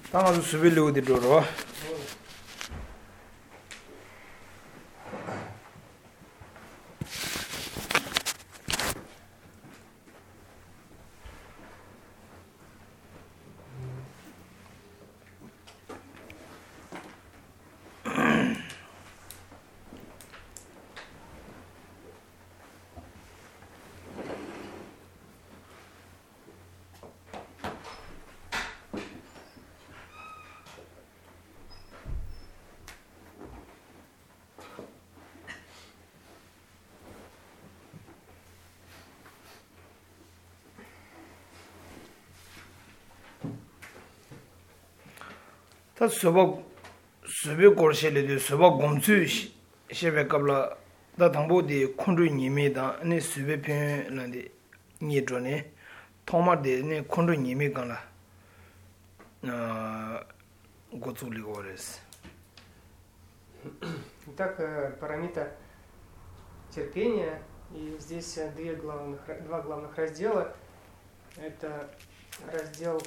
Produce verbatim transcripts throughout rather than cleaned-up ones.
당아서 수빌리 어디 들어? 다 수박 수백 고르실래도 수박 공수 시베 갑라 다 당보디 콘르님이다 아니 수백 편란데 니드네 토마데 네 콘르님이가라 아 고출리고레스. Итак, парамита терпения, и здесь две главных, два главных раздела. Это раздел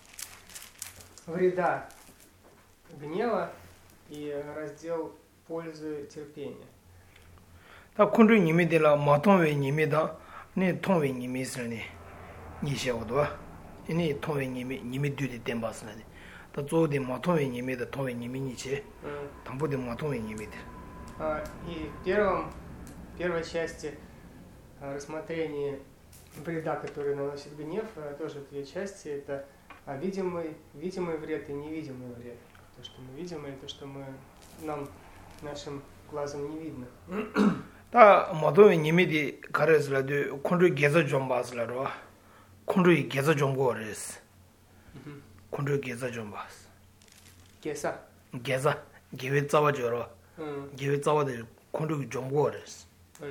вреда гнева и раздел пользы терпения. 다 콘르 님이들라 마통웨 님이다 네 통웨 님이스네 니셔도 이니 통웨 님이 님이 뒤에 땜바스네 다 조디 마통웨 님이다 통웨 님이 니체 당보데 마통웨 님이들. И в первом первой части рассмотрения вреда, который наносит гнев, тоже две части. Это видимый видимый вред и невидимый вред. То, что мы видим, и то, что мы, нам, нашим глазом не видно. 다 모두의 님이디 가르스라도 콘르 게자 좀 봐스라로 콘르 게자 좀 고레스 콘르 게자 좀 봐스 게사 게자 게외 잡아줘로 게외 잡아들 콘르 좀 고레스.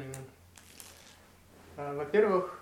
Во-первых,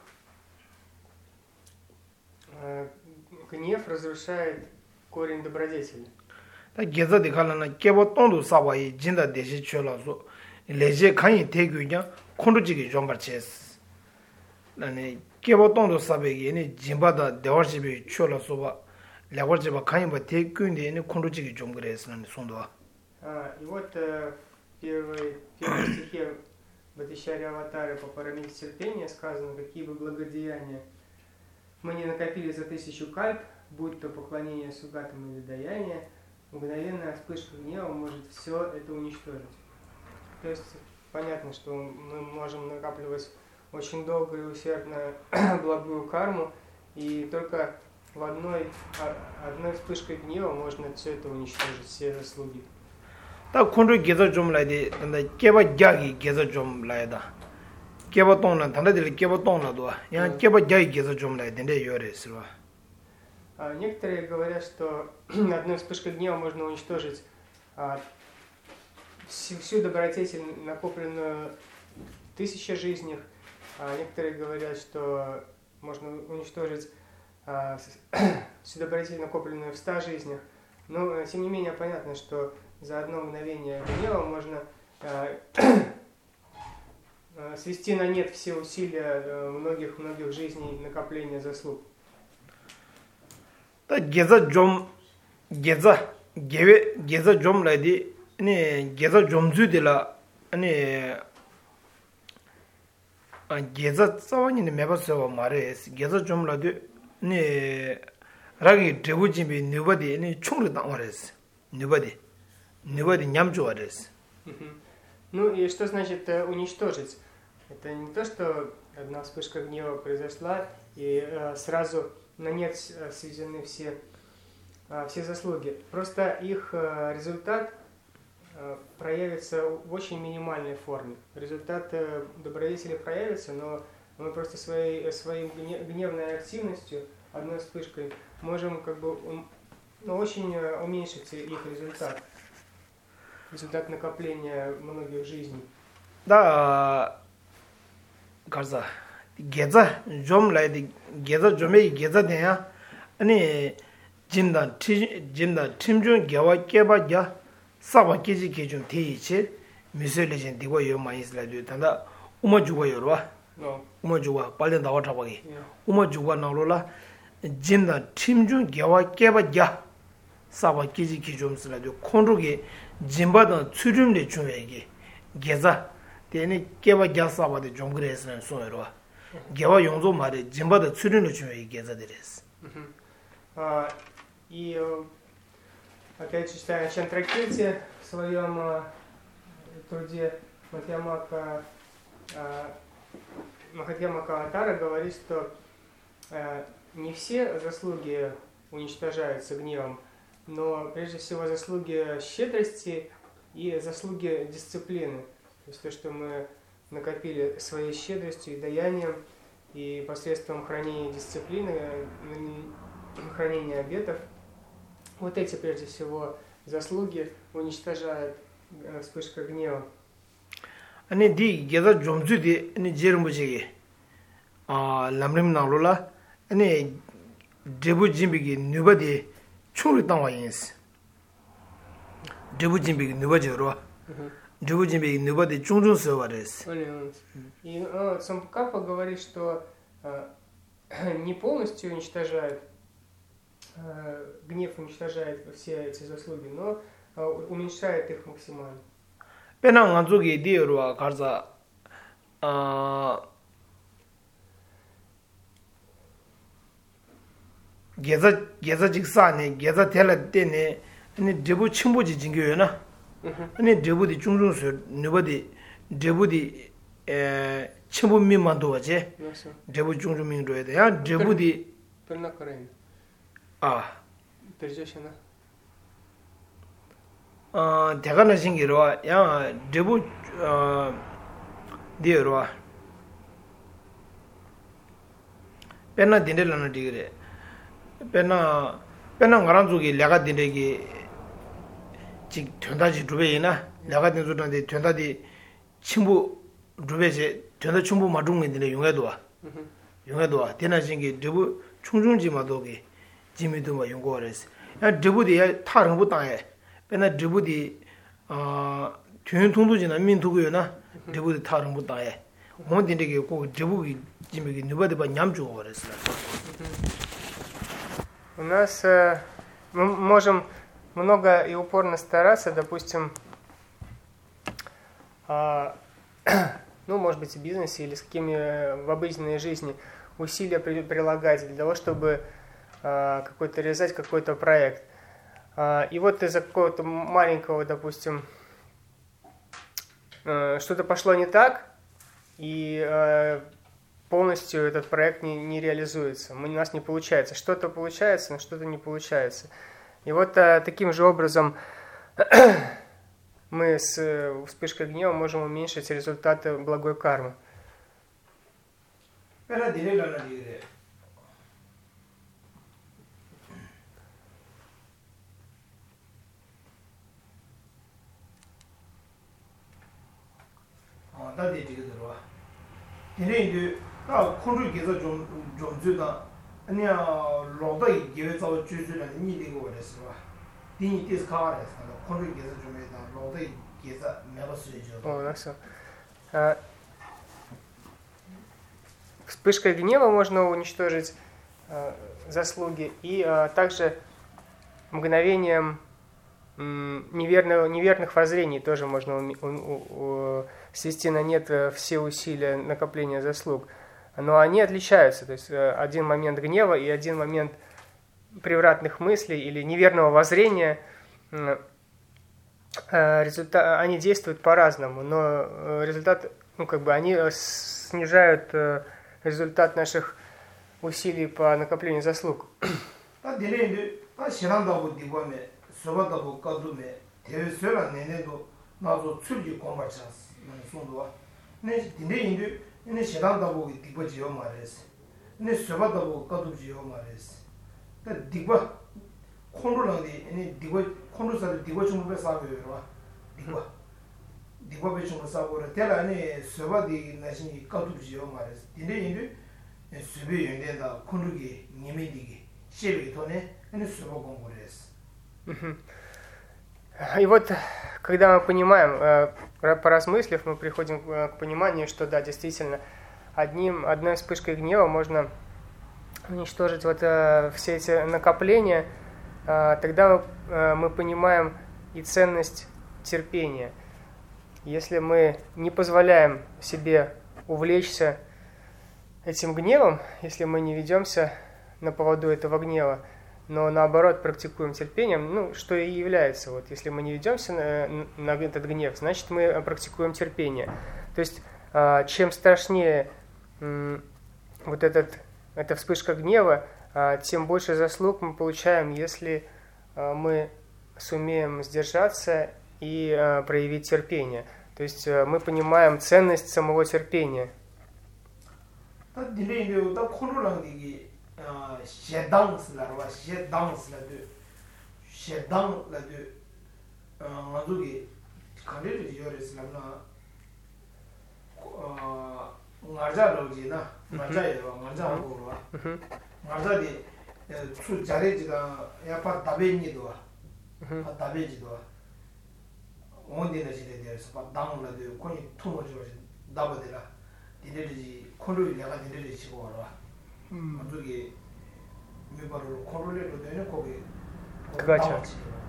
гнев разрушает корень добродетели. 다 게자 데칼나 깨보 똥도 사와이 진다 대시 쳐라서 레제 칸이 대규냐 콘르지기 좀 받체스 나네 깨보 똥도 사베기니 진바다 대월집이 쳐라서 봐 레월집아 칸이 봐 대규인데 콘르지기 좀 그래서는 손도. А, и вот э, в первой, первой стихе в этой шаре аватары по парамите терпения сказано, какие бы благодеяния мы не накопили за тысячу кальп, будь то поклонение сугатам или даяние, мгновенная вспышка гнева может все это уничтожить. То есть понятно, что мы можем накапливать очень долго и усердно благую карму, и только в одной, одной вспышкой гнева можно все это уничтожить, все заслуги. 딱 콘르 게자 좀 라이데 근데 깨바 야기 게자 좀 라이다 깨바 똥나 단다들 깨바 똥나도 야 깨바 야기 게자 좀 라이데 요레스와. Некоторые говорят, что одной вспышкой гнева можно уничтожить а, всю, всю добродетель, накопленную в тысячи жизнях. А некоторые говорят, что можно уничтожить а, всю добродетель, накопленную в ста жизнях. Но, тем не менее, понятно, что за одно мгновение гнева можно а, свести на нет все усилия многих-многих жизней накопления заслуг. 다 게자 좀 게자 게베 게자 좀 라이디 네 게자 좀 주들라 아니 아 게자 싸워니네 매버서 말해스 게자 좀 라디 네 라기 드부지비 누바디 네 총을 당월했어 누바디 누바디 냠주 월했어. Ну и что значит э, уничтожить? Это не то, что одна вспышка гнева произошла и э, сразу на нет сведены все, э, все заслуги. Просто их э, результат э, проявится в очень минимальной форме. Результат э, добродетели проявится, но мы просто своей, своей гневной активностью, одной вспышкой, можем как бы ну, очень уменьшить их результат. Результат накопления многих жизней. Да, 가자 게자 좀 라이디 게자 좀에 게자 돼야 아니 진다 티 진다 팀중 개와 깨바야 사바 깨지 개좀 대이치 미설레진 되고 요 많이 슬라도 단다 우마 주고 요와 우마 주고 빨리 나와 잡아기 우마 주고 나로라 진다 팀중 개와 깨바야 사바 기지 기좀스라도 콘루게 짐바던 추름리 중에게 게자 되네 개바 갸사바데 좀 그래서는 소여로 개와 용조 말에 짐바의 추름리 중에 게자들스. И опять же, читая Чандракирти в своем труде Махьямака Махатьямака Атара говорит, что не все заслуги уничтожаются гневом, но прежде всего заслуги щедрости и заслуги дисциплины. То есть то, что мы накопили своей щедростью и даянием, и посредством хранения дисциплины, хранения обетов, вот эти прежде всего заслуги уничтожают вспышка гнева. 아니 디 게자 좀주디 아니 제르무지게 아 람림 나로라 아니 데부진비기 누바디 총리 땅와인스 데부진비기 누바지로 데부진비기 누바디 중중서와레스. И Цампкапа говорит, что не полностью уничтожает гнев, уничтожает все эти заслуги, но уменьшает их максимально. 배낭 안쪽에 디어로와 가자 아 게자 게자 직사네 게자 텔라 때네 아니 데부 침보지 진교요나 아니 데부디 중중서 너버디 데부디 에 침보 민만도 와제 데부 중중민도에 대한 데부디 пернакарен 아 пережешена 어 대가는 신기로와 야 데부 어 디어로와 페나 딘델라나 디그레 페나 페나 가란족이 내가 딘데기 직 된다지 두배이나 내가 딘 소던데 된다디 친구 두배제 된다 친구 마중인데 용해도 와 용해도 와 되나 신기 데부 충중지마도기 지미도 뭐 용거래스 야 데부디 타릉부 땅에 배나 드부디 아 truyền 통도지나 민도고요나 드부디 타는 못 다해 뭔데게 고 드부기 지미기 누바데 바 냠주고 그랬어. У нас э, мы можем много и упорно стараться, допустим, э, ну, может быть, в бизнесе или с какими в обыденной жизни усилия при, прилагать для того, чтобы э, какой-то реализовать какой-то проект. И вот из-за какого-то маленького, допустим, что-то пошло не так, и полностью этот проект не, не реализуется, у нас не получается. Что-то получается, но что-то не получается. И вот таким же образом мы с вспышкой гнева можем уменьшить результаты благой кармы. 다들 되게 들어와. 얘네들 다 콘을 계속 좀 좀 주다. 아니야, 로다이 계획서 주주는 니되고 그랬어. 니 디스카레스. 콘을 계속 좀 해다. 로다이 계속 내가 쓰죠. О, хорошо. А, вспышкой гнева можно уничтожить а, заслуги и а, также мгновением м, неверного, неверных воззрений тоже можно у, у, у, свести на нет все усилия накопления заслуг. Но они отличаются. То есть один момент гнева и один момент превратных мыслей или неверного воззрения, результат, они действуют по-разному, но результат, ну, как бы они снижают результат наших усилий по накоплению заслуг. 송도와 네 딘데인도 네 시간다고 디버지요 말레스 네 서바다고 까두지요 말레스 그 디버 콘로랑디 네 디버 콘로사도 디버 좀 배사고요 디버 디버 배좀 사고를 때라네 서바디 나신이 까두지요 말레스 딘데인도 네 수비 연대다 콘로기 니미디기 시비 돈에 네 서바 공부레스. И вот, когда мы понимаем, поразмыслив, мы приходим к пониманию, что да, действительно, одним, одной вспышкой гнева можно уничтожить вот все эти накопления тогда мы понимаем и ценность терпения. Если мы не позволяем себе увлечься этим гневом, если мы не ведемся на поводу этого гнева, но наоборот практикуем терпением, ну, что и является. Вот, если мы не ведемся на, на этот гнев, значит, мы практикуем терпение. То есть, чем страшнее вот этот, эта вспышка гнева, тем больше заслуг мы получаем, если мы сумеем сдержаться и проявить терпение. То есть, мы понимаем ценность самого терпения. Shedang slarwa, shedang sladu, shedang ladu, ngazugi, kandiri yore slamna, ngarja roji na, ngarja yewa, ngarja angurwa, ngarja di, su jare jiga, yapa dabe nidowa, pa dabe jidowa, ondi na jide dere, pa dang ladu, koni tumo jiwa daba dela, dine ji, kondu yaga dine ji chigo warwa. ngazugi, 미바로 코로레로 되는 거기 Кагача.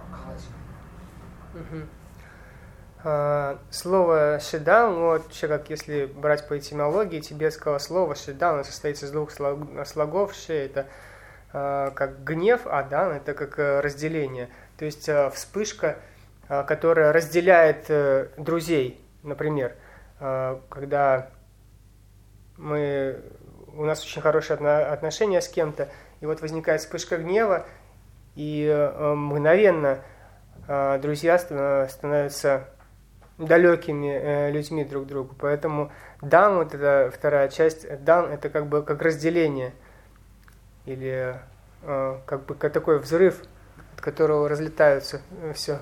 Слово «шедан», вот, вообще, как если брать по этимологии, тибетского слова «шедан», оно состоит из двух слогов. «Ше» — это э, как гнев, а «дан» — это как разделение. То есть э, вспышка, э, которая разделяет э, друзей, например, э, когда мы, у нас очень хорошие отношения с кем-то, и вот возникает вспышка гнева, и э, мгновенно э, друзья становятся далекими э, людьми друг к другу. Поэтому дан, вот эта вторая часть, дан — это как бы как разделение, или э, как бы как такой взрыв, от которого разлетаются э, все.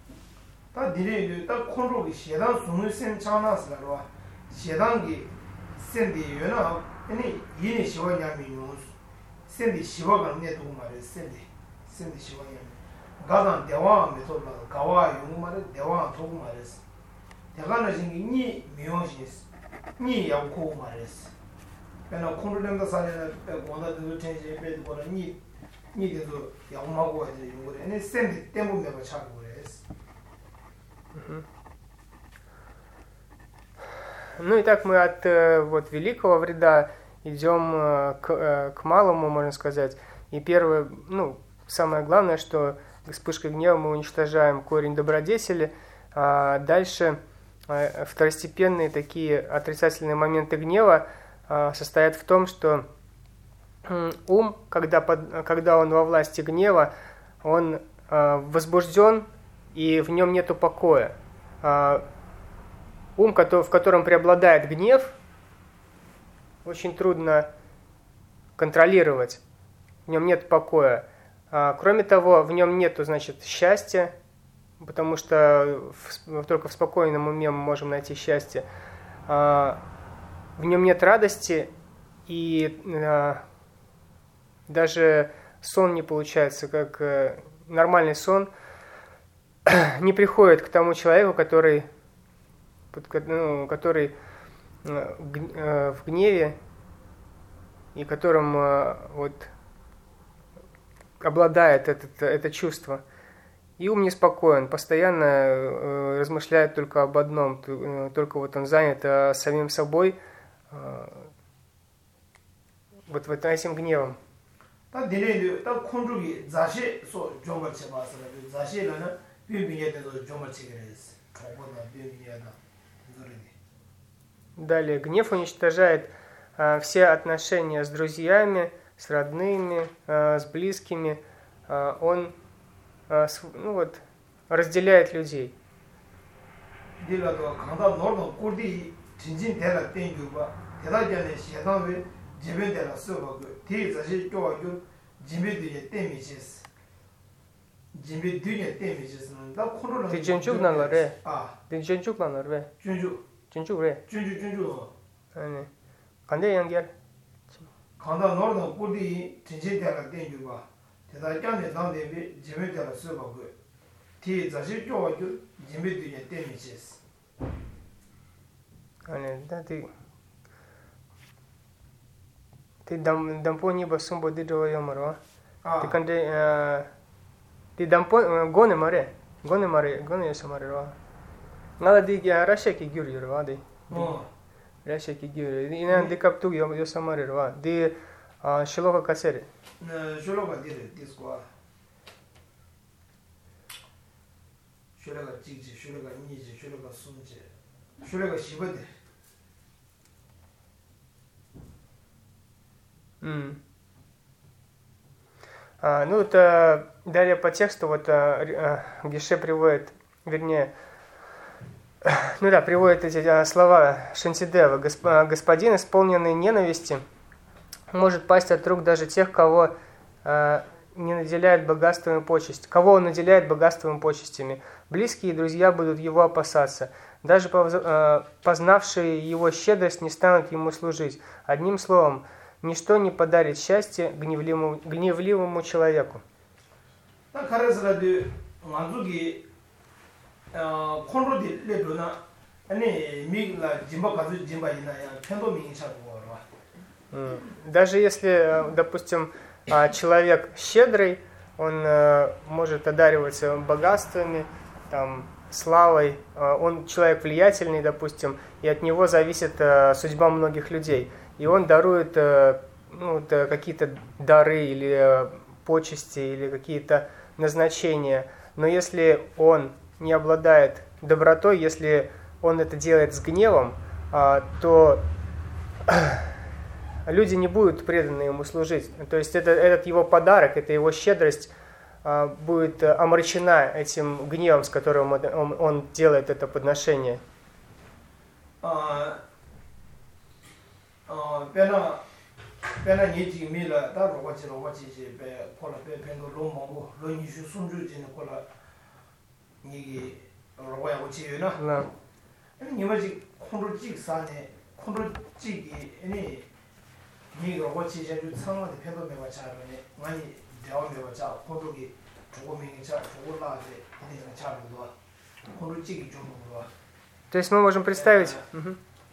Sendi shivaga ne tu mare sendi sendi shivaga gadan dewa me to gawa yung mare dewa to mare 대가는 신기 니 미용시스 니 양코 말했어. 내가 콘로렘다 사례는 원하는 텐지 배도 거라 니 니도 양마고 해야 되는 거래. 내 쌤이 때문에 내가 찾고 그랬어. Ну и так мы от вот великого вреда идем к, к малому, можно сказать. И первое, ну, самое главное, что вспышкой гнева мы уничтожаем корень добродетели, а дальше второстепенные такие отрицательные моменты гнева состоят в том, что ум, когда, под, когда он во власти гнева, он возбужден, и в нем нету покоя. Ум, в котором преобладает гнев, очень трудно контролировать. В нем нет покоя. Кроме того, в нем нету, значит, счастья, потому что в, только в спокойном уме мы можем найти счастье. В нем нет радости, и даже сон не получается, как нормальный сон не приходит к тому человеку, который, ну, который в гневе и которым вот обладает это, это чувство. И ум неспокоен, постоянно э, размышляет только об одном, только вот он занят э, самим собой, э, вот, вот этим гневом. Далее, гнев уничтожает э, все отношения с друзьями, с родными, э, с близкими. Э, он ну вот, разделяет людей. Ты джунчук на ларе? Ты джунчук на ларе? Джунчук. Джунчук ре? Джунчук джунчук. 아니. 간대 연결. 간다 너는 꼴디 진진대가 땡겨 대다 짱에 남대비 재미대로 쓰고 뒤 자식 쪼고 재미들이 때미지스 아니 다티 티 담 담포니 버숨 보디로 요마로 티 근데 Di dampon gone mare. Gone mare, gone yeso mare ro. Ngala di ya rasha ki gyur yor wa de. 어. Rasha ki gyur. Ina di kaptu yo yo samare ro. Di shiloka kasere. 네, 쇼로가 되래. 디스코아. 쇼로가 지지, 쇼로가 니지, 쇼로가 숨지. 쇼로가 시버데. Mm. А, ну, это далее по тексту, вот а, а, Геше приводит, вернее, ну да, приводит эти а, слова Шантидева. Госп, господин, исполненный ненависти, может пасть от рук даже тех, кого а, не наделяет богатством и почестями, кого он наделяет богатством и почестями. Близкие и друзья будут его опасаться. Даже познавшие его щедрость не станут ему служить. Одним словом, ничто не подарит счастье гневливому, гневливому человеку. Даже если, допустим, человек щедрый, он может одаривать богатствами, там, славой, он человек влиятельный, допустим, и от него зависит судьба многих людей. И он дарует ну, какие-то дары или почести, или какие-то назначения. Но если он не обладает добротой, если он это делает с гневом, то люди не будут преданы ему служить. То есть это, этот его подарок, это его щедрость будет омрачена этим гневом, с которым он, он, он делает это подношение. То есть мы можем представить... Угу.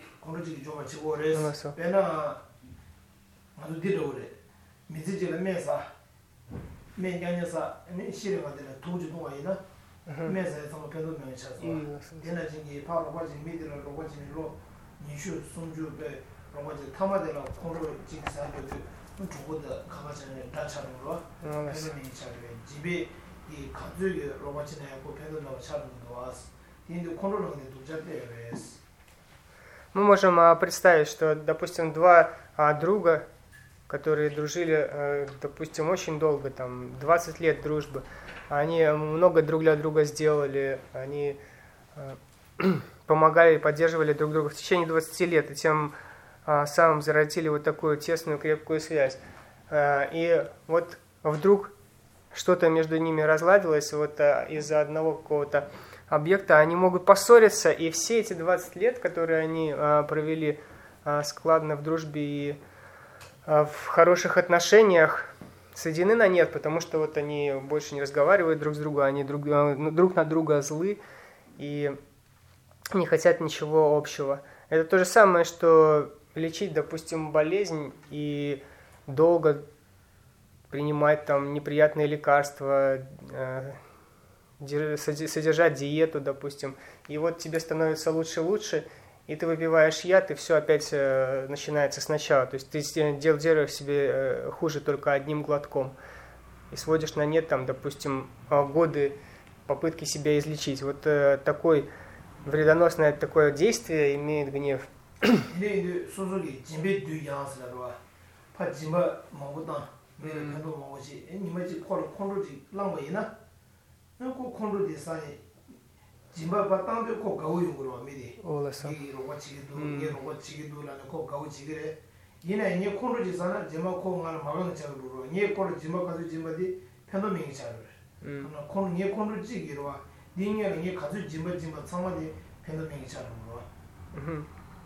Мы можем а, представить, что, допустим, два а, друга, которые дружили, а, допустим, очень долго, там, двадцать лет дружбы, они много друг для друга сделали, они а, помогали и поддерживали друг друга в течение двадцати лет, и тем а, самым зародили вот такую тесную, крепкую связь. А, и вот вдруг что-то между ними разладилось, вот а, из-за одного какого-то объекта, они могут поссориться, и все эти двадцать лет, которые они а, провели а, складно в дружбе и а, в хороших отношениях, сведены на нет, потому что вот они больше не разговаривают друг с другом, они друг, друг на друга злы и не хотят ничего общего. Это то же самое, что лечить, допустим, болезнь и долго принимать там неприятные лекарства, э, содержать диету, допустим, и вот тебе становится лучше и лучше, и ты выпиваешь яд, и все опять э, начинается сначала. То есть ты дел, делаешь себе э, хуже только одним глотком. И сводишь на нет, там, допустим, годы попытки себя излечить. Вот э, такой вредоносное такое действие имеет гнев. Jimba batang de ko gawo yungro midi. Ola sa. Gi ro wa chi do, ge ro wa chi do la ko gawo chi gere. Yina ni ko ro ji sana jima ko ngal ma bang cha ro ro. Ni ko ro jima ka ju jima di phendo mi cha ro. Na ko ni ko ro ji gi ro wa. Ni ni ni ka ju jima jima chama di phendo mi cha ro.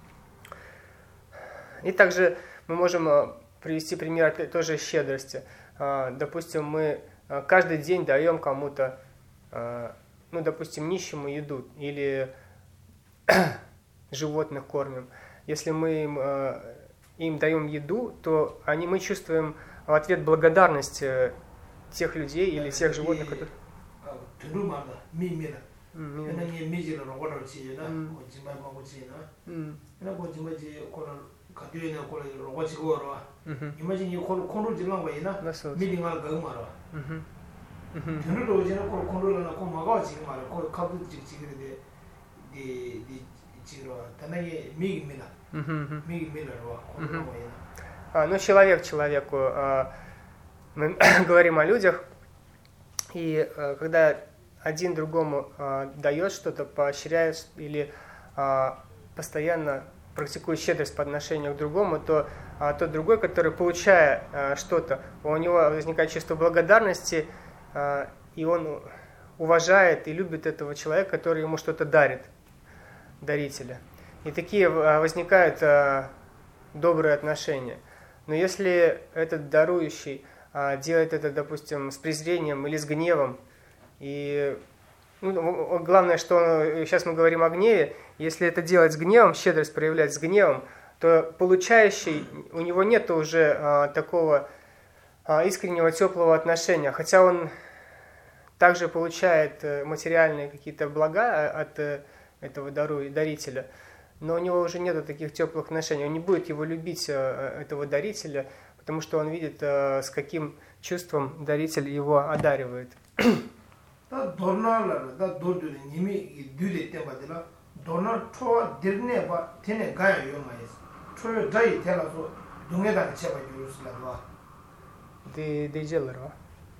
И также мы можем привести пример тоже щедрости. Допустим, мы каждый день даем кому-то, ну, допустим, нищему еду или животных кормим. Если мы им, им даем еду, то они, мы чувствуем в ответ благодарность тех людей или тех животных, которые... 드루마다 미미라 음, 내가 이 미지를 로고로 치나 고지마 먹고 치나 음, 내가 고지마지 콜 가디에나 콜 로고 치고로 음, 이마지 콜 콘로 지랑 거이나 맞소. 미딩을 거 말아 음, 음, 드루로 이제 콜 콘로나 콜 막아 지금 말아 콜 카드 지지게 디 지로 단하게 미미라 음. 미미라로 콜로 거이나 А, ну, человек человеку. А, мы говорим о людях, и а, когда один другому а, дает что-то, поощряет или а, постоянно практикует щедрость по отношению к другому, то а, тот другой, который, получая а, что-то, у него возникает чувство благодарности, а, и он уважает и любит этого человека, который ему что-то дарит, дарителя. И такие а, возникают а, добрые отношения. Но если этот дарующий а, делает это, допустим, с презрением или с гневом, и ну, главное, что он, сейчас мы говорим о гневе, если это делать с гневом, щедрость проявлять с гневом, то получающий, у него нет уже а, такого а, искреннего, теплого отношения, хотя он также получает материальные какие-то блага от этого дару, дарителя, но у него уже нет таких теплых отношений, он не будет его любить, этого дарителя, потому что он видит, с каким чувством даритель его одаривает. Ты делаешь?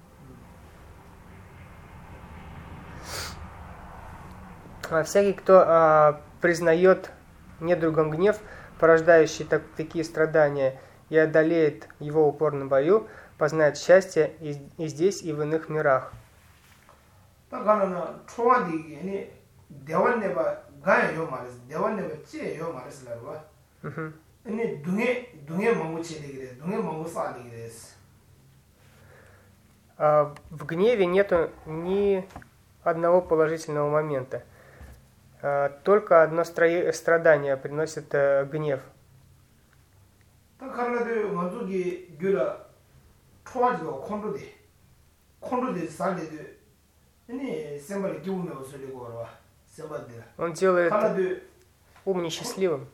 Всякий, кто а, признает недругом гнев, порождающий так, такие страдания, и одолеет его в упорном бою, познает счастье и, и здесь, и в иных мирах. А, в гневе нету ни одного положительного момента. Только одно страдание приносит э, гнев. Он делает ум несчастливым.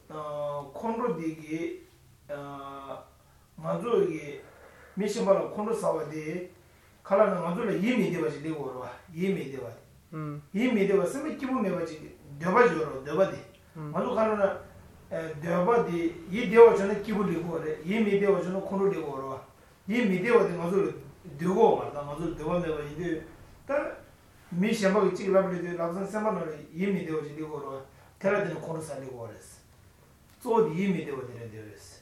Mm. 되바지로 되바디 맞아 가는 되바디 이 되어 전에 기분이 거래 이 미되어 전에 코로리 거라 이 미되어 된 것을 되고 말다 맞아 되바메가 이제 딱 미시마가 찍으라블이 라선 세마는 이 미되어 지리 거라 테라드는 코로 살리 거랬어 또 이 미되어 되는 되었어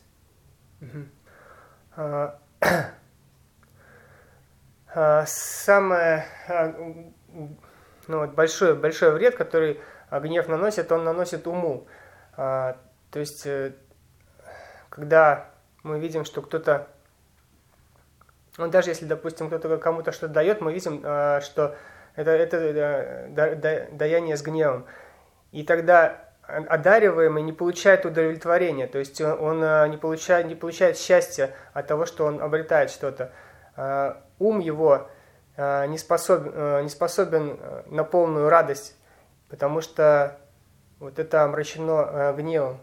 아 самое ну вот большой большой вред, который гнев наносит, он наносит уму. А, то есть, когда мы видим, что кто-то, ну, даже если, допустим, кто-то кому-то что-то дает, мы видим, а, что это, это да, да, даяние с гневом. И тогда одариваемый не получает удовлетворения, то есть он, он не, получает, не получает счастья от того, что он обретает что-то. А, ум его а, не способен, а, не способен на полную радость, потому что вот это омрачено э, гневом.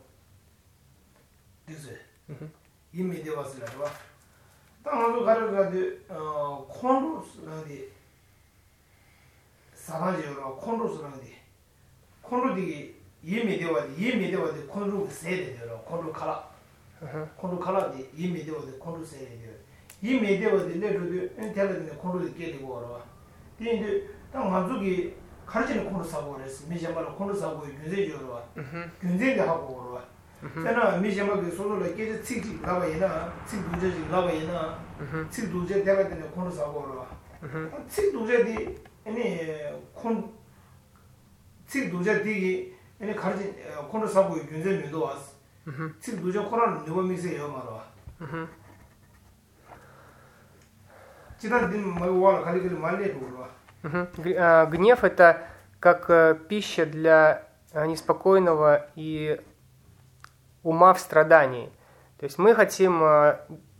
가르치는 코너 사고 그랬어. 미셔마로 코너 사고 균제지로 와. 균제게 하고 와. 제가 미셔마게 소소를 깨지 찌지 나와이나 찌 두제지 나와이나 찌 두제 대가 되는 코너 사고 와. 찌 두제디 아니 콘 찌 두제디 아니 가르치 코너 사고 균제 민도 왔어. 찌 두제 코너는 누가 미세요 말아. 지난 दिन мы вала खाली-खाली मारले было. Гнев – это как пища для неспокойного и ума в страдании. То есть мы хотим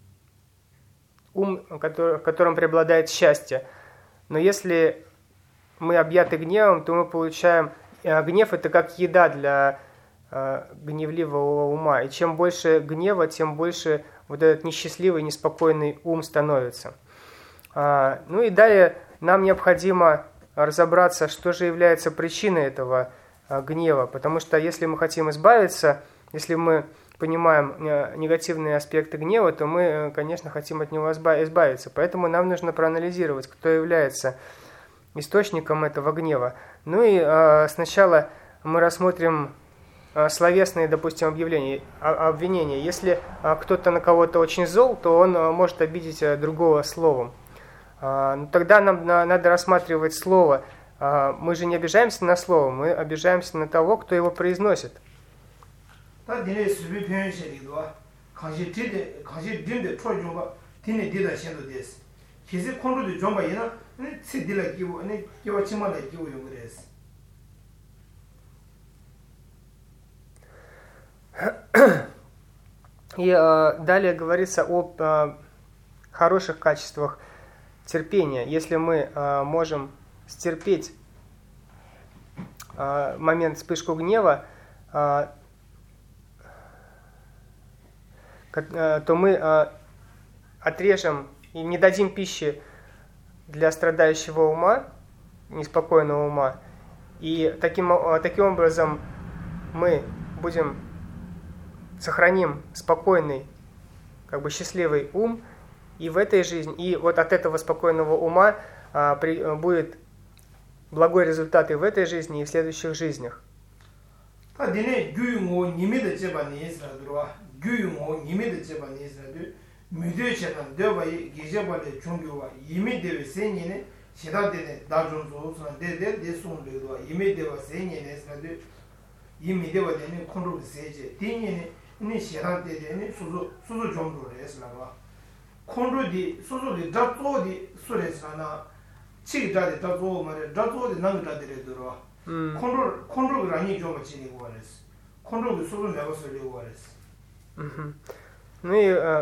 ум, в котором преобладает счастье. Но если мы объяты гневом, то мы получаем... Гнев – это как еда для э, гневливого ума. И чем больше гнева, тем больше вот этот несчастливый, неспокойный ум становится. А, ну и далее нам необходимо разобраться, что же является причиной этого а, гнева. Потому что если мы хотим избавиться, если мы понимаем э, негативные аспекты гнева, то мы, э, конечно, хотим от него избавиться. Поэтому нам нужно проанализировать, кто является источником этого гнева. Ну и э, сначала мы рассмотрим э, словесные, допустим, объявления, обвинения. Если э, кто-то на кого-то очень зол, то он э, может обидеть э, другого словом. Э, ну, тогда нам на, надо рассматривать слово. Э, мы же не обижаемся на слово, мы обижаемся на того, кто его произносит. 계속 콘로도 좀 봐이나 네 세딜라 기고 네 기와 치마라 기고 요그레스 И э, далее говорится о э, хороших качествах терпения. Если мы э, можем стерпеть э, момент вспышку гнева, э, э, то мы э, отрежем и не дадим пищи для страдающего ума, неспокойного ума. И таким, таким образом мы будем, сохраним спокойный, как бы счастливый ум и в этой жизни. И вот от этого спокойного ума а, при, будет благой результат и в этой жизни, и в следующих жизнях. 미드체는 되바이 기제발의 종교와 이미데의 생년에 시다데네 다존조스나 데데 데송르도 이미데와 생년에서도 이미데와데네 콘로르 세제 띵년에 니 시다데데네 수수 수수 종교를 했으라고 콘로디 수수디 잡조디 수레스나 치기다데 잡조 말에 잡조디 남다데레 들어 콘로 콘로가 아니 좀 지니고 그랬어 콘로가 수수 내가서려고 그랬어 ну и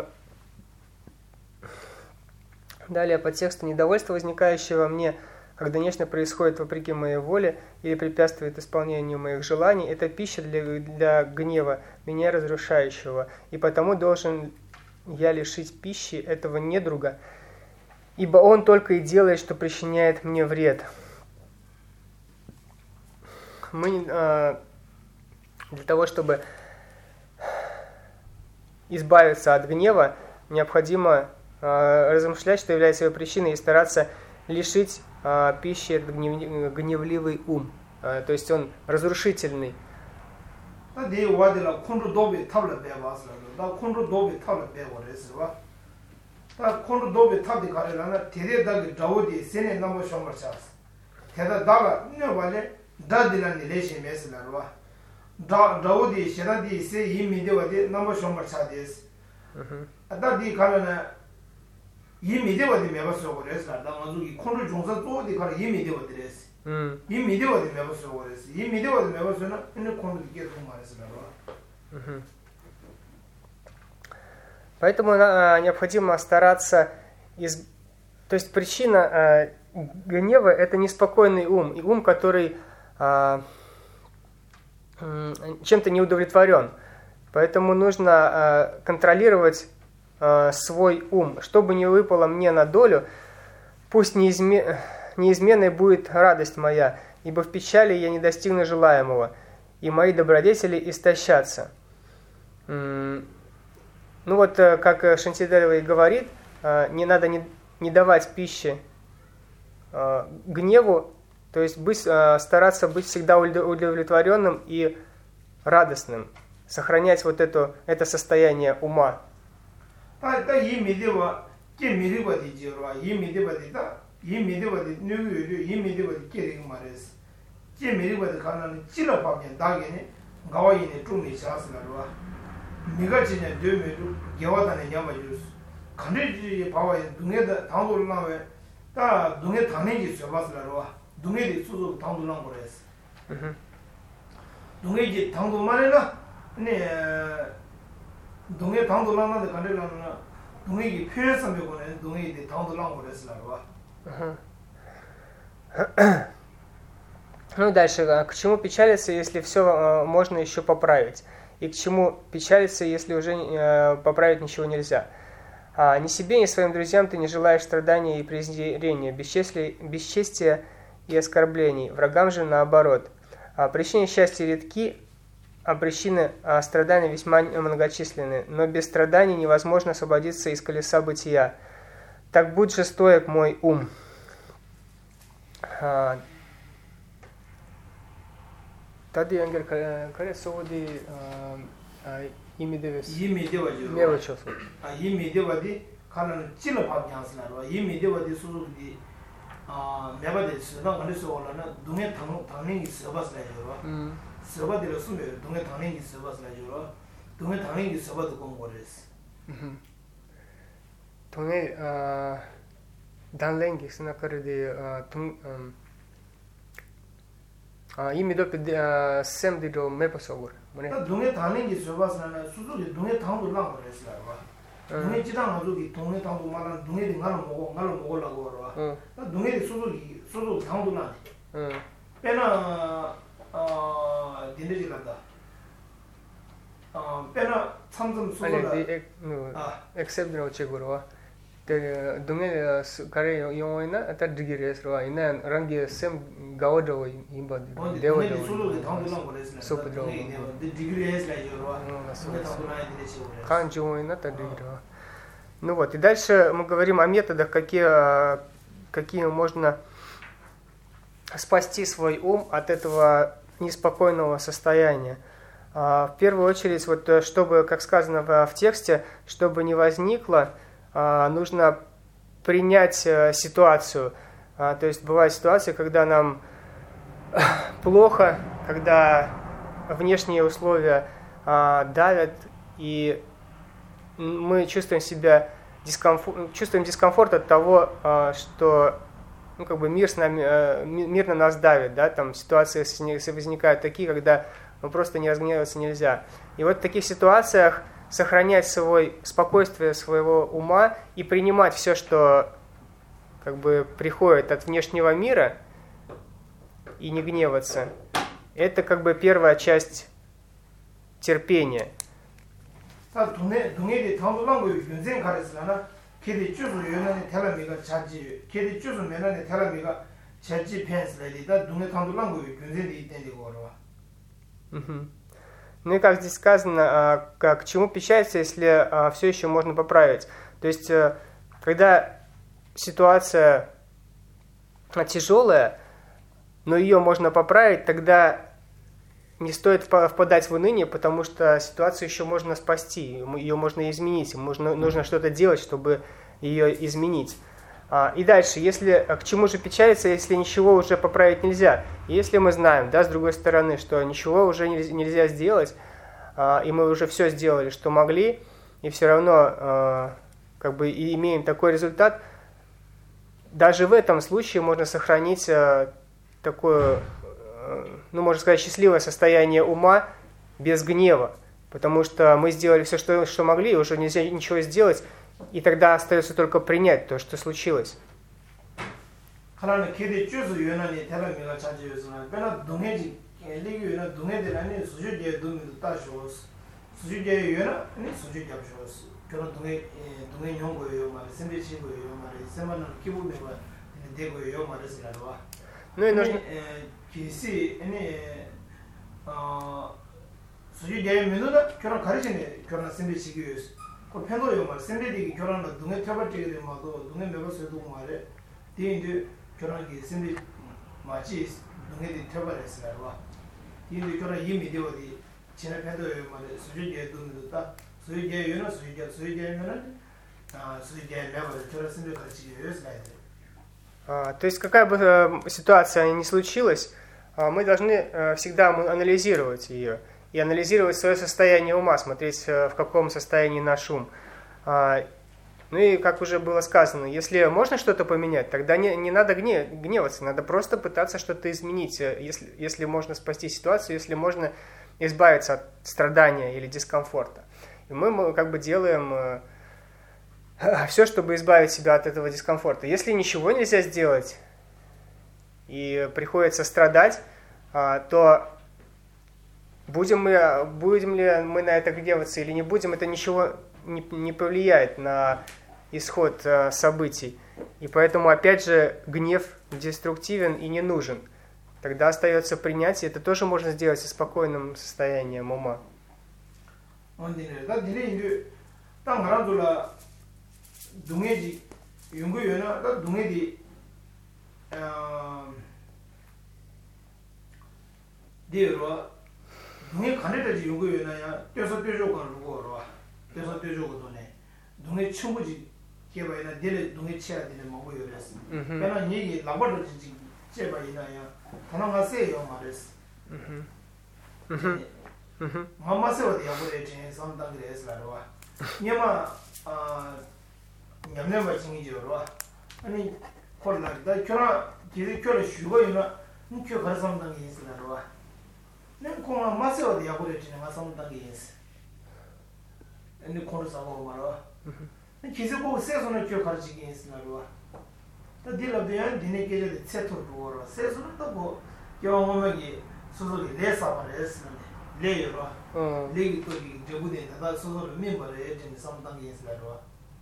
далее по тексту: недовольство, возникающее во мне, когда нечто происходит вопреки моей воле или препятствует исполнению моих желаний, это пища для, для гнева, меня разрушающего, и потому должен я лишить пищи этого недруга, ибо он только и делает, что причиняет мне вред. Мы э, для того, чтобы избавиться от гнева, необходимо размышлять, что является его причиной, и стараться лишить а, пищи этот гнев, гневливый ум. А, то есть он разрушительный. 이미데와디 메버서 그래서 나마주기 콘로 종사 또디 가라 이미데와디 그랬어. 음. 이미데와디 메버서 그랬어. 이미데와디 메버서는 이제 콘로 이게 좀 말했어. 음. Поэтому а, необходимо стараться из... То есть причина а, гнева – это неспокойный ум, и ум, который а, чем-то не удовлетворен. Поэтому нужно а, контролировать свой ум, чтобы не выпало мне на долю, пусть неизме... неизменной будет радость моя, ибо в печали я не достигну желаемого, и мои добродетели истощатся. Ну вот, как Шантидельва и говорит, не надо не, не давать пищи гневу, то есть быть, стараться быть всегда удовлетворенным и радостным, сохранять вот это, это состояние ума. 다 이미데와 게미리바디 지어와 이미데바디다 이미데바디 누구요 이미데바디 게링 말했어 게미리바디 가는 찔러박게 다게네 가와이네 좀이 샤스라와 네가 진짜 되면도 개와다네 냐마주스 간들지 봐와 눈에다 당도를 나왜 다 눈에 당내지 써봤으라와 눈에도 수도 당도랑 그랬어 눈에지 당도만해나 네 동해 당도 나는데 간들라는 동해기 표현성에 보내 동해기 당도 나고 그랬으라고. Ну и дальше, к чему печалиться, если все можно еще поправить? И к чему печалиться, если уже поправить ничего нельзя? А, ни себе, ни своим друзьям ты не желаешь страдания и презрения, бесчестия и оскорблений. Врагам же наоборот. А, причины счастья редки, а причины а, страданий весьма многочисленны. Но без страданий невозможно освободиться из колеса бытия. Так будь же стоек мой ум. Тады янгер каре соводи имидевес. Имидевади. Мелочосу. А имидевади кан은 찔러 밥냥스나로 имидева디 수수디 아 매바데 수당 걸려서 올라나 동에 당 당행이 서바스라요. 음. 서바디로 쓰면 동에 당행이 서바스라요. 동에 당행이 서바도 공부했어. 음. 동에 아 단랭기 스나카르디 동 아 이미도 샘디도 메파소고. 뭐네. 동에 당행이 서바스라나 수수디 동에 당도 랑 그랬어요. 동네 지당 가족이 동네 당도 말하는 동네들 가는 먹고 가는 먹으려고 그러와. 나 동네들 소소기 소소 당도 나네. 응. 빼나 어 딘데지란다. 어 빼나 참좀 소소라. 아니 디 아 액셉트로 체고로와. 때 동네 가래 용어이나 아타 디기레스로와 이나 랑게 셈 가오도 임바디. 데오도 소소기 당도 나 그랬어. 소프드로. 디기레스 라이저로와. 동네 당도 나야 되지. Канчуина, тадыгра. Ну вот, и дальше мы говорим о методах, какие, какие можно спасти свой ум от этого неспокойного состояния. В первую очередь, вот, чтобы, как сказано в тексте, чтобы не возникло, нужно принять ситуацию. То есть бывает ситуация, когда нам плохо, когда внешние условия давят, и мы чувствуем себя дискомфорт, чувствуем дискомфорт от того, что ну, как бы мир, с нами, мир на нас давит, да, там ситуации возникают такие, когда ну, просто не разгневаться нельзя. И вот в таких ситуациях сохранять свой спокойствие своего ума и принимать все, что как бы приходит от внешнего мира, и не гневаться, это как бы первая часть терпения. 다 동네 동네에 당도랑 거 연생 가르스라나 걔들 주소 연안에 테라미가 자지 걔들 주소 면안에 테라미가 자지 펜스라리다 동네 당도랑 거 연생이 있는데 거로. Ну и как здесь сказано, к чему печалиться, если все еще можно поправить. То есть, когда ситуация тяжелая, но ее можно поправить, тогда не стоит впадать в уныние, потому что ситуацию еще можно спасти, ее можно изменить, можно, нужно что-то делать, чтобы ее изменить. И дальше, если, к чему же печалиться, если ничего уже поправить нельзя? Если мы знаем, да, с другой стороны, что ничего уже нельзя сделать, и мы уже все сделали, что могли, и все равно как бы и имеем такой результат, даже в этом случае можно сохранить такое, ну, можно сказать, счастливое состояние ума без гнева, потому что мы сделали все, что, что могли, и уже нельзя ничего сделать, и тогда остается только принять то, что случилось. Ну и нужно... 기시 아니 어 수주제 민도다 결혼 가르치네 결혼 생리시기 위해서 그 편도요 말 생리되기 결혼은 동네 태버지게 되면도 동네 매버서도 말에 뒤인데 결혼이 생리 마치 동네에 태버렸어요 와 뒤인데 결혼 이미 되어디 지난 편도요 말에 수주제 돈도다 수주제 요나 수주제 수주제면은 아 수주제 매버서 결혼 생리 가르치기 위해서 나야 돼. То есть какая бы ситуация ни случилась, мы должны всегда анализировать ее и анализировать свое состояние ума, смотреть, в каком состоянии наш ум. Ну и, как уже было сказано, если можно что-то поменять, тогда не, не надо гневаться, надо просто пытаться что-то изменить, если, если можно спасти ситуацию, если можно избавиться от страдания или дискомфорта. И мы, мы как бы делаем... все, чтобы избавить себя от этого дискомфорта. Если ничего нельзя сделать и приходится страдать, то будем, мы, будем ли мы на это гневаться или не будем, это ничего не, не повлияет на исход событий. И поэтому, опять же, гнев деструктивен и не нужен. Тогда остается принятие, это тоже можно сделать со спокойным состоянием ума. 개바이나 데레 동에 치야 되는 뭐고 요랬어. 그러나 얘기 라버도 지지 제바이나야. 도나가세요 말했어. 음. 음. 마마세어디 야고에 제 상당 그래서라와. 냐마 아 냠냠바 징이죠로. 아니 콜라다 교라 기대 교라 쉬고이나 묵교 갈 상당이 있으라와. 난 공아 마세어디 야고에 제 상당이 있어. 아니 콜사고 말아. 기세고 세선을 교 가르치기 했으나로 또 딜러비안 디네게제 세토로 세선은 또뭐 영어막이 소소리 레사바를 했으면 레요로 어 레기 또기 저부대 다 소소를 멤버를 해진 상당히 했으나로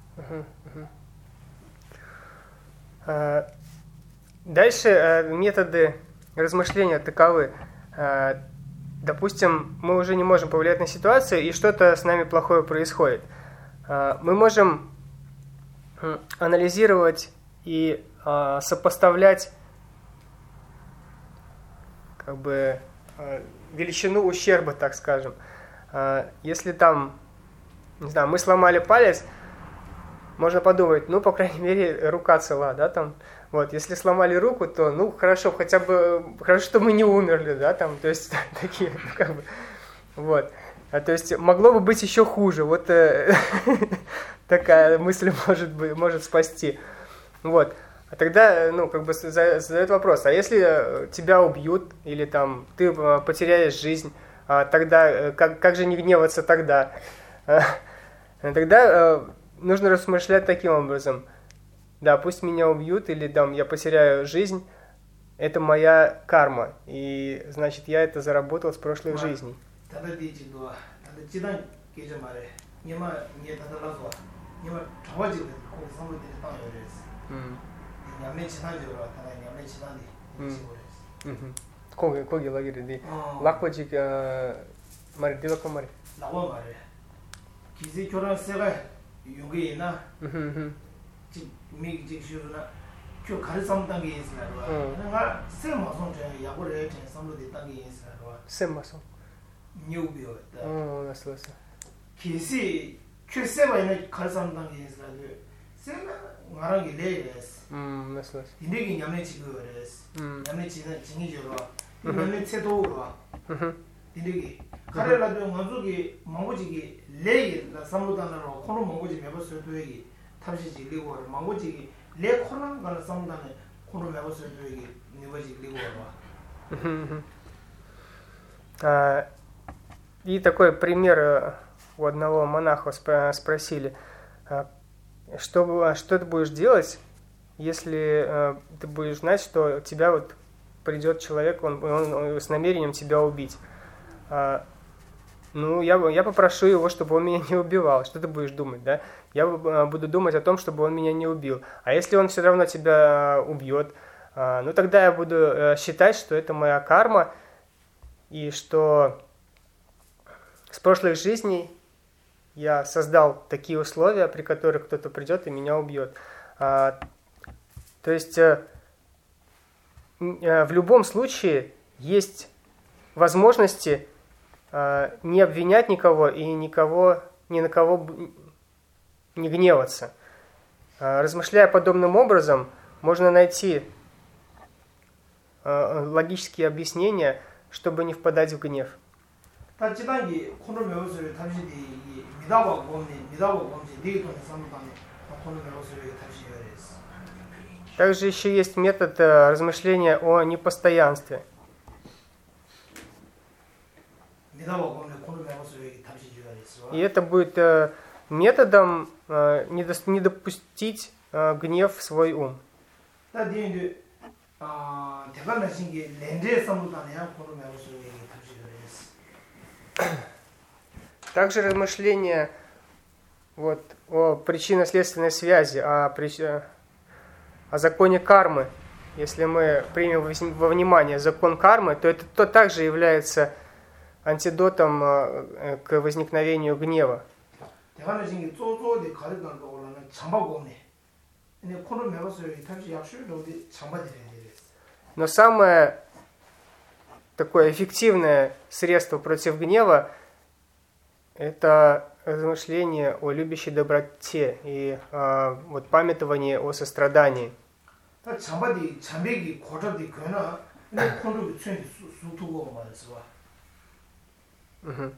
Дальше методы размышления таковы. Допустим, мы уже не можем повлиять на ситуацию, и что-то с нами плохое происходит. Мы можем анализировать и сопоставлять как бы величину ущерба, так скажем. Если там, не знаю, мы сломали палец, можно подумать, ну, по крайней мере, рука цела, да, там. Вот, если сломали руку, то, ну, хорошо, хотя бы, хорошо, что мы не умерли, да, там, то есть, такие, как бы, вот. А, то есть могло бы быть еще хуже. Вот э, такая мысль может быть, может спасти. Вот. А тогда, ну, как бы задает вопрос: а если тебя убьют или там ты потеряешь жизнь, а тогда как, как же не гневаться тогда? А, тогда э, нужно размышлять таким образом: да, пусть меня убьют или там я потеряю жизнь, это моя карма, и значит я это заработал с прошлых жизней. 다들 뒤진도 다들 지단 계절 말에 니마 니에 다들라서 니마 좋아지고 그 선물들이 딱 요래스 음 냠내 지단지로 다들 냠내 지단이 지고래스 음 거기 거기 라기르디 락포지 말이 되고 말이 나와 말이 기지 교란 세가 요게나 지 미기 지슈나 그 가르삼 단계 있으라고 내가 세마송 제 야고래 제 선물들이 단계 있으라고 세마송 뉴비오. 어, 났어, 났어. 기시 최세바이나 갈산당에 있어요. 세나 말하기 레레스. 음, 났어, 났어. 인데기 냠내 지거레스. 음. 냠내 지는 진이죠로. 냠내 채도로. 음. 인데기 가래라도 먼저기 망고지기 레이라 삼로단으로 코로 망고지 매버스 도에기 탑시지 리고 망고지기 레 코랑 갈 삼단에 코로 매버스 도에기 니버지 리고 와. 아 И такой пример у одного монаха спросили: что, что ты будешь делать, если ты будешь знать, что тебя вот придет человек, он, он, он с намерением тебя убить. Ну, я, я попрошу его, чтобы он меня не убивал. Что ты будешь думать, да? Я буду думать о том, чтобы он меня не убил. А если он все равно тебя убьет, ну, тогда я буду считать, что это моя карма, и что с прошлых жизней я создал такие условия, при которых кто-то придет и меня убьет. А, то есть а, в любом случае есть возможности а, не обвинять никого и никого, ни на кого не гневаться. А, размышляя подобным образом, можно найти а, логические объяснения, чтобы не впадать в гнев. 다지단기 코로 메우스를 탑시디 미다와 곰니 미다와 곰지 디기톤 삼단에 코로 메우스를 탑시여레스. Также еще есть метод размышления о непостоянстве. 미다와 곰니 코로 메우스를 탑시여레스. И это будет методом не допустить гнев в свой ум. 다디인데 아, 대단한 신기 렌즈에 선물하냐 그런 말을 얘기 Также размышления вот, о причинно-следственной связи, о, прич... о законе кармы. Если мы примем во внимание закон кармы, то это то также является антидотом к возникновению гнева. Но самое такое эффективное средство против гнева – это размышление о любящей доброте и а, вот, памятование о сострадании. Угу.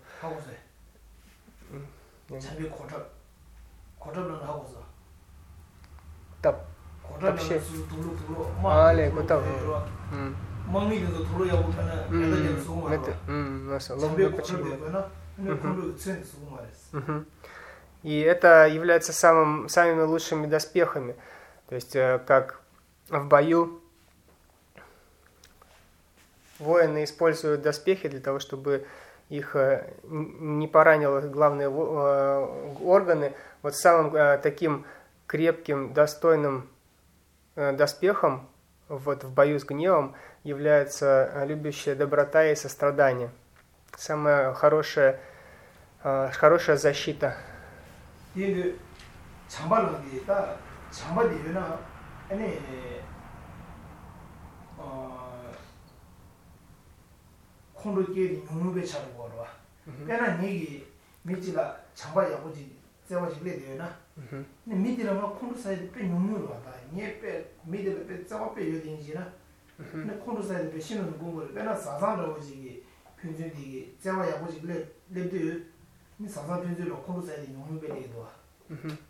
Тап. Вообще. Але, готов. 멍이도 도로야 못하는 애들이 수고 많아. 음, 맞아. И это является самым, самыми лучшими доспехами. То есть, как в бою воины используют доспехи для того, чтобы их не поранило главные органы. Вот самым таким крепким, достойным доспехом вот, в бою с гневом является любящая доброта и сострадание. Самая хорошая, хорошая защита. 근데 콘도 사이드 배신은 공부를 빼나 사상으로 지기 평균이 제가 야고지 랩도 니 사상 평균으로 콘도 사이드 용을 배리도 와. 음.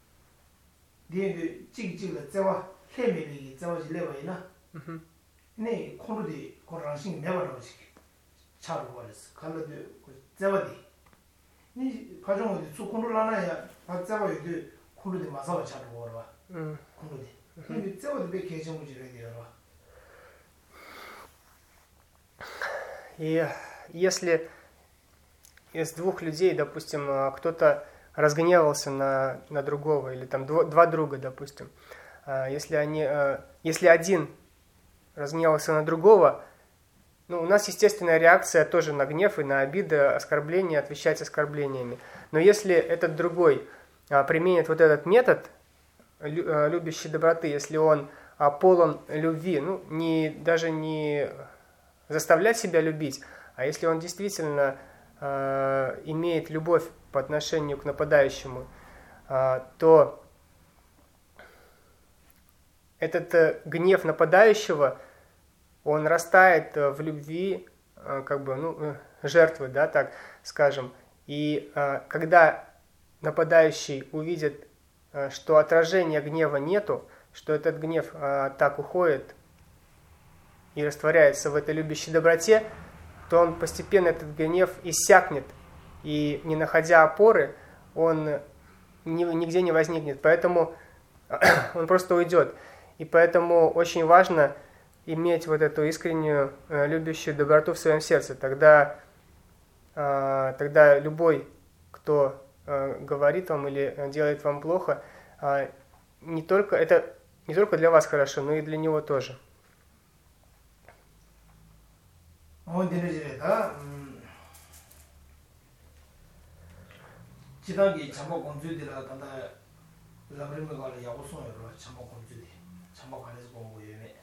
뒤에 찍찍을 제가 해매리 제가 지레와이나. 음. 네 콘도디 고랑신 내버려 지기. 차로 버렸어. 칼로도 제가디. 니 가정어디 수 콘도를 하나야. 받자고 이제 콘도디 마사와 차로 버려. 음. 콘도디. 근데 제가도 배 계정을 지려야 돼요. И если из двух людей, допустим, кто-то разгневался на, на другого, или там дво, два друга, допустим, если, они, если один разгневался на другого, ну, у нас естественная реакция тоже на гнев и на обиды, оскорбления, отвечать оскорблениями. Но если этот другой применит вот этот метод любящей доброты, если он полон любви, ну, не, даже не заставлять себя любить, а если он действительно э, имеет любовь по отношению к нападающему, э, то этот э, гнев нападающего, он растает э, в любви э, как бы, ну, э, жертвы, да, так скажем. И э, когда нападающий увидит, э, что отражения гнева нету, что этот гнев э, так уходит и растворяется в этой любящей доброте, то он постепенно, этот гнев, иссякнет. И не находя опоры, он нигде не возникнет. Поэтому он просто уйдет. И поэтому очень важно иметь вот эту искреннюю любящую доброту в своем сердце. Тогда, тогда любой, кто говорит вам или делает вам плохо, не только, это не только для вас хорошо, но и для него тоже. 어디는지다 지단기 참고 공주들아 간다 라브림을 가려 야고송으로 참고 공주들 참고 관해서 공부해네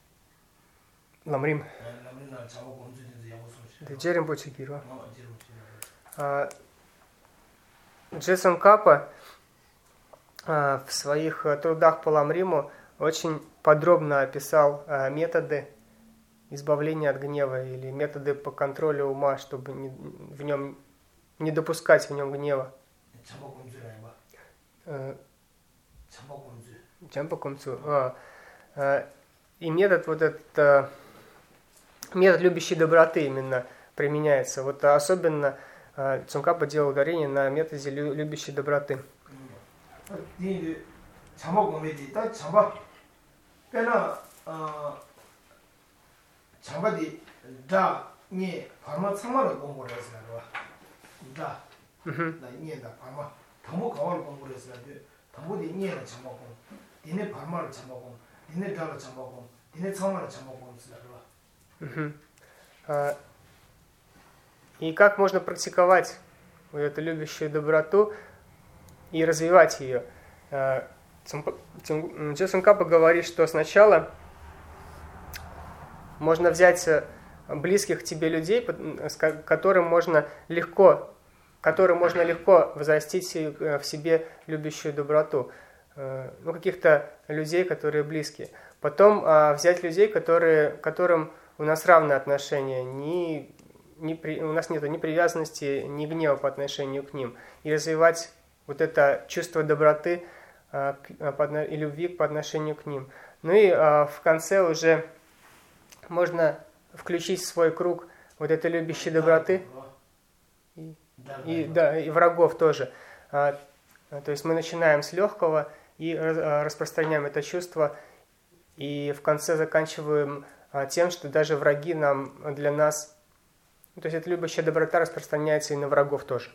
람림 람림나 참고 공주들 야고송 대제림 보치기로 아 Джейсон Капа в своих трудах по Ламриму очень подробно описал методы избавления от гнева или методы по контролю ума, чтобы не, в нем не допускать в нем гнева. Чампакумцу. И метод вот этот метод любящей доброты именно применяется. Вот особенно Цункапа делал ударение на методе любящей доброты. 참바디 다 니 파마 참마를 공부를 했어요. 다. 나 니에다 파마 너무 가을 공부를 했어요. 너무디 니에다 참마고 니네 파마를 참마고 니네 다를 참마고 니네 참마를 참마고 했어요. И как можно практиковать вот эту любящую доброту и развивать ее? Джессон Капа говорит, что сначала можно взять близких тебе людей, с которым можно легко, которым можно легко взрастить в себе любящую доброту. Ну, каких-то людей, которые близкие. Потом взять людей, которые, которым у нас равные отношения, ни, ни при, у нас нет ни привязанности, ни гнева по отношению к ним. И развивать вот это чувство доброты и любви по отношению к ним. Ну и в конце уже можно включить в свой круг вот этой любящей доброты и, и, да, и врагов тоже. То есть мы начинаем с легкого и распространяем это чувство, и в конце заканчиваем тем, что даже враги нам, для нас, то есть эта любящая доброта распространяется и на врагов тоже.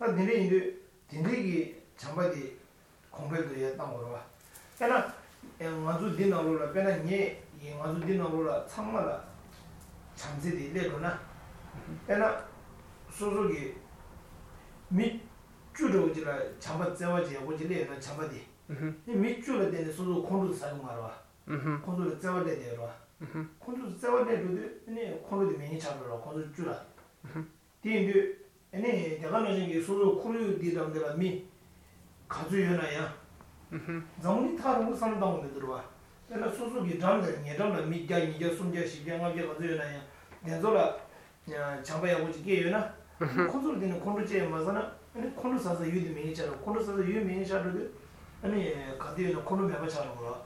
참지디 레로나 에나 소소기 밑줄어지라 참바 제와지 오지레나 참바디 이 밑줄에 되는 소소 콘도 사용하러 콘도를 제와대 되러 콘도 제와대도 아니 콘도도 많이 잡으러 콘도 줄아 뒤인데 아니 내가 나중에 소소 콘도 뒤담들아 미 가주연아야 zamuni 타로 산다고 들어와 내가 소소기 담들 예전에 미디어 이제 숨겨 시경하게 가져야냐 내가 장바야 오지게 요나 콘솔 되는 콘도제 맞잖아 아니 콘도 사서 유디 매니저로 콘도 사서 유디 매니저로 아니 가디는 콘도 매바처럼 거라.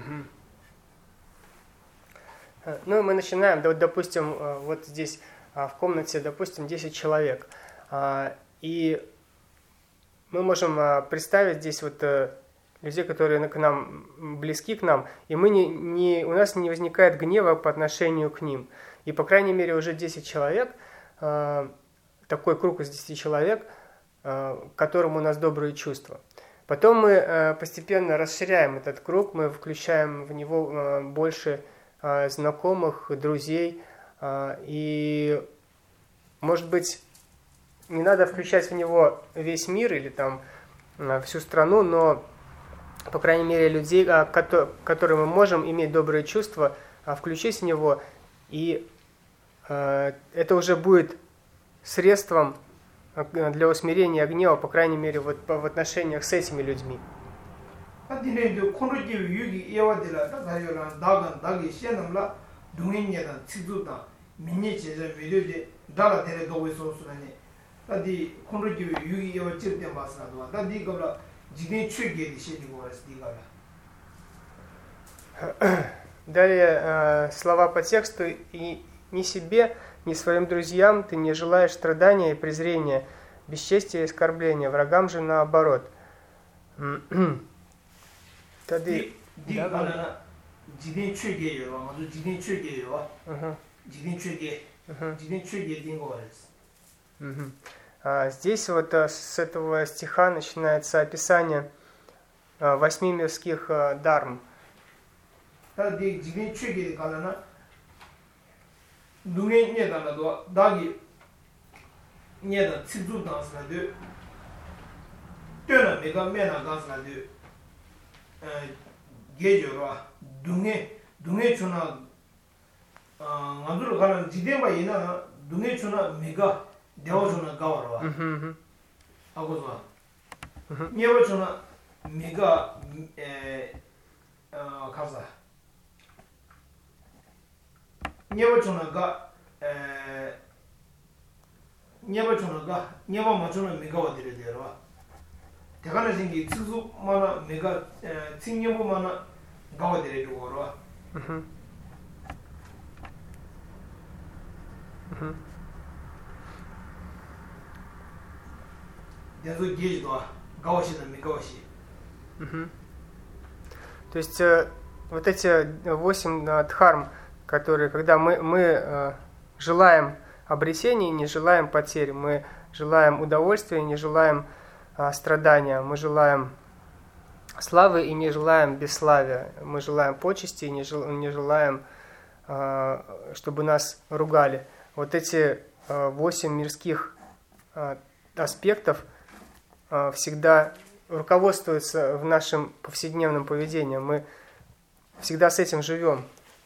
Ну, мы начинаем, да, вот, допустим, вот здесь в комнате, допустим, десять человек, и мы можем представить здесь вот людей, которые к нам близки к нам, и мы не, не, у нас не возникает гнева по отношению к ним. И, по крайней мере, уже десять человек, э, такой круг из десяти человек, э, к которому у нас добрые чувства. Потом мы э, постепенно расширяем этот круг, мы включаем в него э, больше э, знакомых, друзей, э, и, может быть, не надо включать в него весь мир или там э, всю страну, но по крайней мере, людей, которым мы можем иметь добрые чувства, включить в него, и это уже будет средством для усмирения гнева, по крайней мере, вот в отношениях с этими людьми. Далее э, слова по тексту. «И ни себе, ни своим друзьям ты не желаешь страдания и презрения, бесчестия и оскорбления, врагам же наоборот». Тады... Здесь вот с этого стиха начинается описание восьми мирских дарм. 대화주나 가와라. 하고서 니어주나 미가 에어 가자. 니어주나가 에 니어주나가 니어 맞주나 미가 어디를 데려와. 대가는 생기 특수 만나 미가 칭녀부 만나 가와 데리고 걸어와. 음. 음. Угу. То есть э, вот эти восемь э, дхарм, которые, когда мы, мы э, желаем обретения, не желаем потерь, мы желаем удовольствия, не желаем э, страдания, мы желаем славы и не желаем бесславия, мы желаем почести и не, жел, не желаем, э, чтобы нас ругали. Вот эти э, восемь мирских э, аспектов э, всегда руководствуются в нашем повседневном поведении. Мы всегда с этим живем.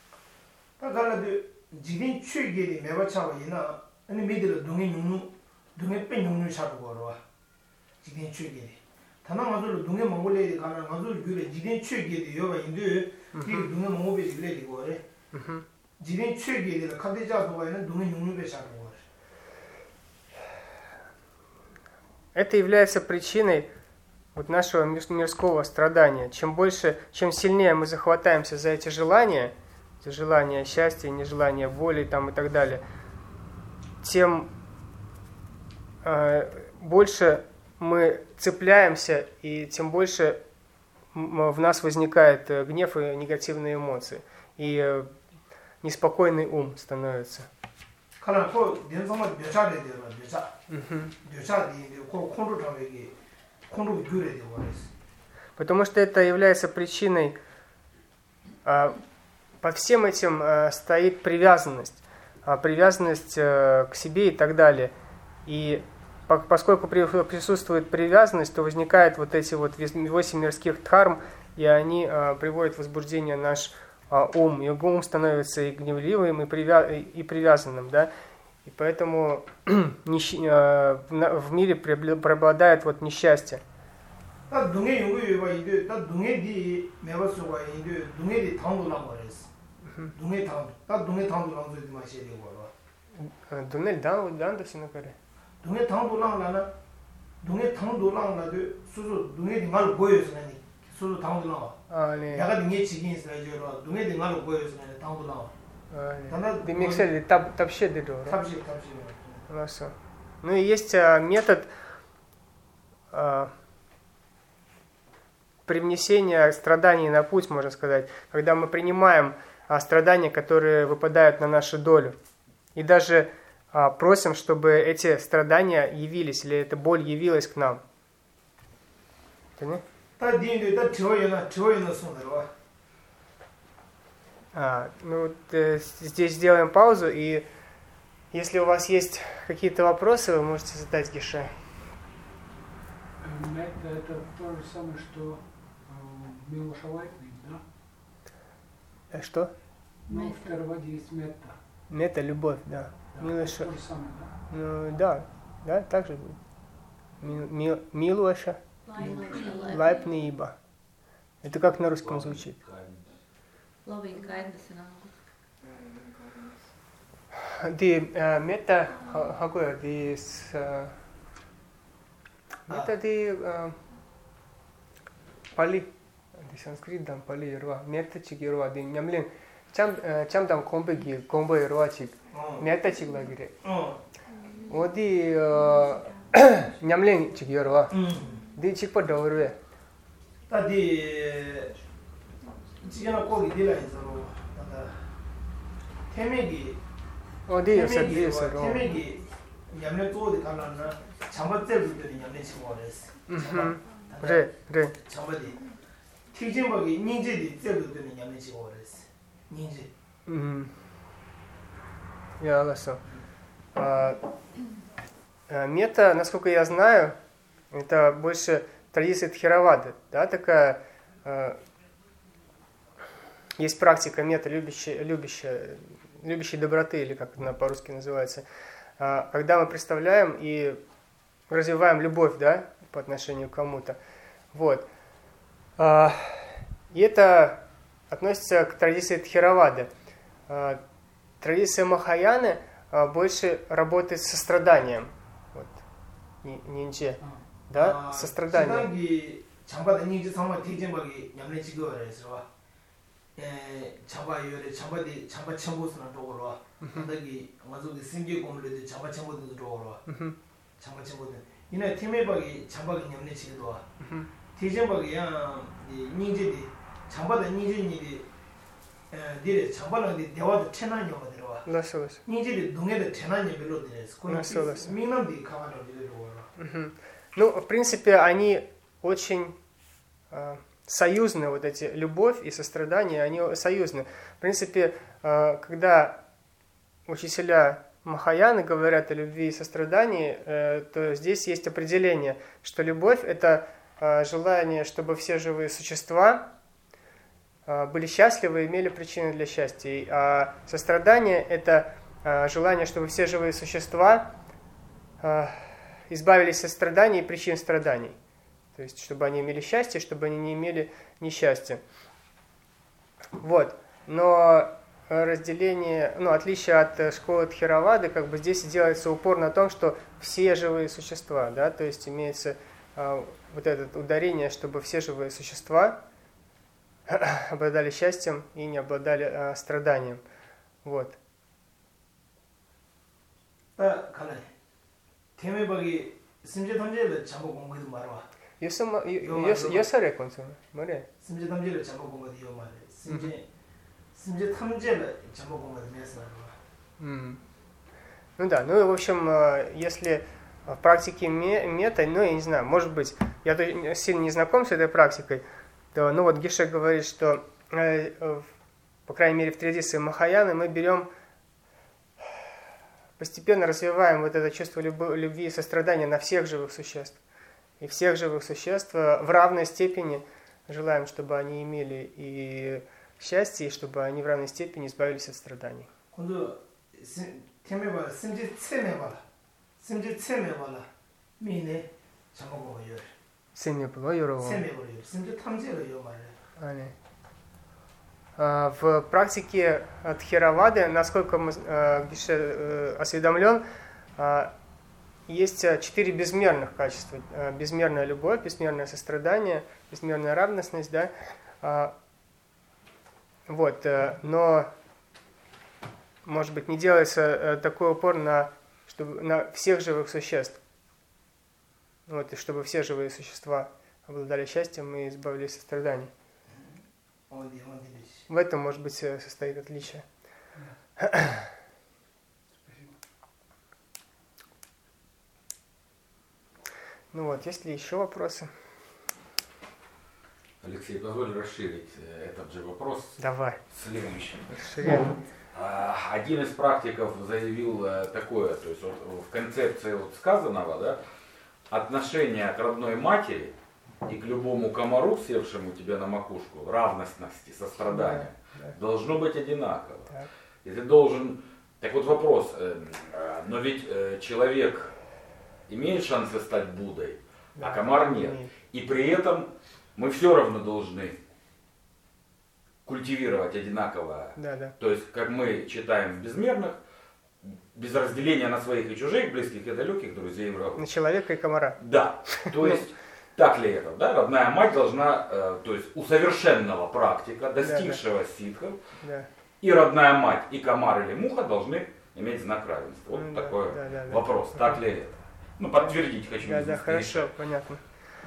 Это является причиной вот нашего мирского страдания. Чем больше, чем сильнее мы захватаемся за эти желания, эти желания счастья, нежелания воли там, и так далее, тем э, больше мы цепляемся, и тем больше в нас возникает гнев и негативные эмоции. И э, неспокойный ум становится. Потому что это является причиной, э, под всем этим э, стоит привязанность, э, привязанность э, к себе и так далее. И по, поскольку при, присутствует привязанность, то возникают вот эти вот восемь мирских дхарм, и они э, приводят в возбуждение наш э, ум. И ум становится и гневливым, и, привя, и привязанным, да. И поэтому нищ... э, в мире преобладает вот несчастье. Туннель дан дан да синакаре. Туннель дан дулан лана. Туннель дан дулан лана 데 수수 туннел이 말 보여서니 수수 당 дулан. 아 네. 야가 네 지긴 있어요. туннел이 말 보여서니 당 дулан. 아 네. 단다 демиксель таб табше деду. Табше табше. Хорошо. Ну и есть а, метод а, привнесения страданий на путь, можно сказать, когда мы принимаем а, страдания, которые выпадают на нашу долю. И даже а, просим, чтобы эти страдания явились, или эта боль явилась к нам. А, ну, э, здесь сделаем паузу, и если у вас есть какие-то вопросы, вы можете задать Гише. Это, это то же самое, что э, Милоша Лайпнинг, да? А что? Ну, в переводе есть метта. Метта — любовь, да. Да, Милоша. то же самое, да? Ну, да, да, так же будет. Ми, Милоша Лайпниба. Это как на русском звучит? Loving kindness in The uh, metta, какое? The uh, metta the uh, Pali, the Sanskrit там Pali ерва, metta чиг ерва, the нямлен чам чам там комбе ги комбе ерва чиг, metta чиг лагере. Оди нямлен чиг ерва, the чиг по довере. Тади 지금 거기 들어 있어. 나다. 태매기. 어디에서 어디에서? 태매기. 냠내 또어디 갈라나. 잠바때부터는 냠내 치고 그랬어. 음. 그래, 그래. 잠바디. 티진박이 닌제디 때부터는 냠내 치고 그랬어. 닌제. 음. Я 알았어. А, мета, насколько я знаю, это больше традиция Тхеравады, да, такая. Есть практика мета любящей, любящей, любящей доброты, или как она по-русски называется, когда мы представляем и развиваем любовь, да, по отношению к кому-то. Вот. И это относится к традиции Тхеравады. Традиция Махаяны больше работает с состраданием. Вот. Нинче. Да, состраданием. 잡아 요래 잡아디 잡아 첨부스나 도로와 한다기 맞아도 생계 공부를 잡아 첨부도 도로와 잡아 첨부도 이내 팀에박이 잡아기 냠내 지도와 대전박이야 이 닌제디 잡아다 닌제니디 dire chambalang di dewa de tena nyo ma dirwa Ласо, ласо. ni ji dunge de tena nyo belo dire ko Ласо, ласо. minam di kama do dire ro Мгм. Ну, в принципе, они очень э, союзны, вот эти любовь и сострадание, они союзны. В принципе, э, когда учителя Махаяны говорят о любви и сострадании, э, то здесь есть определение, что любовь – это э, желание, чтобы все живые существа э, были счастливы и имели причины для счастья. А сострадание – это э, желание, чтобы все живые существа э, избавились от страданий и причин страданий. То есть, чтобы они имели счастье, чтобы они не имели несчастья. Вот. Но разделение, ну, отличие от школы Тхеравады, как бы здесь делается упор на том, что все живые существа, да, то есть имеется а, вот это ударение, чтобы все живые существа обладали счастьем и не обладали а, страданием. Вот. 아, 칼라이. 테메바기 심제 던제를 잡고 본 거도 말아. 여섯 여섯에 건서 뭐래? 심제 던제를 잡고 본 거도 요 말해. 심제 심제 탐제를 잡고 본 거도 место 말아. Mm. Ну да, ну и в общем, если в практике мета, ну я не знаю, может быть, я сильно не знаком с этой практикой, то, ну вот Гише говорит, что, по крайней мере, в традиции Махаяны мы берем, постепенно развиваем вот это чувство любви и сострадания на всех живых существ. И всех живых существ в равной степени желаем, чтобы они имели и счастье, и чтобы они в равной степени избавились от страданий. 테메바 심제 체메바 심제 체메바라 미네 잡고 요. Семепло юро. 체메버려. 심제 탐제를 요 말해. В практике Тхеравады, насколько Гише осведомлен, есть четыре безмерных качества. Безмерная любовь, безмерное сострадание, безмерная равностность, да. Вот, но, может быть, не делается такой упор на, чтобы, на всех живых существ. Вот, и чтобы все живые существа обладали счастьем и избавились от страданий. В этом, может быть, состоит отличие. Ну вот, есть ли еще вопросы? Алексей, позволь расширить этот же вопрос. Давай. Следующим. Расширяем. Один из практиков заявил такое, то есть вот в концепции вот сказанного, да, отношение к родной матери и к любому комару, севшему тебе на макушку, равностности, сострадания, да, да, должно быть одинаково. Так. И ты должен... Так вот вопрос, но ведь человек имеет шансы стать Буддой, да, а комар нет. нет. И при этом мы все равно должны культивировать одинаково. Да, да. То есть, как мы читаем в безмерных, без разделения на своих и чужих, близких и далеких, друзей и врагов. На человека и комара. Да. То есть, так ли это? Да? Родная мать должна, э, то есть у совершенного практика, достигшего, да, да, ситхов, да, и родная мать, и комар или муха должны иметь знак равенства. Вот, да, такой, да, да, вопрос. Да. Так ли это? Ну, подтвердить хочу. Да, да, хорошо, понятно.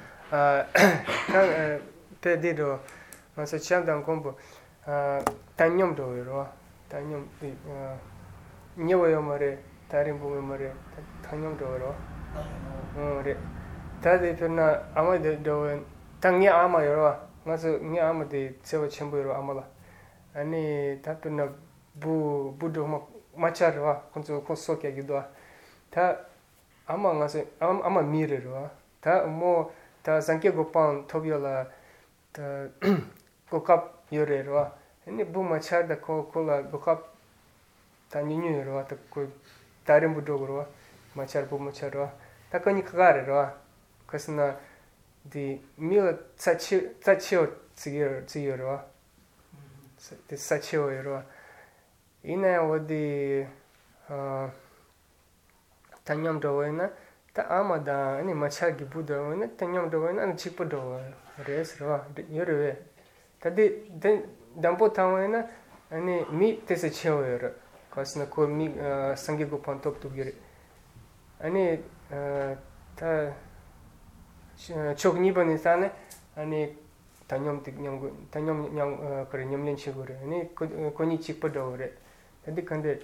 Педидо, он зачем там комбо? Таньем доверо, таньем не воё море, тарим буме море, таньем доверо. Ре. Таде перна амаде доен, танье амаёро, 맞아, 니 아무데 제가 전부로 아마라. 아니 답변나 부 부도 막 마차르와 கொஞ்சம் 코소게 기도아. 다 아마 가서 아마 미르로. 다뭐 다 상계 고판 토비올라 다 고갑 요레로. 아니 부 마차르다 콜라 고갑 다니뉴로 такой 다른 부도로 마차르 부 마차르. тако니 카가르로. 그래서 디 밀 차치 차치오 찌여 찌여로 디 차치오여로 이내 어디 어 таньям довойна та амада 아니 마차기 부도나 таньям довой나 안 치포도 레스로 여르웨 та디 담보 타오나 아니 미 테세 치오여로 그래서 코미 상기고 판톡 두기리 아니 타 чог нибани стане, они 단념 득념 단념 냥 그래 념len치 그래 아니 코니 치퍼도 그래 근데 근데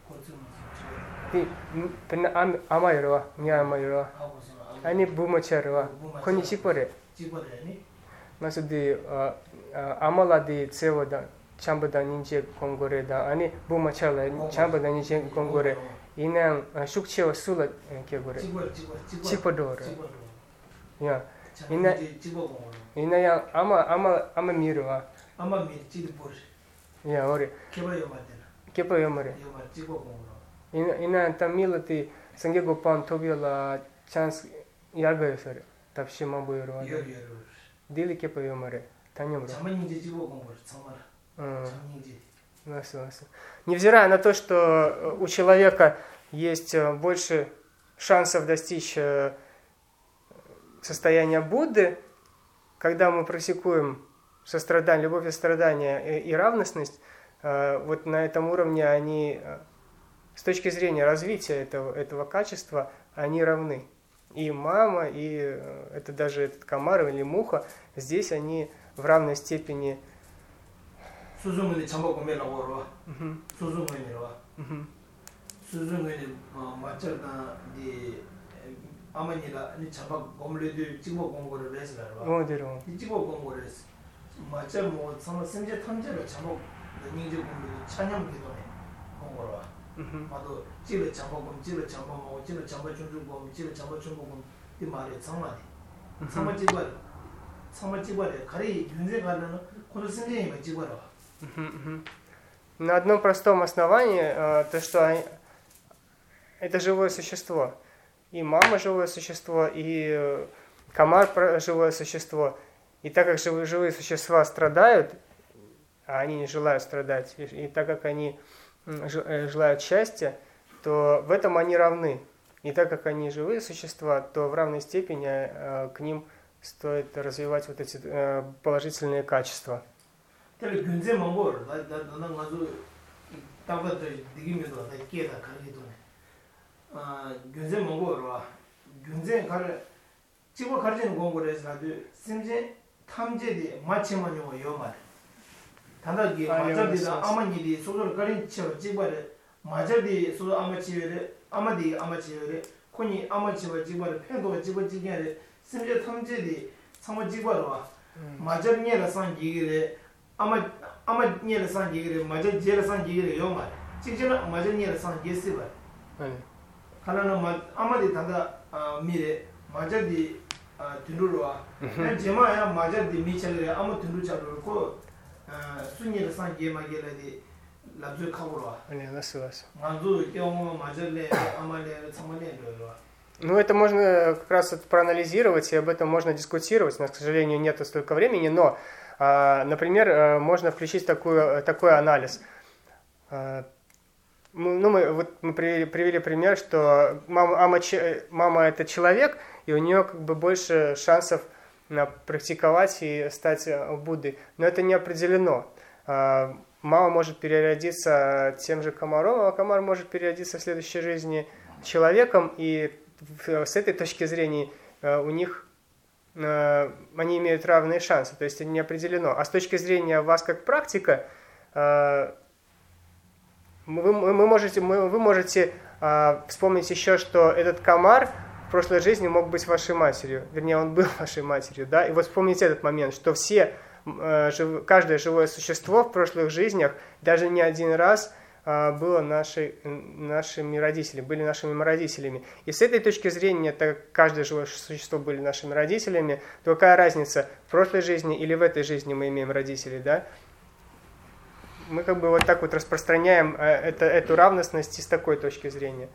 이 근데 아마이로 냐마이로 아니 부모처럼 코니 치퍼래 마스디 아말라디 세워다 참바다 닌체 공고래다 아니 부모처럼 참바다 닌체 공고래 이냥 숙치와 술을 이렇게 그래 치퍼도 야 이나 이나야 아마 아마 아마 미르와 아마 미 지도 보르 야 오래 개발요 맞잖아 개발요 말해 요 말 찍어 공으로 이나 이나 тамилати 상게고 판 토비라 찬스 야가요서 답시만 보여로 요요요 딜리 개발요 말해 танемро 자만인지 찍어 공으로 정말 자만인지 Нас, нас. Невзирая на то, что у человека есть больше шансов достичь состояния Будды, когда мы практикуем сострадание, любовь и сострадание и равностность, вот на этом уровне они, с точки зрения развития этого, этого качества, они равны. И мама, и это даже этот комар или муха, здесь они в равной степени. 수중근이 잠복 고매라고 그러. 수중근이로. 수중근이 맞잖아. 이 아마니가 이 잠복 고물에도 찍어 공고를 해서라고. 어디로? 이 찍어 공고를 했어. 맞아 뭐 정말 생제 탐제로 잠복 닝제 공부 찬양 기도네. 공고로. 맞도 찍을 잠복 찍을 잠복 뭐 찍을 잠복 중중고 찍을 잠복 중고 이 말이 정말. 정말 찍어. 정말 찍어. 가리 윤세 가는 코너 생제에 찍어라. На одном простом основании, то что это живое существо. И мама живое существо, и комар живое существо. И так как живые, живые существа страдают, а они не желают страдать, и, и так как они желают счастья, то в этом они равны. И так как они живые существа, то в равной степени к ним стоит развивать вот эти положительные качества. 그 근제 망고를 나 나는 아주 답을 드리면서 나 깨다 가리도네. 아, 근제 망고로 근제 가를 집어 가르치는 공부를 해서 아주 심지 탐제디 마치만 요 요말. 단다기 맞아디다 아마니디 소소를 가린 쳐 집어를 맞아디 소소 아마치를 아마디 아마치를 코니 아마치와 집어를 팬도 집어 지게를 심지 탐제디 상어 집어로 맞아니라 산 얘기를 아마 아마 니를 산 얘기를 맞아 제를 산 얘기를 요말 진짜는 맞아 니를 산 예스바 네. 하나는 아마디 단다 미래 맞아디 든루로와 제마야 맞아디 미철에 아무 든루 잡고 순이를 산 예마게라디 랍주 카고로와 아니 나스와스 만주 영어 맞을래 아마래 참말래로와. Ну, это можно как раз проанализировать, и об этом можно дискутировать. У нас, к сожалению, нет столько времени, но, например, можно включить такую, такой анализ. Ну, мы, вот мы привели пример, что мама, мама, мама – это человек, и у нее как бы больше шансов практиковать и стать Буддой. Но это не определено. Мама может переродиться тем же комаром, а комар может переродиться в следующей жизни человеком, и с этой точки зрения у них они имеют равные шансы, то есть это не определено. А с точки зрения вас как практика, вы, вы можете, вы можете вспомнить еще, что этот комар в прошлой жизни мог быть вашей матерью, вернее, он был вашей матерью, да, и вот вспомните этот момент, что все, каждое живое существо в прошлых жизнях даже не один раз было нашей, нашими родителями, были нашими родителями. И с этой точки зрения, так как каждое живое существо были нашими родителями, то какая разница, в прошлой жизни или в этой жизни мы имеем родителей, да? Мы как бы вот так вот распространяем это, эту равностность с такой точки зрения.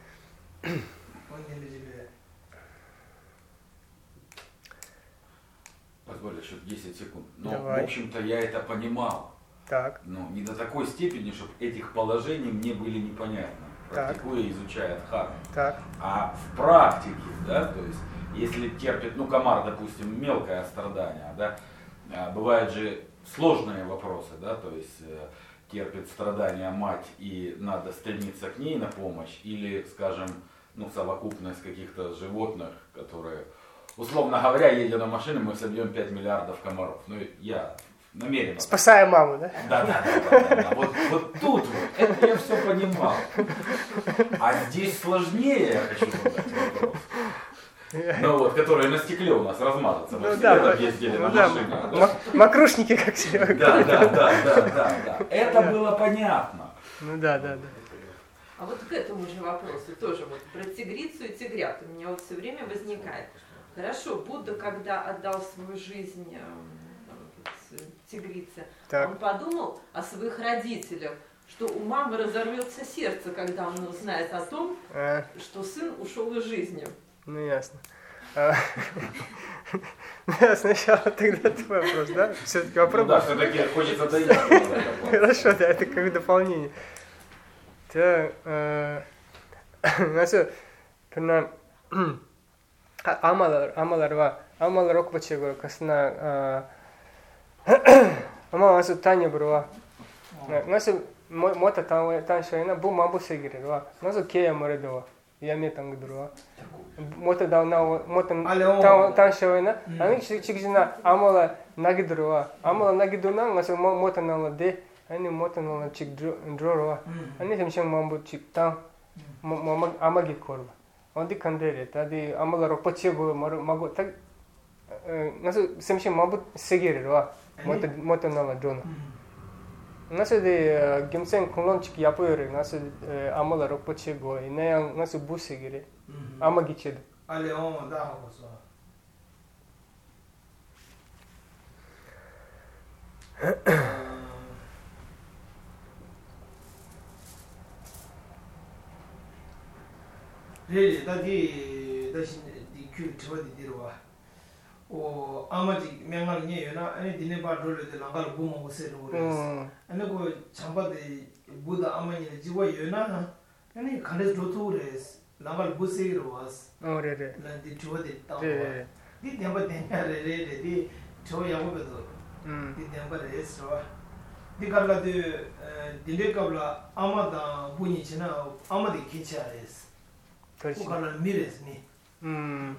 Позволь еще десять секунд. Но, Давай. в общем-то, я это понимал. Так. Но не до такой степени, чтобы этих положений мне были непонятны, практикуя и изучая дхарму. Так. А в практике, да, то есть, если терпит, ну, комар, допустим, мелкое страдание, да, бывают же сложные вопросы, да, то есть терпит страдания мать и надо стремиться к ней на помощь, или, скажем, ну, совокупность каких-то животных, которые условно говоря, едя на машине, мы собьем пять миллиардов комаров. Ну, я намеренно. Спасая маму, да? Да, да, да, да, да. Вот, вот тут вот, это я все понимал. А здесь сложнее, я хочу задать вопрос. Ну вот, которые на стекле у нас размазаться. Мы Ну все да, так да. ездили Ну на да, машине. м- Да, Макрушники, как все. да, да, да, да, да, да. Это было понятно. Ну да, да, да. А вот к этому же вопросу тоже вот про тигрицу и тигрят у меня вот все время возникает. Хорошо, Будда, когда отдал свою жизнь э, тигрице, Так. он подумал о своих родителях, что у мамы разорвется сердце, когда он узнает о том, А, что сын ушел из жизни. ну ясно. А, Сначала тогда твой вопрос, да? Все-таки Ну вопрос. да, все-таки хочется доехать. Хорошо, да, это как дополнение. Так, э, значит, 그날 아마lar 아마lar과 아마lar оквачего касна 아마 와서 타냐 бро와. 나서 뭐다 타와 타셔이나 부 마부 세기르와. 나서 케야 머레도와. 야메 당그드로와. 뭐다 다나 뭐다 타 타셔이나 아니 치기지나 아마라 나기드로와. 아마라 나기드나 나서 뭐다 나라데 아니 뭐다 나라 칙드로와. 아니 잠시만 마부 칙타 뭐 아마기 코르와. 어디 간데레 다디 아마라 록파치고 마고 딱 나서 잠시만 마부 세기르와. 뭐다 뭐다 나라 드로나. Nasa de gimsen konlonchik yapıyor nasa amala rokpoche go inayang nasa busegire ama giched Ale on da hoso. Re da di da shin di kyu chwa di dirwa. O amaji mengal nye yona ani dine ba dole de langal bu mo se ro res. Ani ko chamba de buda amani de jiwa yona ani khales do tu res langal bu se ro was. ore re La di chwa de ta. re Di nyamba de re re re di chwa ya go do. mm Di nyamba res ro. Di kala de dile kabla amada bu ni china amadi kicha res. Ko точно kala mires ni. М.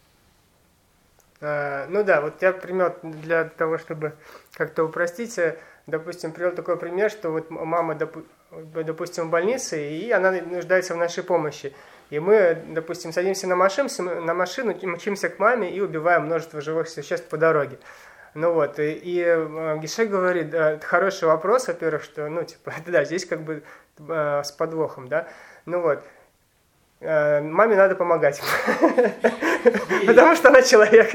А, ну да, вот я пример для того, чтобы как-то упростить, э, допустим, привел такой пример, что вот мама, допу- допустим, в больнице, и она нуждается в нашей помощи. И мы, допустим, садимся на машину, на машину, мчимся к маме и убиваем множество живых существ по дороге. Ну вот, и, и э, Гише говорит, да, это хороший вопрос, во-первых, что, ну, типа, да, здесь как бы э, с подвохом, да, ну вот, э, маме надо помогать, потому что она человек.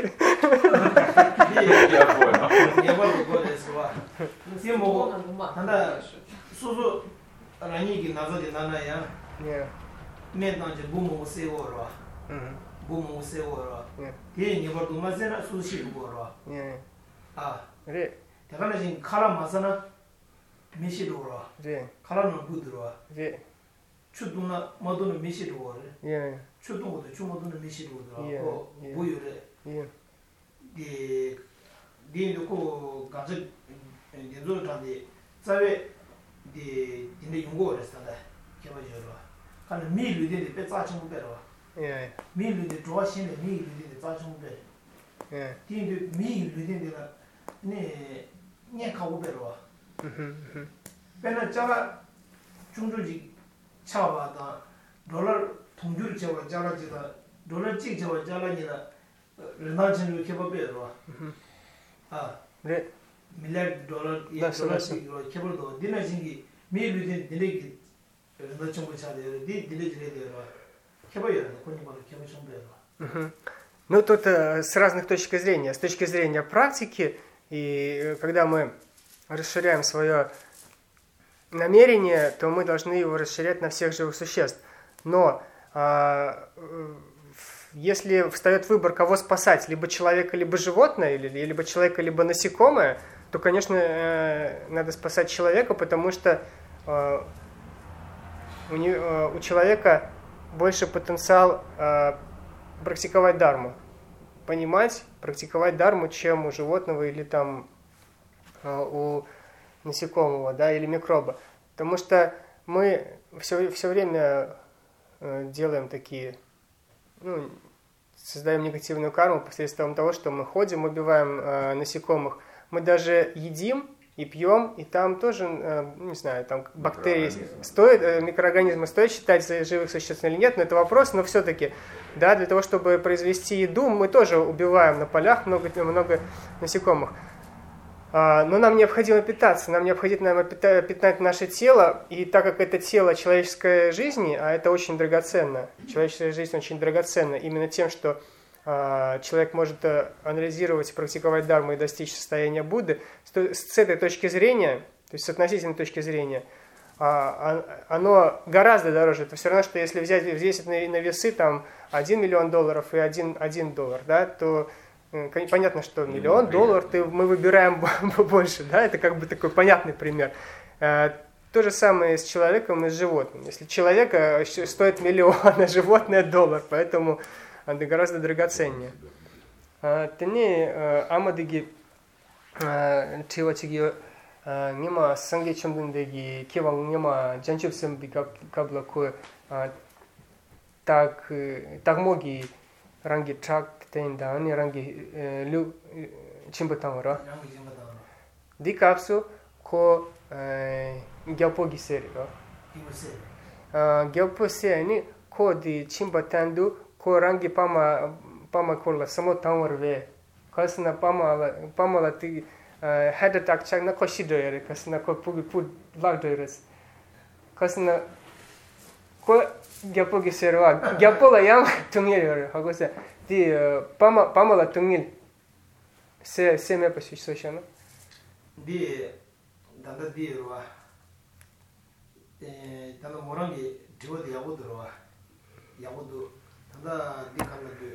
Я понял. Я бы говорил, что Ну, 뭐, надо мать надо- слышать. 소소 라니기 나서지 나나야 Не, 메단지 부모 세워라 м, 부모 세워라 네. 게 니버도 마세나 소시 부어라 не, 아 ре, 대가나 진 카라 마사나 미시로라 ре, 카라는 부드러와 ре, 추도나 모두는 미시로라 е, 추도도 추모도는 미시로라 예, 고 예. 보유래 е, 디 디도 가서 인도 단디 자외 디 인데 용고랬었다 개발이로 간 미르디 배짜청 배로 е, 미르디 좋아신데 미르디 짜청 배 е, 디인데 미르디가 네 녀카고 배로 мгм, мгм, 배나 자가 중조지 차와다 돌러 통주를 제와 자라지다 돌러 찍 제와 자라니라 르나진을 개발배로 мгм, 아 ре, 밀리언 달러 이 맞어, 맞어. 달러씩 개발도 디나진기 미르디 디레기 르나 정부 차대로 디 디레지레디로 개발이야 코니 바로 개발 정부야 мгм. Ну, тут э, с разных точек зрения. С точки зрения практики, и э, когда мы расширяем свое намерение, то мы должны его расширять на всех живых существ. Но а, э, если встает выбор, кого спасать, либо человека, либо животное, или, либо человека, либо насекомое, то, конечно, э, надо спасать человека, потому что э, у, не- э, у человека больше потенциал э, практиковать дарму, понимать, практиковать дарму, чем у животного или там э, у насекомого, да, или микроба. Потому что мы все, все время э, делаем такие, ну, создаем негативную карму посредством того, что мы ходим, убиваем э, насекомых. Мы даже едим и пьем, и там тоже, э, не знаю, там бактерии стоит, э, микроорганизмы стоит считать за живых существ или нет, но это вопрос, но все-таки, да, для того, чтобы произвести еду, мы тоже убиваем на полях много, много насекомых. А, но нам необходимо питаться, нам необходимо питать наше тело, и так как это тело человеческой жизни, а это очень драгоценно, человеческая жизнь очень драгоценна именно тем, что человек может анализировать, практиковать дharму и достичь состояния Будды, с этой точки зрения, то есть с относительной точки зрения, оно гораздо дороже. Это все равно, что если взять, взвесить на, на весы там один миллион долларов и один, один доллар, да, то понятно, что миллион долларов ты, мы выбираем больше, да, это как бы такой понятный пример. То же самое с человеком и с животным. Если человек стоит миллион, а животное доллар, поэтому это гораздо драгоценнее. Тене амадыги чивачиги нема санге чемдендеги кевал нема жанчупсем бикабла ко так так моги ранги чак тенда ани ранги лю чимбатамара дикапсу ко гяпоги серио гяпосе ани ко ди чимбатанду ko rangi pama pama kola samo tawarve kasna pama pama la ti head attack chak na koshi doyere kasna ko pugi put lag doyres kasna ko gyapo gi serwa gyapo la yam tungel hago se ti pama pama la tungil se se me pasu soshana di danda di ro eh danda morangi diwo de yago ro yago do 다 디칼라드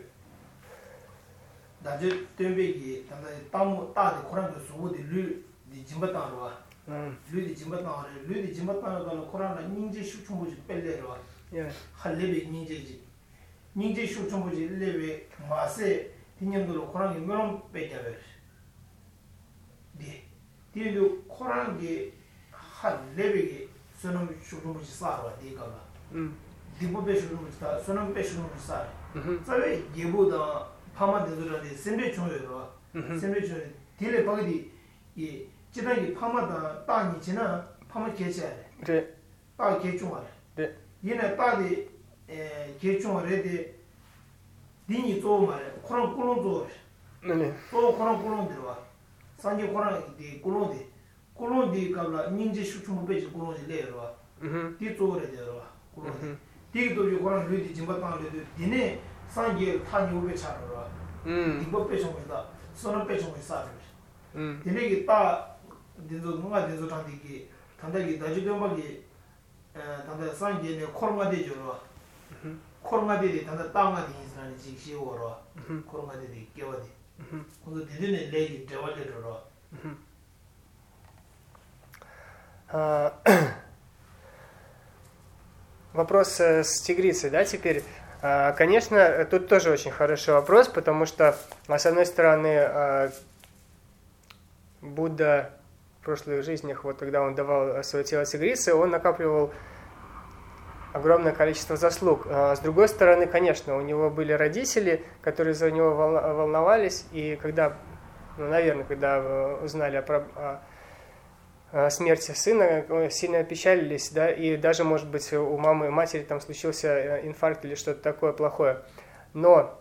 다제 템베기 단다 땅 따데 코란도 수고디 류 디짐바타로 류디 짐바타로 류디 짐바타로 코란나 닌제 슈충부지 뺄레로 예 할레베 닌제지 닌제 슈충부지 레베 마세 디년도로 코란이 메론 빼자베 디 디도 코란게 할레베기 선음 슈충부지 사로 디가가 음 디보 배슈는 다 선은 배슈는 사. 저에 예보다 파마 되더라도 선배 중요해요. 선배 중에 딜레 바기 이 지난이 파마다 땅이 지나 파마 개셔야 돼. 네. 땅 개중아. 네. 얘네 땅이 에 개중아래데 니니 또 말해. 코랑 꿀론도. 네. 또 코랑 꿀론 들어와. 산지 코랑 디 꿀론디. 꿀론디 가라 닌지 슈충 배지 꿀론디 내려와. 음. 디 쪽으로 내려와. 꿀론. 디도 요거는 류디 짐바탄레도 디네 산게 타니 오베 차로라 음 디보 빼송이다 선은 빼송이 싸죠 음 디네기 따 디도 누가 디도 단디기 단다기 다지병박이 에 단다 산게네 코로나 되죠로 코로나 되디 단다 땅가 디스라니 지시오로 코로나 되디 깨워디 근데 디네 레기 데발레로 아 Вопрос с тигрицей, да, теперь. Конечно, тут тоже очень хороший вопрос, потому что, с одной стороны, Будда в прошлых жизнях, вот когда он давал свое тело тигрице, он накапливал огромное количество заслуг. С другой стороны, конечно, у него были родители, которые за него волновались, и когда, ну, наверное, когда узнали о смерти сына, сильно опечалились, да, и даже, может быть, у мамы и матери там случился инфаркт или что-то такое плохое. Но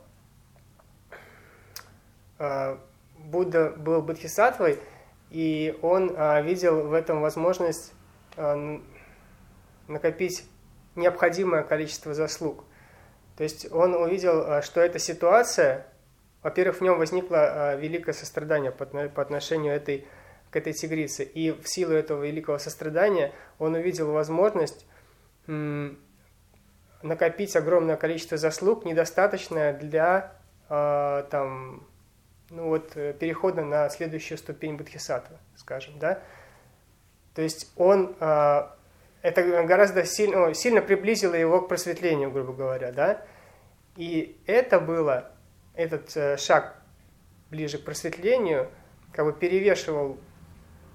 э, Будда был бодхисаттвой, и он э, видел в этом возможность э, накопить необходимое количество заслуг. То есть он увидел, что эта ситуация, во-первых, в нем возникло э, великое сострадание по, по отношению этой к этой тигрице. И в силу этого великого сострадания он увидел возможность м, накопить огромное количество заслуг, недостаточное для э, там, ну вот, перехода на следующую ступень бодхисаттвы, скажем, да. То есть он, э, это гораздо сильно, сильно приблизило его к просветлению, грубо говоря, да. И это было, этот э, шаг ближе к просветлению, как бы перевешивал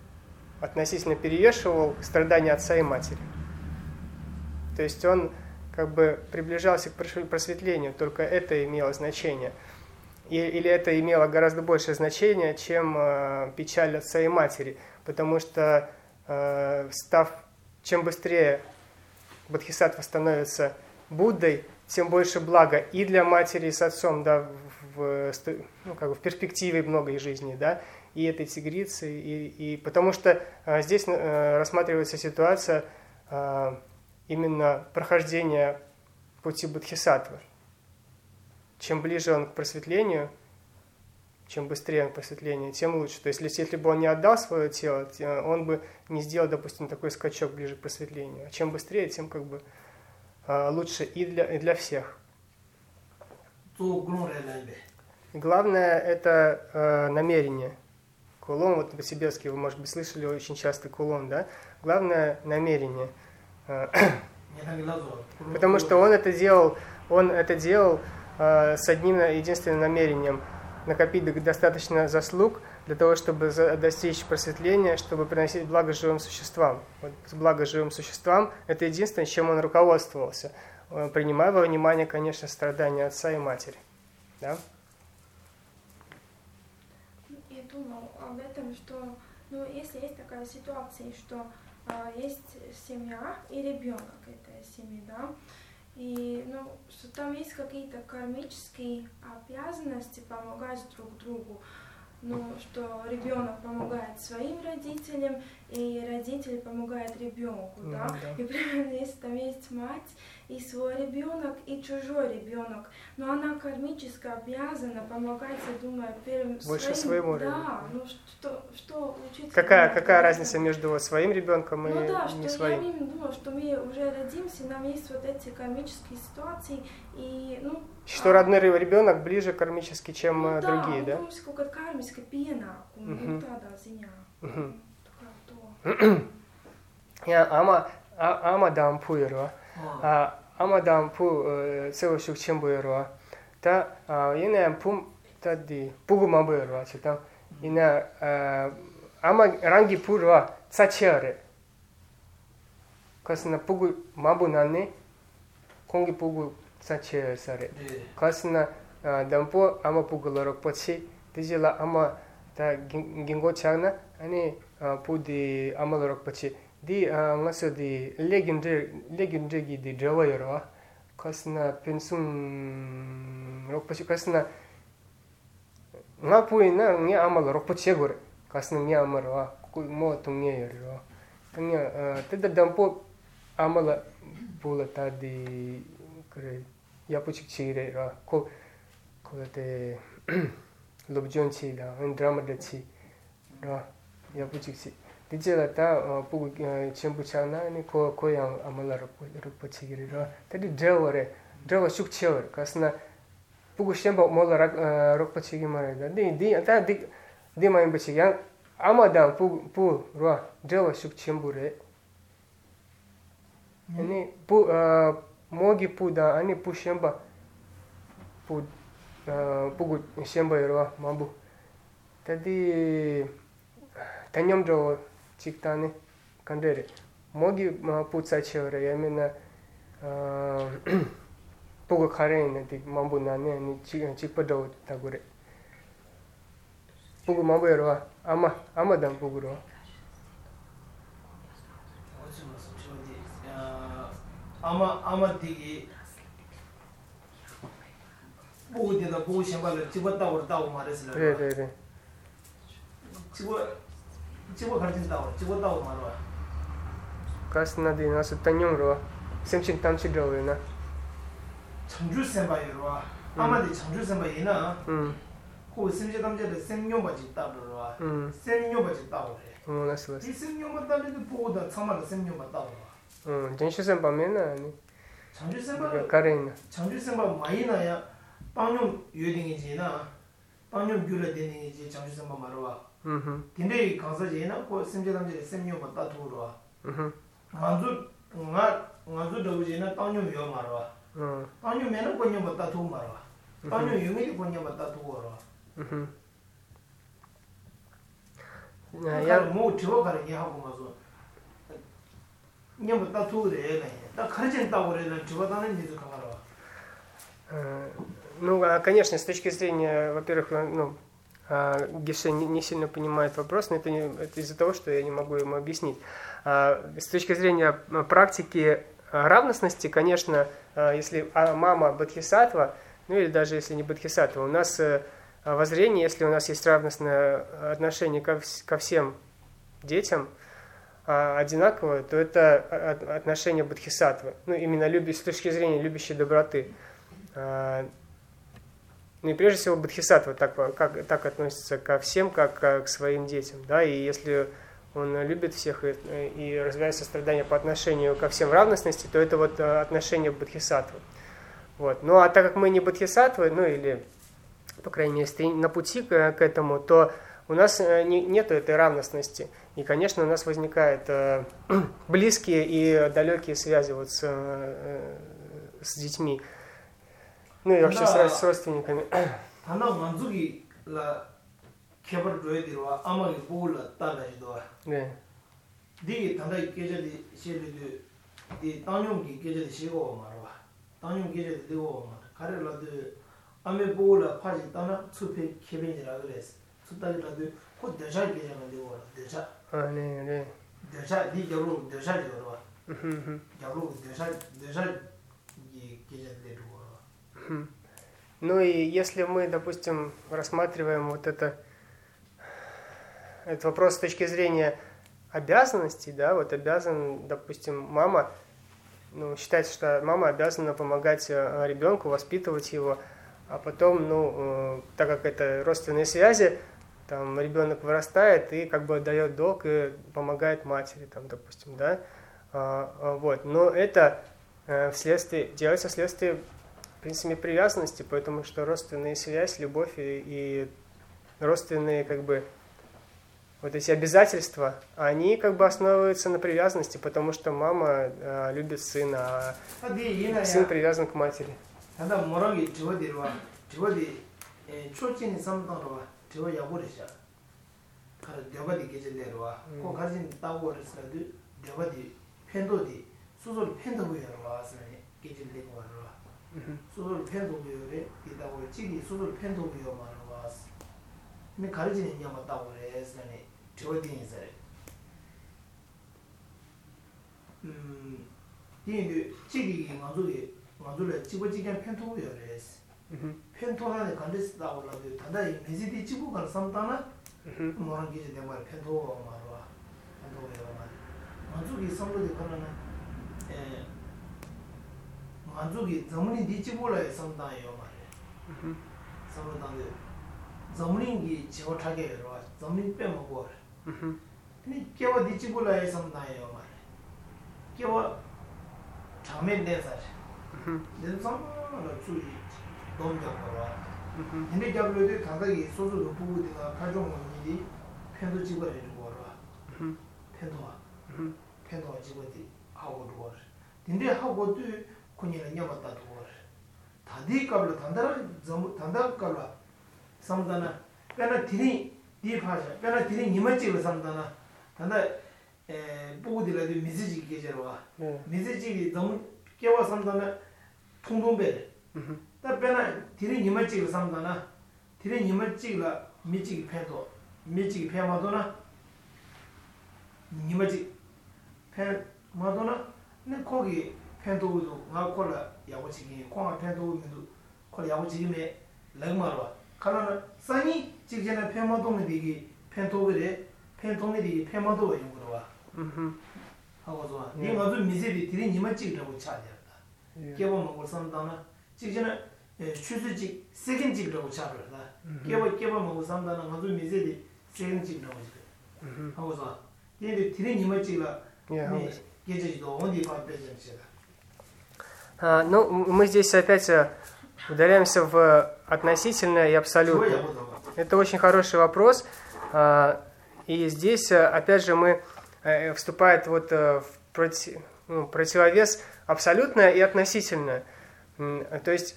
относительно перевешивал страдания отца и матери. То есть он как бы приближался к просветлению, только это имело значение. И, или это имело гораздо большее значение, чем э, печаль отца и матери. Потому что, э, став, чем быстрее Бодхисаттва становится Буддой, тем больше блага и для матери с отцом, да, в, ну, как бы в перспективе многой жизни, да, и этой тигрицы, и, и потому что э, здесь э, рассматривается ситуация э, именно прохождения пути Бодхисаттвы. Чем ближе он к просветлению, чем быстрее он к просветлению, тем лучше. То есть, если, если бы он не отдал свое тело, он бы не сделал, допустим, такой скачок ближе к просветлению. А чем быстрее, тем как бы э, лучше и для, и для всех. И главное это э, намерение. Кулон, вот по-сибирски вы, может быть, слышали очень часто кулон, да? Главное намерение. Потому что он это делал, он это делал э, с одним единственным намерением — накопить достаточно заслуг для того, чтобы достичь просветления, чтобы приносить благо живым существам. Вот благо живым существам — это единственное, чем он руководствовался, принимая во внимание, конечно, страдания отца и матери. Да? Я думал об этом, что, ну, если есть такая ситуация, что э, есть семья и ребенок этой семьи, да, и, ну, что там есть какие-то кармические обязанности помогать друг другу, ну, что ребенок помогает своим родителям, и родители помогают ребенку, да? Mm, да. И примерно, если там есть мать, и свой ребенок, и чужой ребенок, но она кармически обязана помогать, я думаю, первым больше своим, своему да, ребенку. ну что, что учиться. Какая, какая разница между вот своим ребенком и ну, да, не что своим? Я именно думала, что мы уже родимся, нам есть вот эти кармические ситуации, и, ну... Что а... родной ребенок ближе кармически, чем ну, другие, да? Да, он kaut kāda karmiska pienākuma, Mhm. nu, tādā ziņā. Mhm. Tā kā to. Я ама ама дампу иро. А ама дампу цео шукчембу иро. Та ине пум тади пугу мабу иро. Чита ине ама ранги пуро цачере. Касна пугу мабу нане конги пугу цачере саре. Касна дампу ама пугу лорок почи тижела ама та гинго чагна ани пуди ама лорок почи di ngaso di legendary legendary di drawayro kasna pensum rokpachi kasna ngapuina ngi amal rokpachi gore kasna ngi amaro ku mo tungye yoro tanya tada dampo amala pula ta di kre yapuchik chire ra ko ko te lobjon chi da drama da chi ra yapuchik chi 디제가 다 보고 전부 장난이 고 고양 아말라로 르포치기리라 데디 드워레 드워 숙치어 가스나 보고 셴바 몰라 르포치기 말이다 디디 다디 디마인 버치야 아마다 부부로 드워 숙침부레 아니 부 모기 부다 아니 부셴바 부 보고 셴바여로 마부 데디 단념조 직단에 간데레 모기 부츠아치어레 야면나 어 보고 가래는 디 mambu나네 아니 지금 직버도 타고레 보고 mambu여로 아마 아마단 보고로 아마 아마 디기 보고 되다 보고 생각을 집었다 오르다고 말했어요. 그래 그래 집어 집어 가르친다고 집었다고 말어. 가스나디 나서 단념으로 샘친 탐치더웨나 청주 셈바이로 아마디 청주 셈바이나 음 고 심지 담제를 생용바지 따로로 음 생용바지 따로래. 음 나서 이 생용바 따르도 보고다 참아도 생용바 따로. 음 전시선 밤에나 아니 청주 셈바 가래나 청주 셈바 마이나야 빵용 유딩이지나 빵용 규를 되는지 청주 셈바 말어. 음 근데 강사지나 고 심지 담제를 생용바 따로로. 음 아주 nga ngazu dawjina tanyo yo marwa 음 tanyo mena konyo batta thu marwa tanyo yumi konyo batta thu oro 음 ya mo thiwa kar ya hago maso nya batta thu re ne 다 가르친다고 그래는 저거다는 니도 가봐라. Ну, конечно, с точки зрения, во-первых, ну, Геше не, не сильно понимает вопрос, но это, не, это из-за того, что я не могу ему объяснить. С точки зрения практики равностности, конечно, если мама бодхисаттва, ну или даже если не бодхисаттва, у нас воззрение, если у нас есть равностное отношение ко, ко всем детям, одинаковое, то это отношение бодхисаттвы. Ну, именно люби, с точки зрения любящей доброты. Ну и прежде всего бодхисаттва так, как, так относится ко всем, как к своим детям. Да? И если он любит всех и, и развивает сострадание по отношению ко всем равностности, то это вот отношение бодхисаттвы. Вот. Ну а так как мы не бодхисаттвы, ну или, по крайней мере, на пути к, к этому, то у нас не, нет этой равностности. И, конечно, у нас возникают э, близкие и далекие связи вот с, э, с детьми. Ну и вообще с, с родственниками. Она манзуги ла кебар доедирва амаги була талайдва. Да. ди тандай 계절이 실리드 이 땅용기 계절이 시고 말와. 땅용 계절이 되고 말. 가르라도 아메 보라 파지 따나 수페 케빈이라 그랬어. 수다리라도 곧 대사 계절은 되고 대사. 아, 네, 네. 대사 디 겨루 대사 겨루와. 음. 겨루 대사 대사 이 계절 되고. Ну и если мы, допустим, рассматриваем вот это, этот вопрос с точки зрения обязанностей, да, вот обязан, допустим, мама, ну, считается, что мама обязана помогать ребенку, воспитывать его, а потом, ну, так как это родственные связи, там ребенок вырастает и как бы отдает долг и помогает матери, там, допустим, да, а, вот, но это вследствие, делается вследствие, в принципе, привязанности, потому что родственные связи, любовь и, и родственные, как бы, вот эти обязательства, они как бы основываются на привязанности, потому что мама э, любит сына, а сын привязан к матери. Когда мороги чего-то, чего-то, чуть-чуть не сам там, чего я буду сейчас, когда девады 계절대로와, 그 가진 따고 그랬어도 девады 팬도디, 수술 팬도고요, 와서는 계절대고 말로. 수술 팬도고요래, 이따고 지기 수술 팬도고요 말로 와서. 근데 가르치는 게 맞다고 그래서 저딩이 있어요. 음, 이게 지기 만족이 만족을 집어지게 팬도고요래. 팬토하네 간데스다고 라도 다다이 메시디 집고 갈 삼다나 뭐랑 기지 내 말 팬토 말와 팬토고요 말. 만족이 선물이 그러는 에 만족이 전문이 뒤집어라에 선다요 말이야. 선물단데 전문이 지고 타게 로 전문 빼먹고. 근데 깨워 뒤집어라에 선다요 말이야. 깨워 잠에 내서. 내가 선물을 주의 너무 잡아와. 근데 잡으려도 단단히 소소도 부부들가 가족 원인이 팬도 집어야 되는 거라. 팬도와. 팬도와 집어디 하고 그거. 근데 하고도 군인은 녀봤다 그거. 다디 qabla 단단한 단단 qabla 삼다나 빼나 디니 디파자 빼나 디니 니마치고 삼다나 단다 에 부부들한테 메시지 계절와. 메시지 너무 깨워 삼다나 통동배. 다 빼나 디리 님을 찍을 삼다나 디리 님을 찍으라 미치기 패도 미치기 패마도나 님을 찍 패마도나 네 거기 패도도 나 콜라 야고치기 콩아 패도도 콜라 야고치기메 랭마로 가라나 산이 찍잖아 패마도는 되기 패도그래 패도는 되기 패마도 용거와 하고 좋아 네 맞은 미세비 디리 님을 찍으라고 차야 개보 먹을 삼다나 지금은 추수직 세근직이라고 잡으라. 개보 개보 먹고 산다는 아주 미세디 세근직이라고 지금. 하고서 얘들 들은 힘을 찍라. 네. 계제도 어디 봐 빼전시다. А, ну, мы здесь опять удаляемся в относительное и абсолютное. Это очень хороший вопрос. И здесь, опять же, мы вступает вот в против, ну, противовес абсолютное и относительное. То есть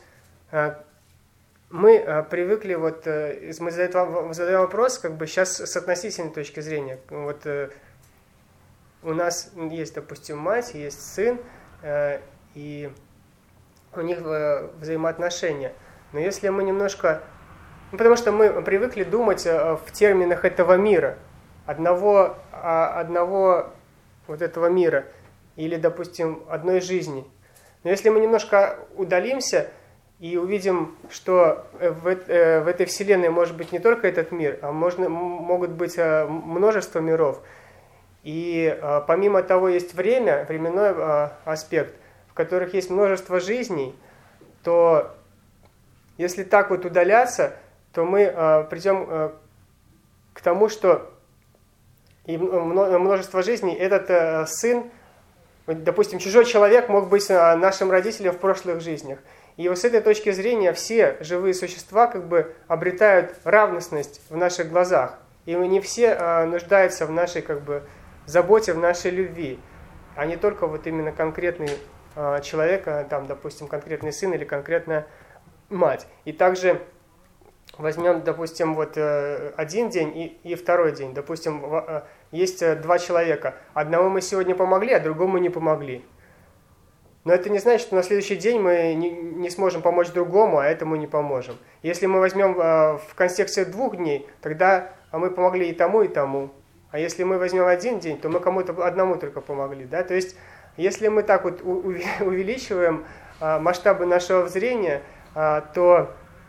мы привыкли, вот, мы задаем, задаем вопрос, как бы сейчас с относительной точки зрения. Вот у нас есть, допустим, мать, есть сын, и у них взаимоотношения. Но если мы немножко... Ну, потому что мы привыкли думать в терминах этого мира, одного, одного вот этого мира, или, допустим, одной жизни. Но если мы немножко удалимся и увидим, что в, в этой вселенной может быть не только этот мир, а можно, могут быть множество миров. И помимо того есть время, временной аспект, в которых есть множество жизней, то если так вот удаляться, то мы придем к тому, что и множество жизней этот сын, допустим, чужой человек мог быть нашим родителем в прошлых жизнях. И вот с этой точки зрения все живые существа как бы обретают равностность в наших глазах. И не все а, нуждаются в нашей как бы заботе, в нашей любви, а не только вот именно конкретный а, человек, а, там, допустим, конкретный сын или конкретная мать. И также возьмем, допустим, вот один день и, и второй день. Допустим, есть два человека. Одному мы сегодня помогли, а другому не помогли. Но это не значит, что на следующий день мы не, не сможем помочь другому, а этому не поможем. Если мы возьмем в контексте двух дней, тогда мы помогли и тому, и тому. А если мы возьмем один день, то мы кому-то одному только помогли. Да? То есть, если мы так вот увеличиваем масштабы нашего зрения, то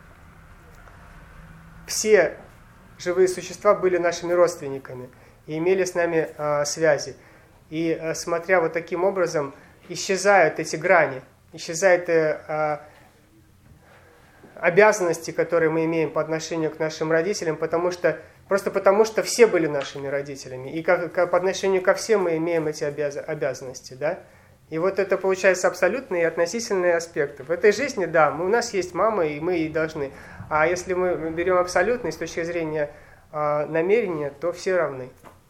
все живые существа были нашими родственниками и имели с нами связи. И смотря вот таким образом, исчезают эти грани, исчезают э, обязанности, которые мы имеем по отношению к нашим родителям, потому что, просто потому что все были нашими родителями. И как, как, по отношению ко всем мы имеем эти обяз, обязанности. Да? И вот это получается абсолютные и относительные аспекты. В этой жизни, да, мы, у нас есть мама, и мы ей должны. А если мы берем абсолютный с точки зрения э, намерения, то все равны.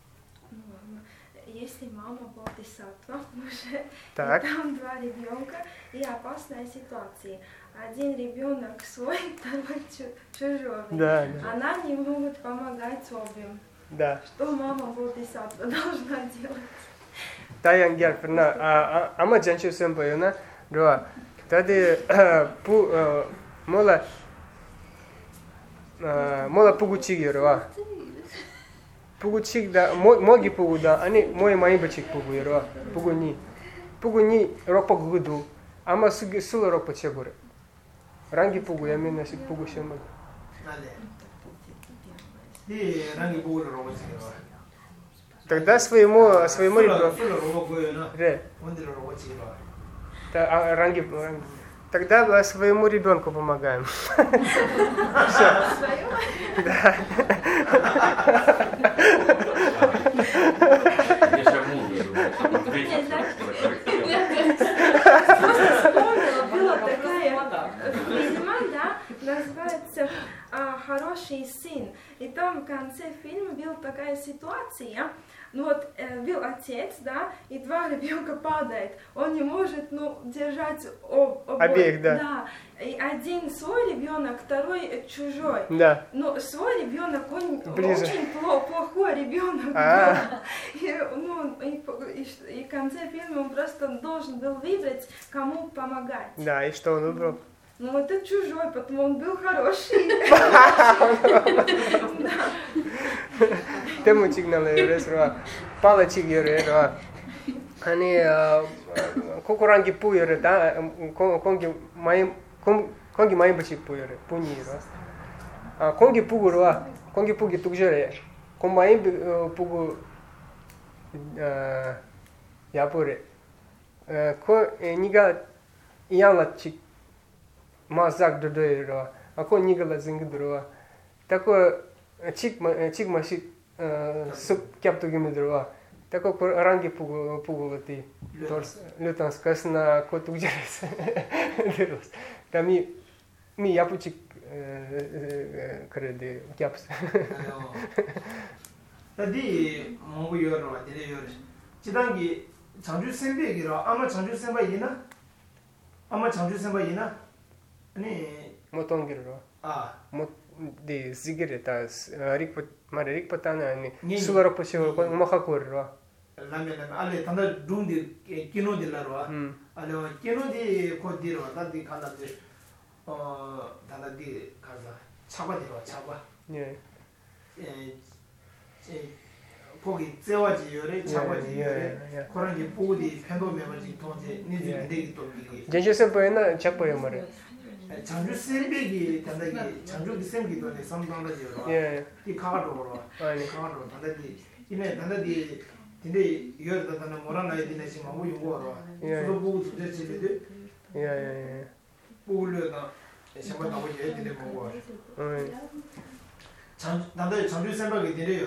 Если мама бодхисаттва уже, так. И там два ребенка, и опасная ситуация. Один ребенок свой, второй чужой. Да, да. Она не могут помогать обеим. Да. Что мама бодхисаттва должна делать? Таян герпна, а ама janchu сэмпаю на, да. Тади пу мола мола пугучигирва. Пугучиг да, моги пугу да, они мой маимбачик пугуирва, пугуни, пугуни ропа гуду, ама суги сула ропа чегуре. Ранги пугу я меня сик пугу шембай. И ранги пугу ропа чегуре. Тогда своему своему ребенку. Ре. Да, ранги ранги. Тогда своему ребенку помогаем. Да. Была такая фильма, да, называется «Хороший сын». И там в конце фильма была такая ситуация. Ну вот э, был отец, да, и два ребенка падают. Он не может, ну, держать об, обоих. Обеих, да. Да. И один свой ребенок, второй чужой. Да. Но свой ребенок, он ближе. Очень плохо, плохой ребенок. А-а-а. И, ну, и, и, и в конце фильма он просто должен был выбрать, кому помогать. Да, и что он выбрал? Ну, это чужой, потому он был хороший. Тему чигнала ересра, пала чигерера. Они кокуранги пуере, да, конги моим конги моим бачик пуере, пунира. А конги пугурва, конги пуги тукжере. Кон моим пугу япуре. Ко нига яла чик мазак додоира, а кон нигала зингдрова. Такое чик чик масик суп кяптугими дрова. Такой ранги пугулати. Лютан скасна коту джерес. Там ми ми япучик креди кяпс. Тади могу yorwa dire yoris. Chidangi 장주 선배기라 아마 장주 선배이나? 아마 장주 선배이나? 아니 мотонгирро. 아. мо ди зигирета рик маре рик патана ани суларо посио махакурро. 라면 알레 단다 둥디 키노딜라로 음. 알레 키노디 코디로 단디 간다데 어 단다디 가자 차바디로 차바 예. 에 거기 제와지 요래 차바지 요래 그런 게 보디 팬도 메모지 통제 니지 내기 또 이게 제주선 보이나 작보여 말해. 장주 세비기 단다기 장주 비sem기도 내 상당하지요. 예. 이 카가로 아니. 카가로 단다기 이네 단다기 근데 이거를 단다 모란나에 되는지 뭐 요거로. 그거 보고 도대체들 예, 예, 예. 보려나 생각 나고 얘 되는 거고. 음. 장 단다 장주 생각이 되려요.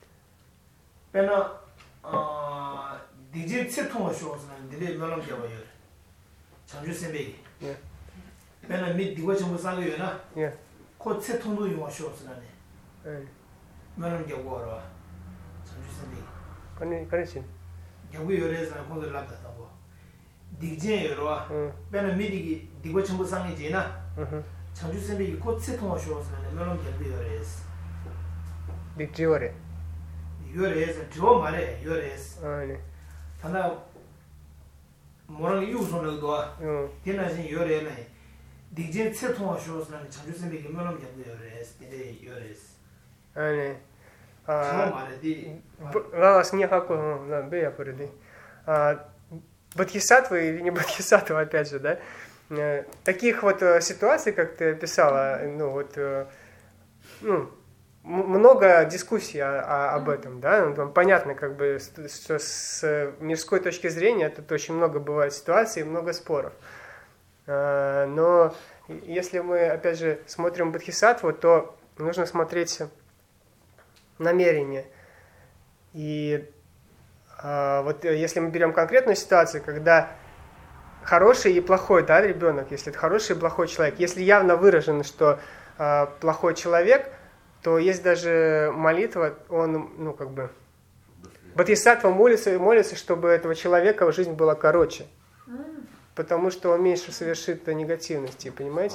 배나 어 디지 세통을 쇼스는 디레 말랑 잡아요. 장주 생각이. 예. 배나 미 디고 좀 상거요나. 예. 코 세통도 용어 쇼스라네. 예. 말랑 잡아라. 장주 생각이. 그니 그렇지. 여기 요래서 공들 납다고. 디제 요로. 응. 배나 미디기 디고 좀 상이지나. 응. 장주 생각이 코 세통을 쇼스라네. 말랑 잡아요 요래서. 빅지워래. 요래서 저 말에 요래서. 아니. 하나 뭐랑 유선을도 응. 디나진 요래네. 디제 세통을 쇼스라네. 장주 생각이 말랑 잡아요 요래서. 디제 요래서. 아니. 저 А, 말에 디 Лалас не хаку, да, бея пореди. А, Бодхисаттва или не бодхисаттва, опять же, да? Э, Таких вот э, ситуаций, как ты описала, ну вот, э, ну, м- много дискуссий о- о- об этом, да? Ну, там понятно, как бы, с- что с мирской точки зрения тут очень много бывает ситуаций, много споров. А, Но если мы, опять же, смотрим бодхисаттву, то нужно смотреть намерение. И а, вот если мы берем конкретную ситуацию, когда хороший и плохой, да, ребенок, если это хороший и плохой человек, если явно выражено, что а, плохой человек, то есть даже молитва, он, ну, как бы, бодхисаттва молится и молится, чтобы этого человека жизнь была короче. Потому что он меньше совершит негативности, понимаете?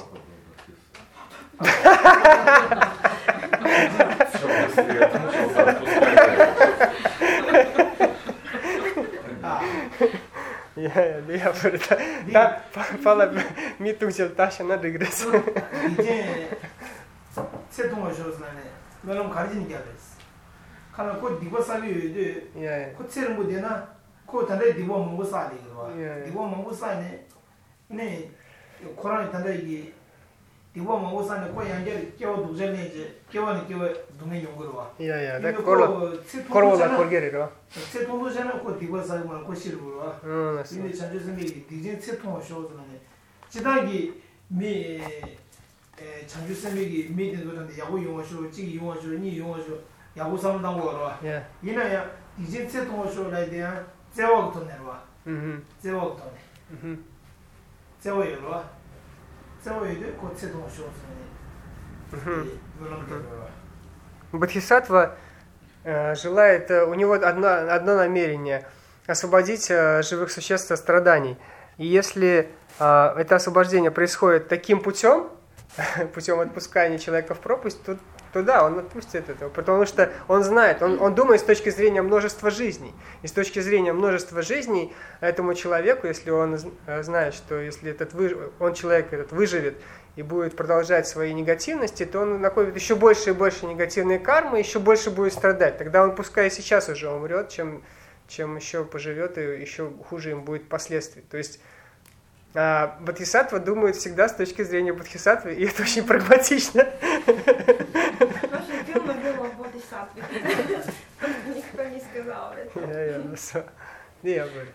Я, я говорю, да, пала митузел таша надо играть. 이제 세통을 쇼스라네. 너는 가르치는 게 알았어. 가는 곧 디고 사비유데 Я, 코체를 못 되나? 코 단대 디고 먹고 사리 그거. 예. 디고 먹고 사네. 네. 코로나 단대 이게 디고 먹고 사네. 코 양계 깨워 두전에 이제 깨워는 깨워 동네 용거로 와. я, я, да, корло, корло коргер이로. 세통도 전에 코 디고 사고 코 싫고 와. 응, 맞어. 근데 장주선이 디제 세통을 쇼스라네. 지단기 미 에 장주선이 미드도는데 야구 용어쇼, 찌 용어쇼, 니 용어쇼, 야구 삼당 거로. 예, 이나야 디제 세통을 쇼라에 대한 제와부터 내려와. 음, 제와부터 내. 음, 제와요로 와. 제와요도 곧 세통을 쇼스라네. 음. 물론 그거로. Бодхисаттва э, желает, э, у него одно, одно намерение – освободить э, живых существ от страданий. И если э, это освобождение происходит таким путем, путем отпускания человека в пропасть, то, то да, он отпустит этого. Потому что он знает, он, он думает с точки зрения множества жизней. И с точки зрения множества жизней этому человеку, если он э, знает, что если этот вы, он человек этот выживет и будет продолжать свои негативности, то он накопит еще больше и больше негативной кармы, еще больше будет страдать. Тогда он пускай сейчас уже умрет, чем, чем еще поживет, и еще хуже им будет последствий. То есть а, бодхисаттва думает всегда с точки зрения бодхисаттвы, и это очень прагматично. Очень фильма было о бодхисаттве. Никто не сказал это. Я, я, ну всё. И я говорю.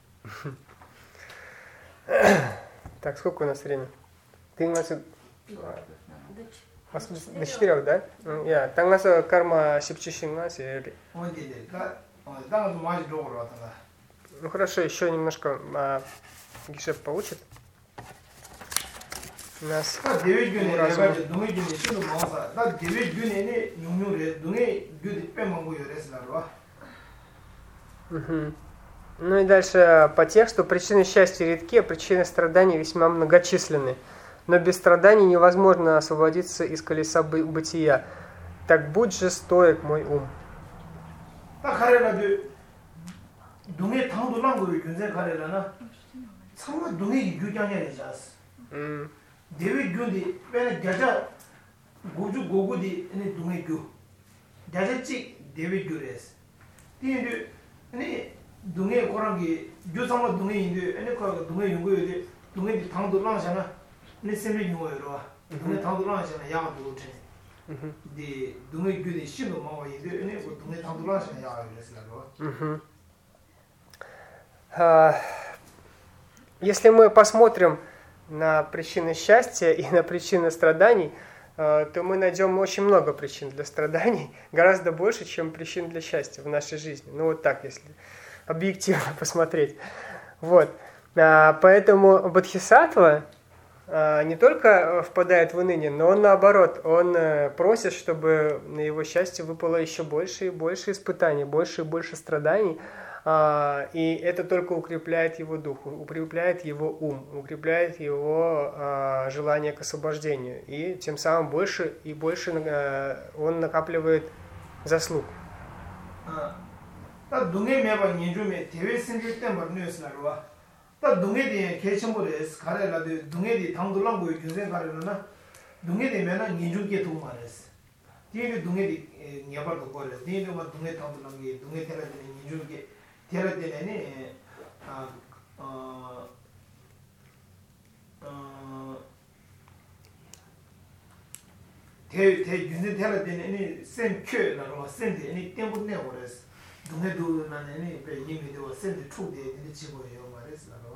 Так, сколько у нас времени? Ты у нас... До четырех, да? Я. Там у нас карма сипчищинга сели. 어디데? 나 어, 나도 많이 들어오러 왔다. Ну хорошо, еще немножко а, Гишеп получит. У нас 나 대외균에 разум. 내가 이제 농의 균이 신도 먹어서 나 대외균에 용료래 농의 균이 빼먹고 요래서라고. Мгм. Ну и дальше по тексту причины счастья редки, а причины страданий весьма многочисленны. Но без страданий невозможно освободиться из колеса бы- бытия. Так будь же стоек, мой ум. 딱 하려라도 동해 당도랑 거 윤세 가래라나 참아 동해 규장이야 자스 음. 대위 규디 왜냐 자자 고주 고고디 아니 동해 규 자자치 대위 규레스 뒤에 아니 동해 고랑기 규상마 동해인데 아니 그 동해 연구에 동해 당도랑잖아 네 셈이 용어로 동해 당도랑잖아 야도 돼 디 동해 규디 신도 마와 이제 아니 그 동해 당도랑잖아 야 그랬어요. Мгм. А, Если мы посмотрим на причины счастья и на причины страданий, а, то мы найдем очень много причин для страданий, гораздо больше, чем причин для счастья в нашей жизни. Ну вот так, если объективно посмотреть. Вот. А, Поэтому Бодхисаттва а, не только впадает в уныние, но он наоборот, он э, просит, чтобы на его счастье выпало еще больше и больше испытаний, больше и больше страданий. А, И это только укрепляет его дух, укрепляет его ум, укрепляет его а, желание к освобождению. И тем самым больше и больше а, он накапливает заслуг. 다 동해 매번 인주메 대외 생길 때 말뉴스나로와 다 동해에 개천물에 가래라도 동해에 당돌랑 거 교생 가래나 동해에면은 인주게 도마레스 뒤에 동해에 녀바도 거래 뒤에 뭐 동해 당돌랑 게 동해 테라데 인주게 테라데네 아어 어 대 대윤세 테라데네 셈큐라로 셈데 아니 템분네 오레스 동해도 나네 배 이미도 셈데 축데 데 지고요 말했어요.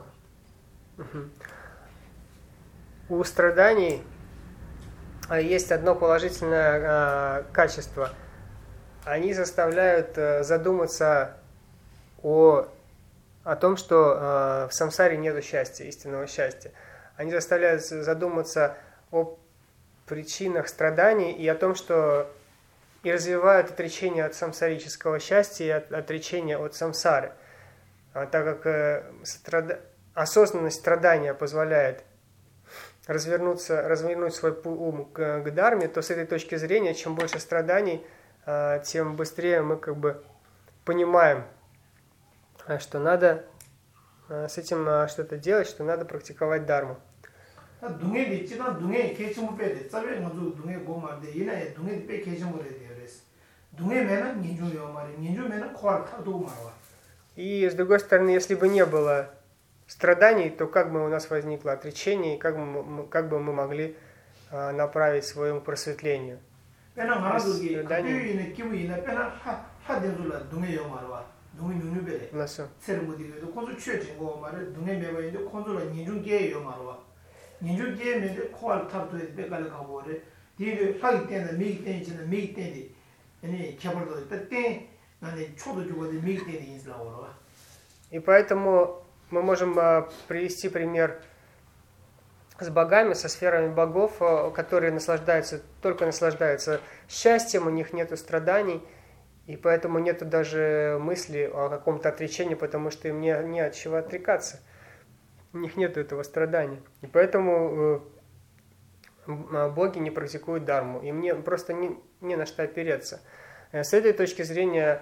У страданий а, есть одно положительное а, качество. Они заставляют а, задуматься о, о том, что а, в самсаре нет счастья, истинного счастья. Они заставляют задуматься о причинах страданий и о том, что и развивают отречение от самсарического счастья и от, отречение от самсары. А, так как э, страда... осознанность страдания позволяет развернуться, развернуть свой ум к, к дхарме, то с этой точки зрения, чем больше страданий, а, тем быстрее мы как бы понимаем, что надо а, с этим а, что-то делать, что надо практиковать дхарму. 동해 있지만 동해 개침을 빼대. 쌀에 먼저 동해 고마데 이나에 동해 빼 개침을 해야 돼. 동해면은 인주요 말이 인주면은 코알 타도 말와. И с другой стороны, если бы не было страданий, то как бы у нас возникло отречение, и как бы мы, как бы мы могли а, направить своему просветлению. 빼나 말아도기 그때에 기분이나 빼나 하 하된줄라 동해요 말와. 동해 눈을 빼. 맞죠. 세르모디도 콘주 취해진고 말에 동해 매바인데 콘주라 인중계요 말와. 인중계에 매데 코알 타도 빼갈 가고래. 뒤에 하기 때문에 미기 때문에 미기 때문에 아니 개발도 때 아니 초도 주고 미기 때문에 인sla오로. И поэтому мы можем привести пример с богами, со сферами богов, которые наслаждаются, только наслаждаются счастьем, у них нет страданий, и поэтому нет даже мысли о каком-то отречении, потому что им не, не от чего отрекаться. У них нет этого страдания. И поэтому боги не практикуют дхарму, им не, просто не, не на что опереться. С этой точки зрения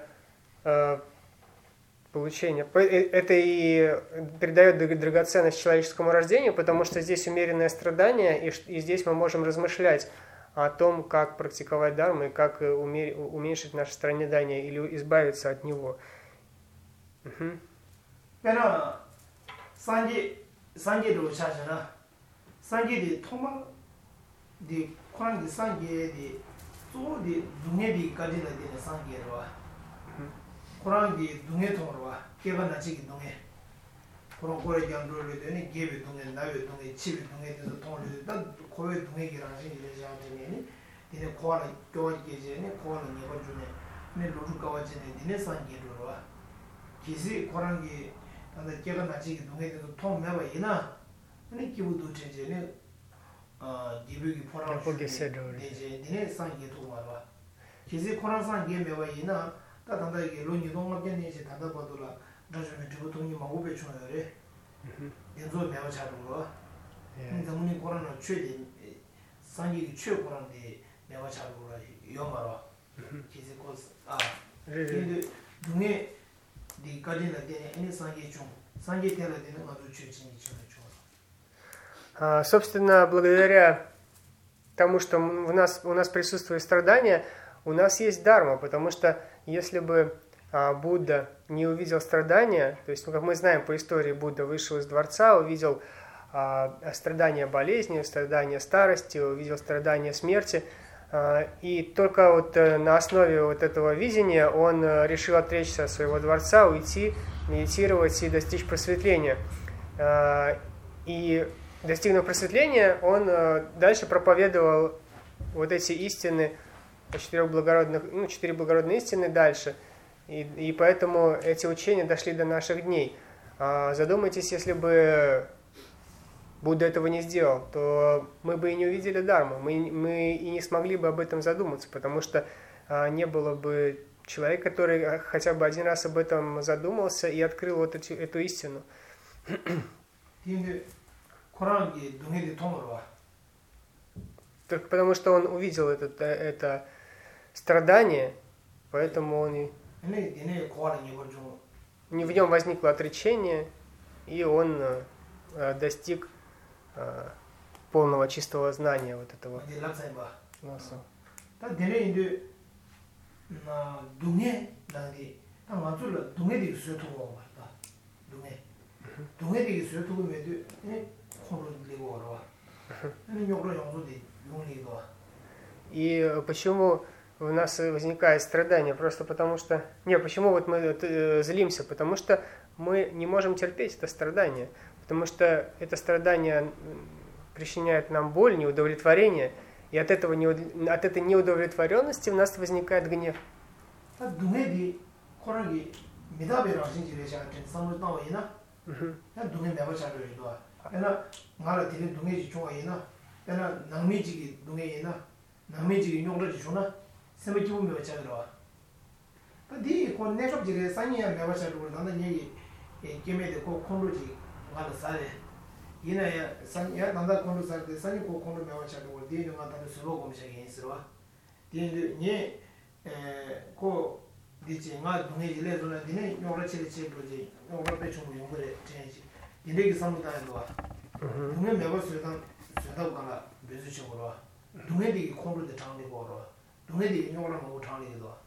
получение. Это и придает драгоценность человеческому рождению, потому что здесь умеренное страдание, и, и здесь мы можем размышлять о том, как практиковать дхарму и как умер, уменьшить наше страдание или избавиться от него. Угу. 산계도 차잖아. 산계디 통망 디 코랑디 산계디 소디 눈에디 가지다 되는 산계로 와. 코랑디 눈에 통으로 와. 개반나 지기 눈에. 그런 거에 견도를 되니 개비 눈에 나외 눈에 집이 눈에 돼서 통을 다 고외 눈에기라는 이제 하더니 니네 코아라 교환계제니 코아는 이거 중에 네 로루가와지네 니네 산계로 와. 기시 코랑기 근데 제가 나지기 동해에서 통 매봐 이나 근데 기부도 전제네 어 디비기 포랑 이제 니네 상계 도와봐 기지 코랑 상계 매봐 이나 다단다 이게 론이 동업견이 이제 다다 봐도라 나중에 두고 돈이 막 오백 줘요래 연소 매봐 잡은 거 근데 문이 코랑은 최대 상계 최고란데 매봐 잡은 거 영어로 기지 코스 아 근데 동해 디 가진나 되네 아니 상계 중 상계 때라 되는 것도 추진이 좀 А, собственно, благодаря тому, что в нас, у нас присутствует страдание, у нас есть дарма, потому что если бы а, Будда не увидел страдания, то есть, ну, как мы знаем по истории, Будда вышел из дворца, увидел а, страдания болезни, страдания старости, увидел страдания смерти, а, и только вот на основе вот этого видения он решил отречься от своего дворца, уйти, медитировать и достичь просветления. А, и достигнув просветления, он дальше проповедовал вот эти истины, четырех благородных, ну, четыре благородные истины дальше. И, и поэтому эти учения дошли до наших дней. А задумайтесь, если бы Будда этого не сделал, то мы бы и не увидели Дharму, мы, мы и не смогли бы об этом задуматься, потому что а, не было бы человека, который хотя бы один раз об этом задумался и открыл вот эту, эту истину. Только потому, что он увидел это, это страдание, поэтому он и... в нем возникло отречение, и он э, достиг э, полного чистого знания вот этого. И почему у нас возникает страдание? Просто потому что... Не, почему вот мы злимся? Потому что мы не можем терпеть это страдание. Потому что это страдание причиняет нам боль, неудовлетворение. И от, этого неуд... от этой неудовлетворенности у нас возникает гнев. dice nga dunge ile zona dine nyora chele che proje nyora pe chung yong re change dine ki samu ta ndo dunge me ba su dan su da ga la bezu che go ro dunge di khong de tang de go ro dunge di nyora mo tang de do.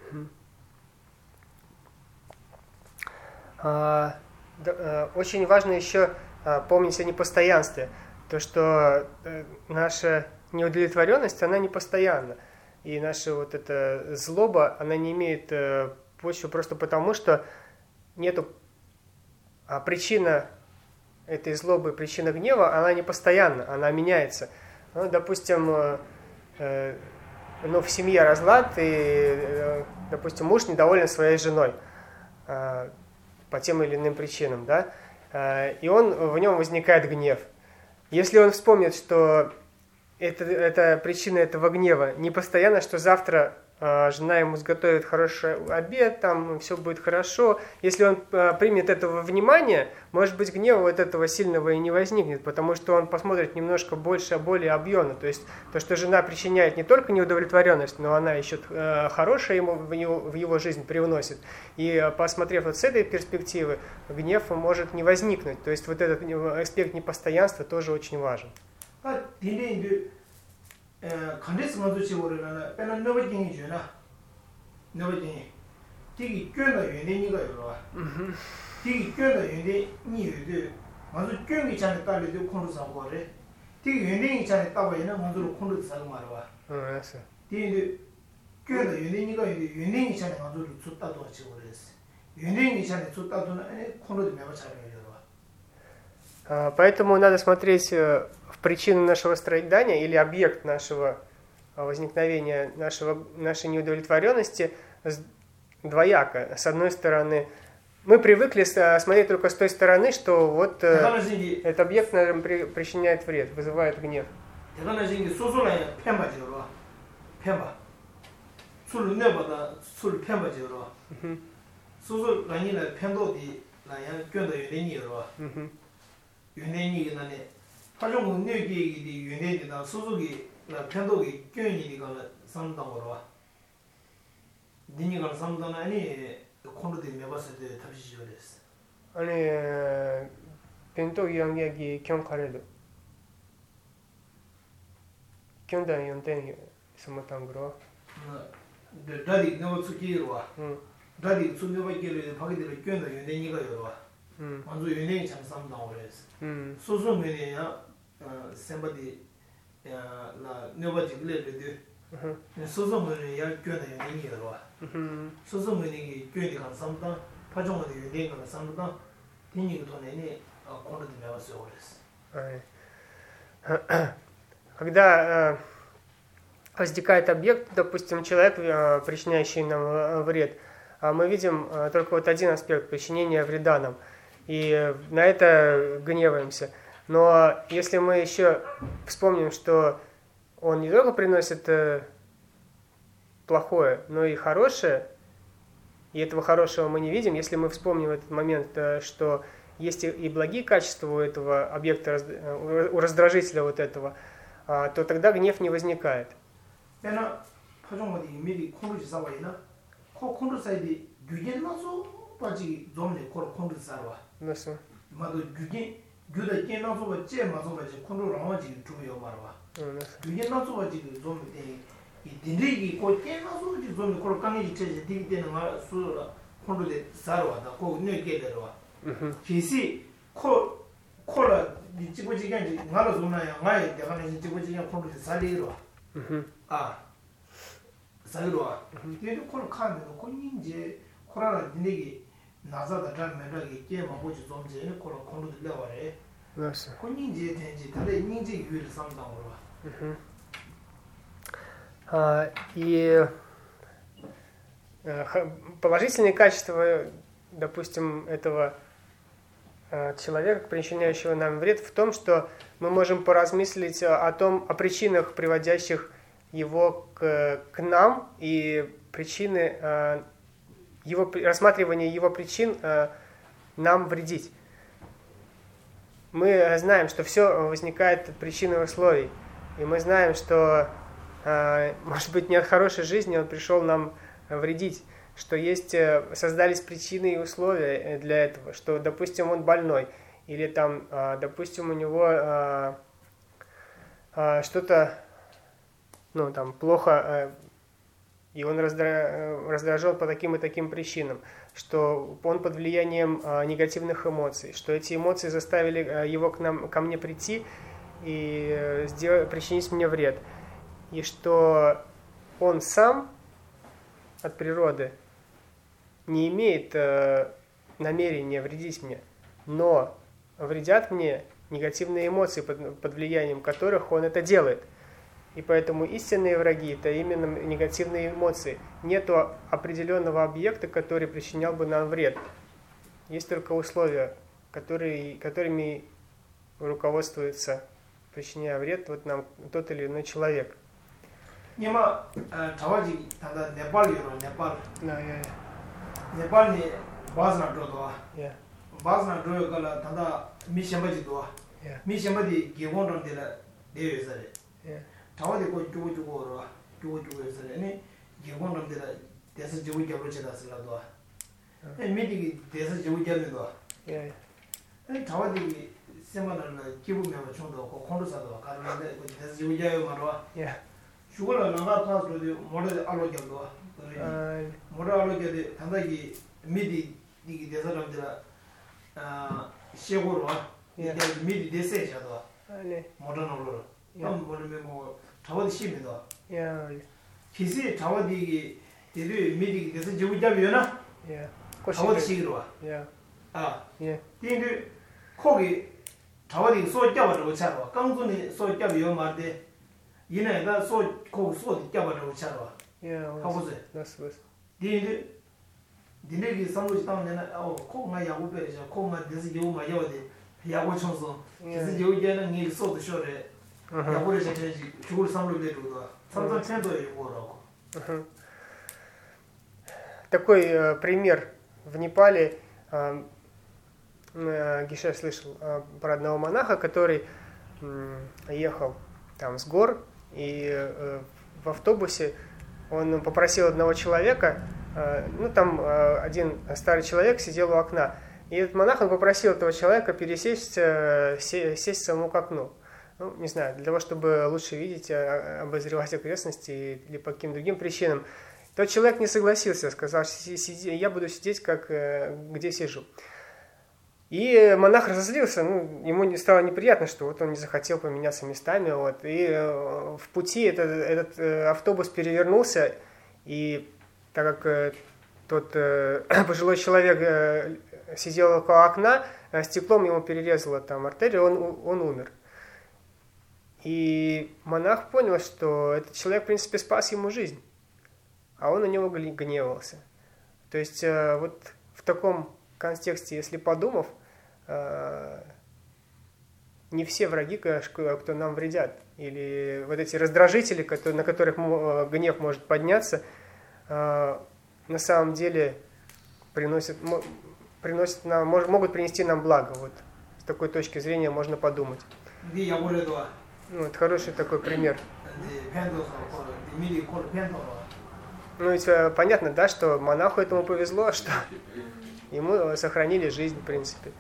Очень важно еще помнить о непостоянстве, то что наша неудовлетворенность, она непостоянна. И наша вот эта злоба, она не имеет э, почвы просто потому, что нету а причина этой злобы, причина гнева, она не постоянна, она меняется. Ну, допустим, э, э, ну, в семье разлад, и, э, допустим, муж недоволен своей женой э, по тем или иным причинам, да, э, и он, в нем возникает гнев. Если он вспомнит, что Это, это причина этого гнева. Не постоянно, что завтра э, жена ему сготовит хороший обед, там все будет хорошо. Если он э, примет этого внимания, может быть, гнева вот этого сильного и не возникнет, потому что он посмотрит немножко больше, более объемно. То есть то, что жена причиняет не только неудовлетворенность, но она еще э, хорошее ему в, него, в его жизнь привносит. И э, посмотрев вот с этой перспективы, гнев может не возникнуть. То есть вот этот аспект непостоянства тоже очень важен. 아 딘데 이제 에 간데스 먼저 지고르나 빼는 너버딩이 주나 너버딩이 되게 꽤나 연예인이가 여러 되게 꽤나 연예인 니도 먼저 꽤이 전에 딸리도 콘도 사고 그래 되게 연예인이 전에 따고 얘는 먼저 콘도 사고 말아 응 알았어 되게 꽤나 연예인이가 연예인이 전에 먼저 줬다도 같이 그랬어 연예인이 전에 줬다도는 콘도 매번 잘 Поэтому надо смотреть в причину нашего страдания или объект нашего возникновения, нашего, нашей неудовлетворенности двояко. С одной стороны, мы привыкли смотреть только с той стороны, что вот этот объект, наверное, причиняет вред, вызывает гнев. 연예인이 나네 하종 뇌기기 연예인이다 소속이 편도기 교인이가 상담으로 와 니니가 상담 아니 콘도데 메바스데 탑시죠레스. 아니 벤토 양약이 경카레도. 경단 연땡이 스마탕그로. 네, 다리 너무 스키로와. 응. 다리 순대바기를 파기들 껴는 연행이가 여러와. 응. 먼저 연행이 장삼당 오래스. 응. 소소면이야 어 셈바디 야나 너바지 글레르데. 응. 소소면이야 껴는 연행이 여러와. 응. 소소면이 껴는 장삼당 파종의 연행이 장삼당 되니고 돈에니 어 콘도데 메바스 오래스. Когда возникает объект, допустим, человек, причиняющий нам вред, мы видим только вот один аспект причинения вреда нам, и на это гневаемся. Но если мы еще вспомним, что он не только приносит плохое, но и хорошее, и этого хорошего мы не видим, если мы вспомним в этот момент, что есть и благие качества у этого объекта, у раздражителя вот этого, то тогда гнев не возникает. 내가 파종마디 미리 콘도지 사와이나 코 콘도 사이디 규겐나서 빠지 좀네 코 콘도 사와 맞어. 마도 규겐 규다 겐나서 바제 마서 바제 콘도 라마지 두요 말와 규겐나서 바지 좀데 이 딘리기 코 겐나서 지 좀네 코 강이 체제 디기되는 마 수라 콘도데 사와다 코 네게데와 기시 코 콜라 니 찍고지게 나로 좀나야 나에 내가 니 찍고지게 콘도데 살리로 아, 사이로와. 얘도 콜 카면도 콜인제 콜라라 니네기 나자다 담면하게 게임하고 보지 좀 전에 콜 콘도 들려와래. 맞어. 콜인제 된지 다른 인제 유일 상담으로. А и положительные качества, допустим, этого человека, причиняющего нам вред, в том, что мы можем поразмыслить о том, о причинах, приводящих его к, к нам, и причины, его, рассматривание его причин нам вредить. Мы знаем, что все возникает от причин и условий, и мы знаем, что, может быть, не от хорошей жизни он пришел нам вредить, что есть, создались причины и условия для этого, что, допустим, он больной, или там, допустим, у него что-то, ну, там, плохо, и он раздражен по таким и таким причинам, что он под влиянием негативных эмоций, что эти эмоции заставили его к нам, ко мне прийти и сделать, причинить мне вред, и что он сам от природы не имеет э, намерения вредить мне, но вредят мне негативные эмоции, под, под влиянием которых он это делает. И поэтому истинные враги – это именно негативные эмоции. Нету определенного объекта, который причинял бы нам вред. Есть только условия, которые, которыми руководствуется, причиняя вред вот нам тот или иной человек. Нема таваji тада Непал юро Непал. Да, я, я. Непал ни базна дродва. Я. Базна дрою кала тада мишембаji два. Я. мишембади гевонрон дела деюзаре. Я. тавади ко 주고 주고 로 주고 주고 해서네. 네 гевонрон дела 대서 주고 잡으러 지다슬라도. 에 미디기 대서 주고 잡는도. Я. 에 тав아디 세마는 기부면 좀더 콘도사도 가는데 대서 주고 잡아요 말아. Я. 죽을라 나가 타서도 모래 알로견도 모래 알로견데 단다기 미디 이게 대사람들아 아 시고로 이제 미디 대세자도 아니. 모던으로 좀 모르면 뭐 자원이 심이도 야. 기시 자원이 이제 미디 대서 지우자면은 야. 자원이 시기로 야. 아 예. 근데 거기 자원이 소잡아도 차로 강준이 소잡이요 말데 얘네가 소 거기 소디 잡아도 차로 야. 하고서 нас вас. 디디 디네기 상고지 땅내나 어 코가 야고 베르자 코가 데스 요마 요데 야고 청소 데스 요제는 니 소도 쇼레 야고를 제지 죽을 상로 베르도 삼삼 천도 이거라고. Такой э, пример в Непале. Э, э, Гише слышал э, про одного монаха, который э, ехал там с гор, и э, в автобусе он попросил одного человека ну, там один старый человек сидел у окна. И этот монах, он попросил этого человека пересесть, сесть самому к окну. Ну, не знаю, для того, чтобы лучше видеть, обозревать окрестности или по каким-то другим причинам. Тот человек не согласился, сказал, сиди, я буду сидеть, как где сижу. И монах разозлился, ну, ему стало неприятно, что вот он не захотел поменяться местами. Вот. И в пути этот, этот автобус перевернулся, и так как тот пожилой человек сидел около окна, стеклом ему перерезало там артерию, он, он умер. И монах понял, что этот человек, в принципе, спас ему жизнь, а он на него гневался. То есть вот в таком контексте, если подумав, не все враги, кто нам вредят, или вот эти раздражители, на которых гнев может подняться, на самом деле приносят, приносят нам, могут принести нам благо. Вот с такой точки зрения можно подумать. Ну, это хороший такой пример. Ну, ведь понятно, да, что монаху этому повезло, что ему сохранили жизнь, в принципе.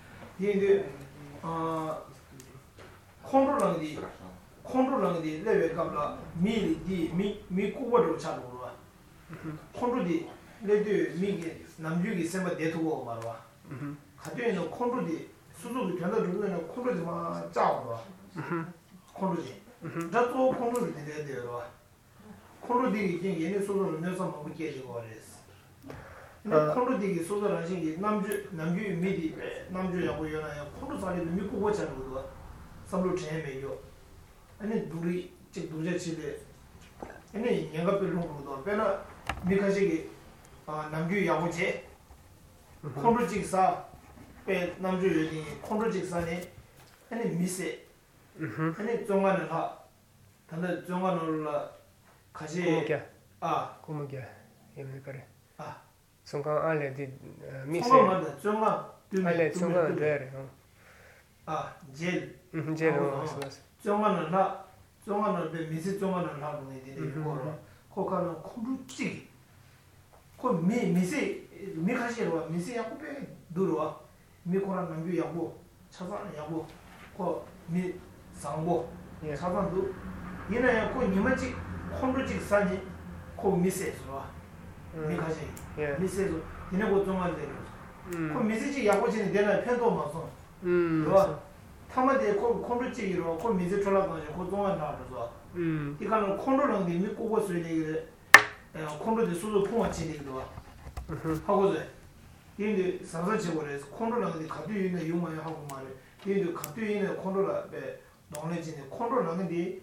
콘로디기 소설한 신기 남주 남주 미디 남주 야고 요나야 콘로 살이도 미고 고차로도 삼로 제메요 아니 둘이 즉 둘제치데 아니 얘가 별로도 배나 미카시기 아 남주 야고제 콘로 직사 배 남주 여기 콘로 직사네 아니 미세 아니 종간을 하 단데 종간을 가지 아 고무게 예매 그래 아 Songa alle di mise. Songa songa alle songa dere. Ah, gel. Gel no. Songa na songa na be mise songa na na no de ko. Ko ka no kuruchi. Ko me mise me 가시로 mise 야고 be 들어와. me 코라 남주 야고 차산 야고 거미 상고 차산도 얘네 거 니만지 콘루지 산지 거 미세서 미가지 미세서 얘네 거 좀만 되는 거 미세지 야고지는 내가 편도 맞어 음 그거 타마데 거 콘루지로 거 미세 졸라가지고 거 동안 나와서 음 이거는 콘루랑 니 믿고 쓰는 얘기를 콘루지 수도 통화치는 거 하고서 얘네 상사적으로 콘루랑 가도 있는 용어야 하고 말해 얘도 가도 있는 콘루라 배 농내지는 콘루랑 니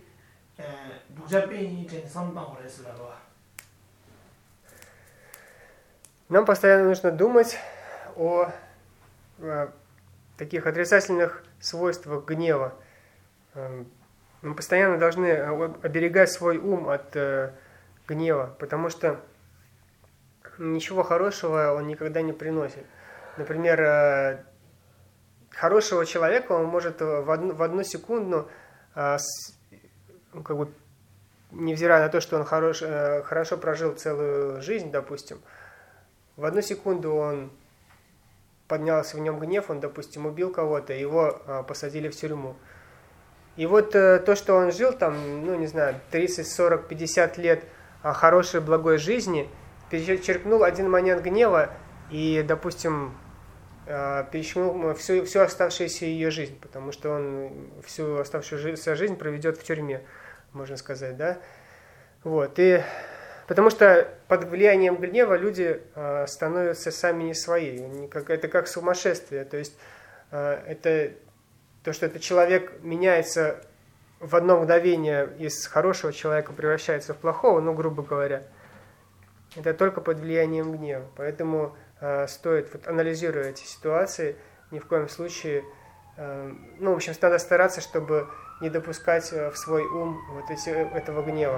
Нам постоянно нужно думать о, о таких отрицательных свойствах гнева. Мы постоянно должны оберегать свой ум от э, гнева, потому что ничего хорошего он никогда не приносит. Например, э, хорошего человека он может в одну, в одну секунду э, с, как бы, невзирая на то, что он хорош, э, хорошо прожил целую жизнь, допустим, в одну секунду он поднялся в нем гнев, он, допустим, убил кого-то, его э, посадили в тюрьму. И вот э, то, что он жил там, ну, не знаю, тридцать, сорок, пятьдесят лет э, хорошей, благой жизни, перечеркнул один момент гнева и, допустим, э, перечеркнул всю, всю оставшуюся ее жизнь, потому что он всю оставшуюся жизнь проведет в тюрьме, можно сказать, да, вот, и потому что под влиянием гнева люди э, становятся сами не свои, это как сумасшествие, то есть э, это то, что этот человек меняется в одно мгновение из хорошего человека превращается в плохого, ну, грубо говоря, это только под влиянием гнева, поэтому э, стоит, вот, анализируя эти ситуации, ни в коем случае, э, ну, в общем, надо стараться, чтобы не допускать в свой ум вот эти, этого гнева.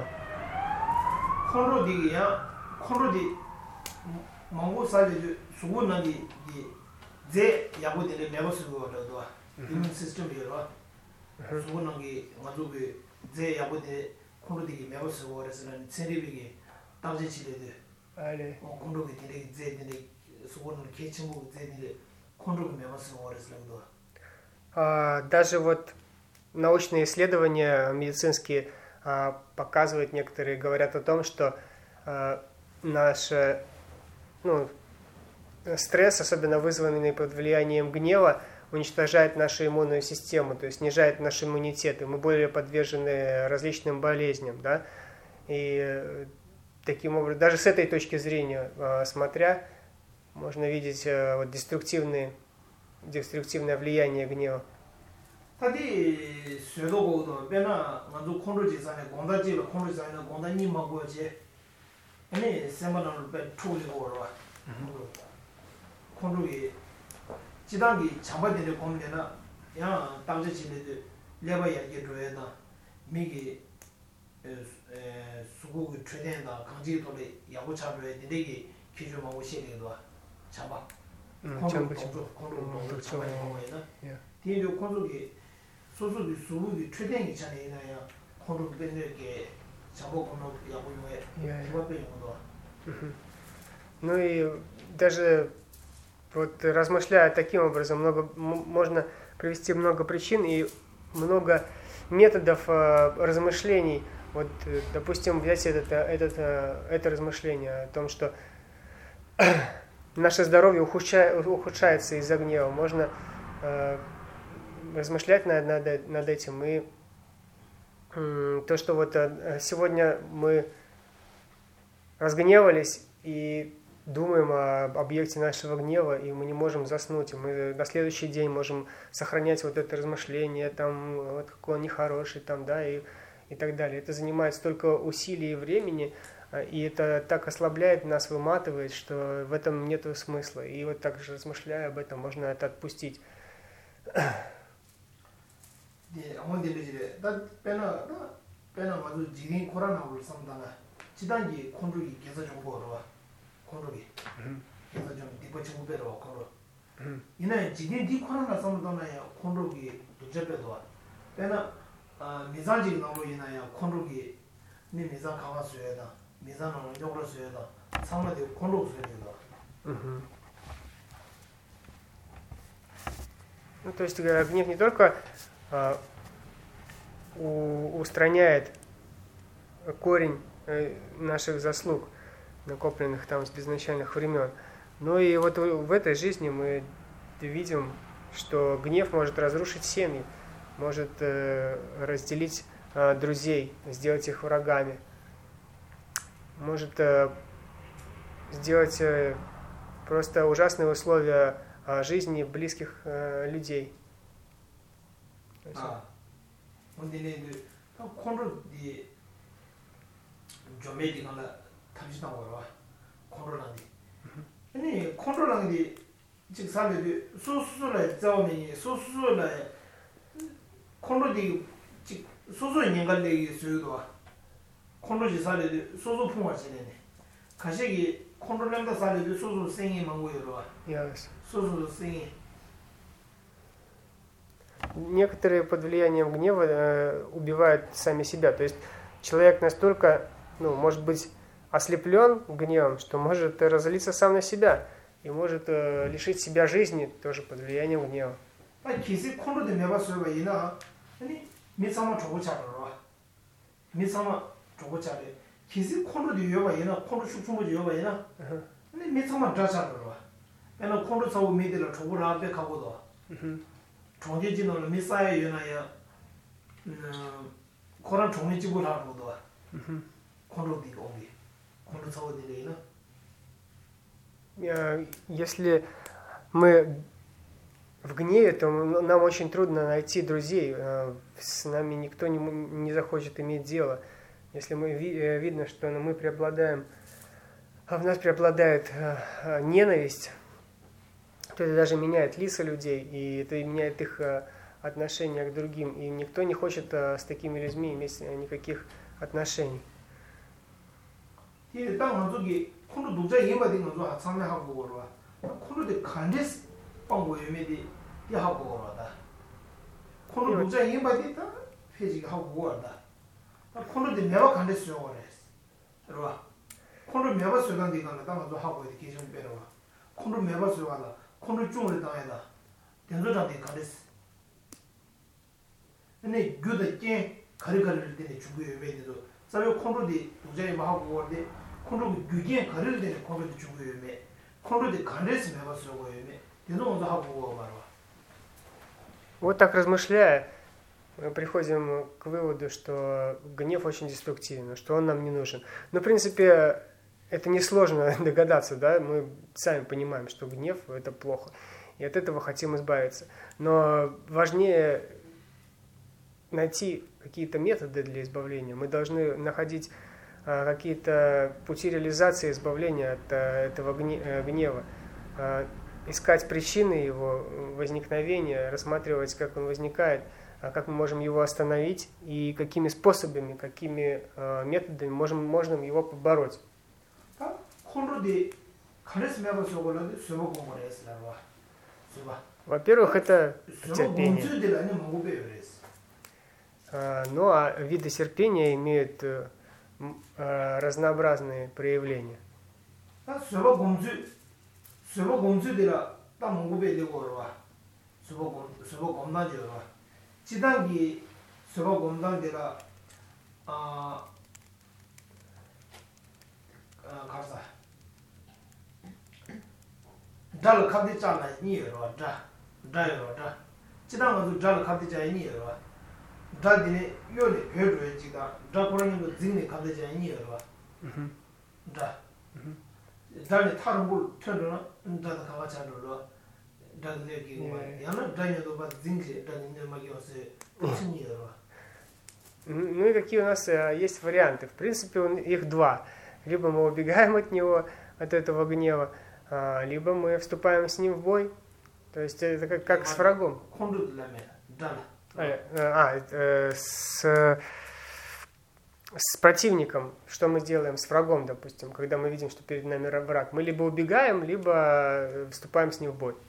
알레. 어 콘도기 되게 제들이 수고는 개친구 제들이 콘도기 매마스 오래슬도. А, даже вот научные исследования медицинские а, показывают, некоторые говорят о том, что а, наш ну, стресс, особенно вызванный под влиянием гнева, уничтожает нашу иммунную систему, то есть снижает наш иммунитет, и мы более подвержены различным болезням, да, и таким образом, даже с этой точки зрения а, смотря, можно видеть а, вот, деструктивные деструктивное влияние гнева. 다디 쇠도고도 배나 먼저 콘로지산에 공다지로 콘로지산에 공다니 먹고지 아니 세마나를 배 투리고 와 콘로기 지단기 참바들이 공면나 야 당지 지네들 레바야 이게로에나 미기 에 수고기 트레인다 강지도리 야고차로에 되게 기준하고 시리도 잡아 콘로 콘로 잡아야 뒤로 콘로기 소소기 수루기 트레인이 있잖아요. 콘로 bender게 잡고 콘로 야고요에 그거도. Ну и даже вот размышляя таким образом, много, можно привести много причин и много методов э, размышлений. Вот, допустим, взять этот, этот, это размышление о том, что наше здоровье ухудшает, ухудшается из-за гнева. Можно э, размышлять над, над, над этим. И э, то, что вот э, сегодня мы разгневались и думаем об объекте нашего гнева, и мы не можем заснуть, и мы на следующий день можем сохранять вот это размышление, там, вот какой он нехороший, там, да, и, и так далее. Это занимает столько усилий и времени, и это так ослабляет нас, выматывает, что в этом нет смысла. И вот так же размышляя об этом, можно это отпустить. 콘로기 그래서 좀 디버치 무배로 콘로 이내 지딘 디 코로나 상담나야 콘로기 도제배도 배나 아 미산지 나로 이나야 콘로기 니 미산 강화수에다 미산은 용으로수에다 상마디 콘로수에다. Ну, то есть гнев не только а, у, устраняет корень э, наших заслуг, накопленных там с безначальных времен. Но и вот в этой жизни мы видим, что гнев может разрушить семьи, может э, разделить э, друзей, сделать их врагами, может э, сделать э, просто ужасные условия э, жизни близких э, людей. А, он делает, контроль ди, 조매디 간다. 탐지나 거라 콘로랑디 아니 콘로랑디 즉 사람들이 소소소를 자오니 소소소를 콘로디 즉 소소의 인간들이 수요도 콘로지 사례들 소소 풍화지네 가시기 콘로랑다 사례들 소소 생이 망고여로 Yes. 소소 생이 Некоторые под влиянием гнева э, убивают сами себя. То есть человек настолько, ну, может быть, ослеплен гневом, что может разлиться сам на себя и может э, лишить себя жизни тоже под влиянием гнева. 아니 기세 콘로데 매바서가 이나 아니 미사마 조고차로 미사마 조고차래 기세 콘로데 요바 이나 콘로 슈프모지 요바 이나 아니 미사마 자차로 내가 콘로 사고 미들을 조고라 앞에 가고도 종제진을 미사에 요나야 음 코란 종이집을 하고도 콘로디 오기 Если мы в гневе, то нам очень трудно найти друзей. С нами никто не, не захочет иметь дело. Если мы видно, что мы преобладаем, а в нас преобладает ненависть, то это даже меняет лица людей, и это меняет их отношение к другим. И никто не хочет с такими людьми иметь никаких отношений. 이 땅은 저기 콘로 독자 예마된 거 참여하고 그러와 콘로데 간데스 방고 예매디 하고 그러다 콘로 독자 예마디다 회지가 하고 그러다 콘로데 내가 간데스 요거래 그러와 콘로 매바 수단 되가나 당도 하고 이렇게 좀 배워. 콘로 매바 수가다. 콘로 중을 당해다. 된도장데 가르스. 근데 그도 게 가르가를 때에 중국에 외에도 자료 콘로디 도저히 하고 원데 콘로 규게 가르를 때에 콘로디 중국에 외에 콘로디 가르스 매바 수고 외에 된도도 하고 말아. Вот так размышляя, мы приходим к выводу, что гнев очень деструктивен, что он нам не нужен. Но, в принципе, это несложно догадаться, да, мы сами понимаем, что гнев – это плохо, и от этого хотим избавиться. Но важнее найти какие-то методы для избавления. Мы должны находить а, какие-то пути реализации избавления от а, этого гнева, а, искать причины его возникновения, рассматривать, как он возникает, как мы можем его остановить и какими способами, какими э, методами можем, можем его побороть. Во-первых, это терпение. А, ну а виды терпения имеют э, э, разнообразные проявления. 수보 공주들아 땅 공부에 되고 와. 수보 공 수보 공나죠. 지단기 수보 공단들아 아 아, 가서. 달 카드 짜나 니로 자. 다요 자. 지단도 달 카드 짜 니로. 다디네 요네 회로에 지가 다고랑이도 진네 카드 짜 니로. 음. 자. 다른 다른 걸 틀어나 인자다 가가 잘로 다들에게 뭐 야나 다녀도 봐 징게 다니네 магиосе починило. Ну и какие у нас есть варианты? В принципе, их два. Либо мы убегаем от него, от этого гнева, либо мы вступаем с ним в бой. То есть это как, как с врагом. А, а с с противником, что мы делаем с врагом, допустим, когда мы видим, что перед нами враг, мы либо убегаем, либо вступаем с ним в бой.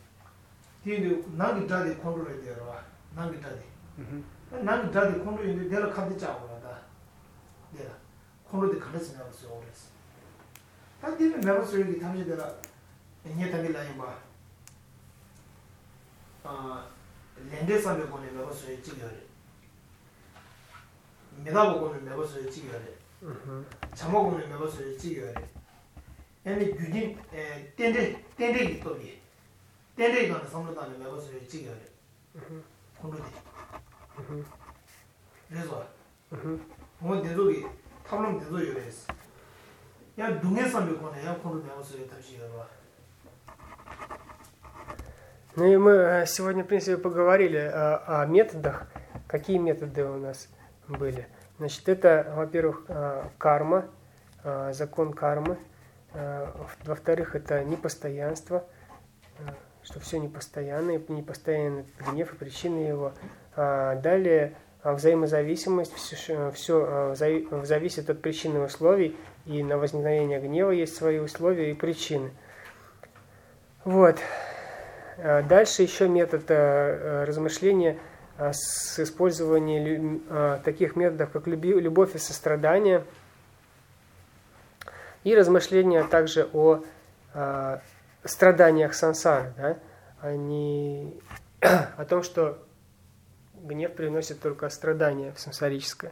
메다고는 매버서 찍어야 돼. 자모고는 매버서 찍어야 돼. 애니 규진 에 땡데 땡데기 또비. 땡데기가 선물단에 매버서 찍어야 돼. 콘로디. 그래서 뭐 대도기 탐론 대도 요래스. 야 동해서 매고는 야 콘로 매버서 다시 와. Ну и мы сегодня, в принципе, поговорили о, о методах. Какие методы у нас были? Значит, это, во-первых, карма, закон кармы. Во-вторых, это непостоянство, что все непостоянно, и непостоянный гнев и причины его. Далее взаимозависимость, все, все зависит от причин и условий, и на возникновение гнева есть свои условия и причины. Вот. Дальше еще метод размышления с использованием таких методов, как любовь и сострадание, и размышления также о страданиях сансары, да? Они, о том, что гнев приносит только страдания в сансарическое.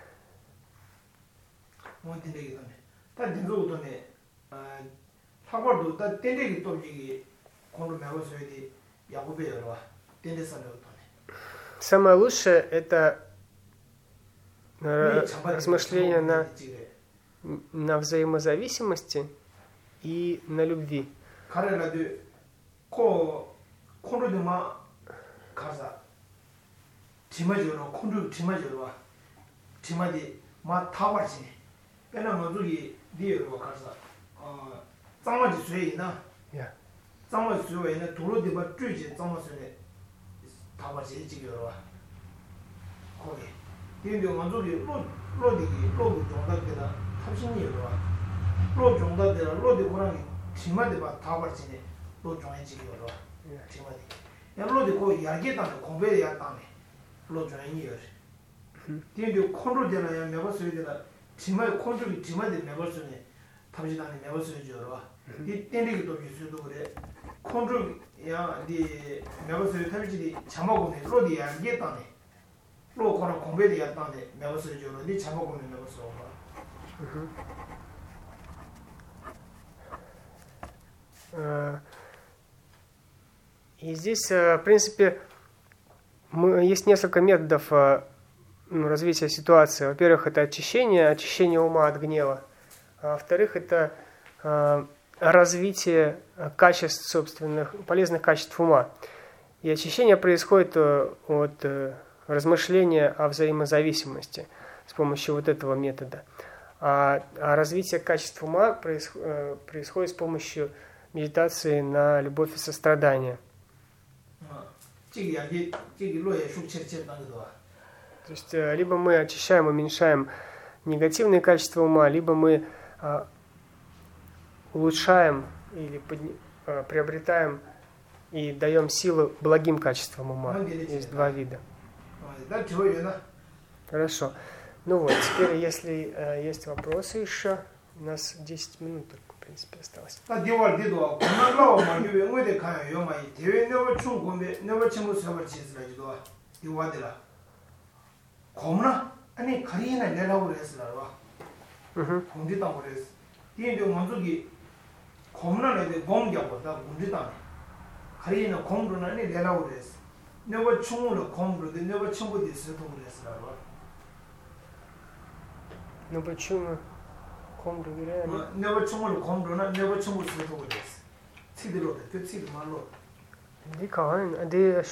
Самое лучшее – это размышление на, на взаимозависимости и на любви. 다바지 지겨워. 거기. 이게 완전히 로 로디기 로도 정답되다. 탑신이로 와. 로 정답되다. 로디 고랑이 지마데 봐 다바지네. 로 정해 지겨워. 지마데. 야 로디 고 야게다 공배야 땅에. 로 정해니요. 이게 콘로 되나야 매버스이다. 지마 콘로기 지마데 매버스네. 탑지단이 매버스 줘로 이 땡리기도 비수도 그래 컨트롤 야디 매버스 탑지디 자막고네 로디야 이게 따네 로 거는 공배디 했다네 매버스 줘로 니 자막고네 매버스 와 И здесь, в принципе, мы, есть несколько методов ну, развития ситуации. Во-первых, это очищение, очищение ума от гнева. А во-вторых, это э, развитие качеств собственных, полезных качеств ума. И очищение происходит от э, размышления о взаимозависимости с помощью вот этого метода. А, а развитие качеств ума происход, э, происходит с помощью медитации на любовь и сострадание. То есть, либо мы очищаем, уменьшаем негативные качества ума, либо мы а, улучшаем или подня... а, приобретаем и даем силу благим качествам ума. Есть два вида. Хорошо. Ну вот, теперь, если а, есть вопросы еще, у нас десять минут только, в принципе, осталось. 겁나 아니 가리나 내라고 그랬어요. 응. 공지당 그랬어. 뒤에 먼저기 겁나 내가 공격보다 공지당. 가리나 공부는 아니 내라고 그랬어. 내가 충으로 공부도 내가 충분히 있어도 그랬어요. Ну почему комбру говорят? 내가 충으로 공부는 내가 충분히 있어도 그랬어. 치대로 그 치대 말로. 네 가는 아데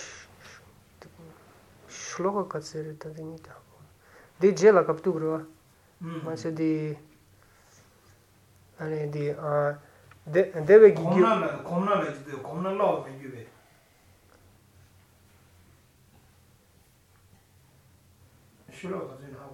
шлока кацери тады не так. Ди джела каптугро. Масе ди ане ди а де деве ги комна комна ди комна ло 메뉴베. шлока зин 하고.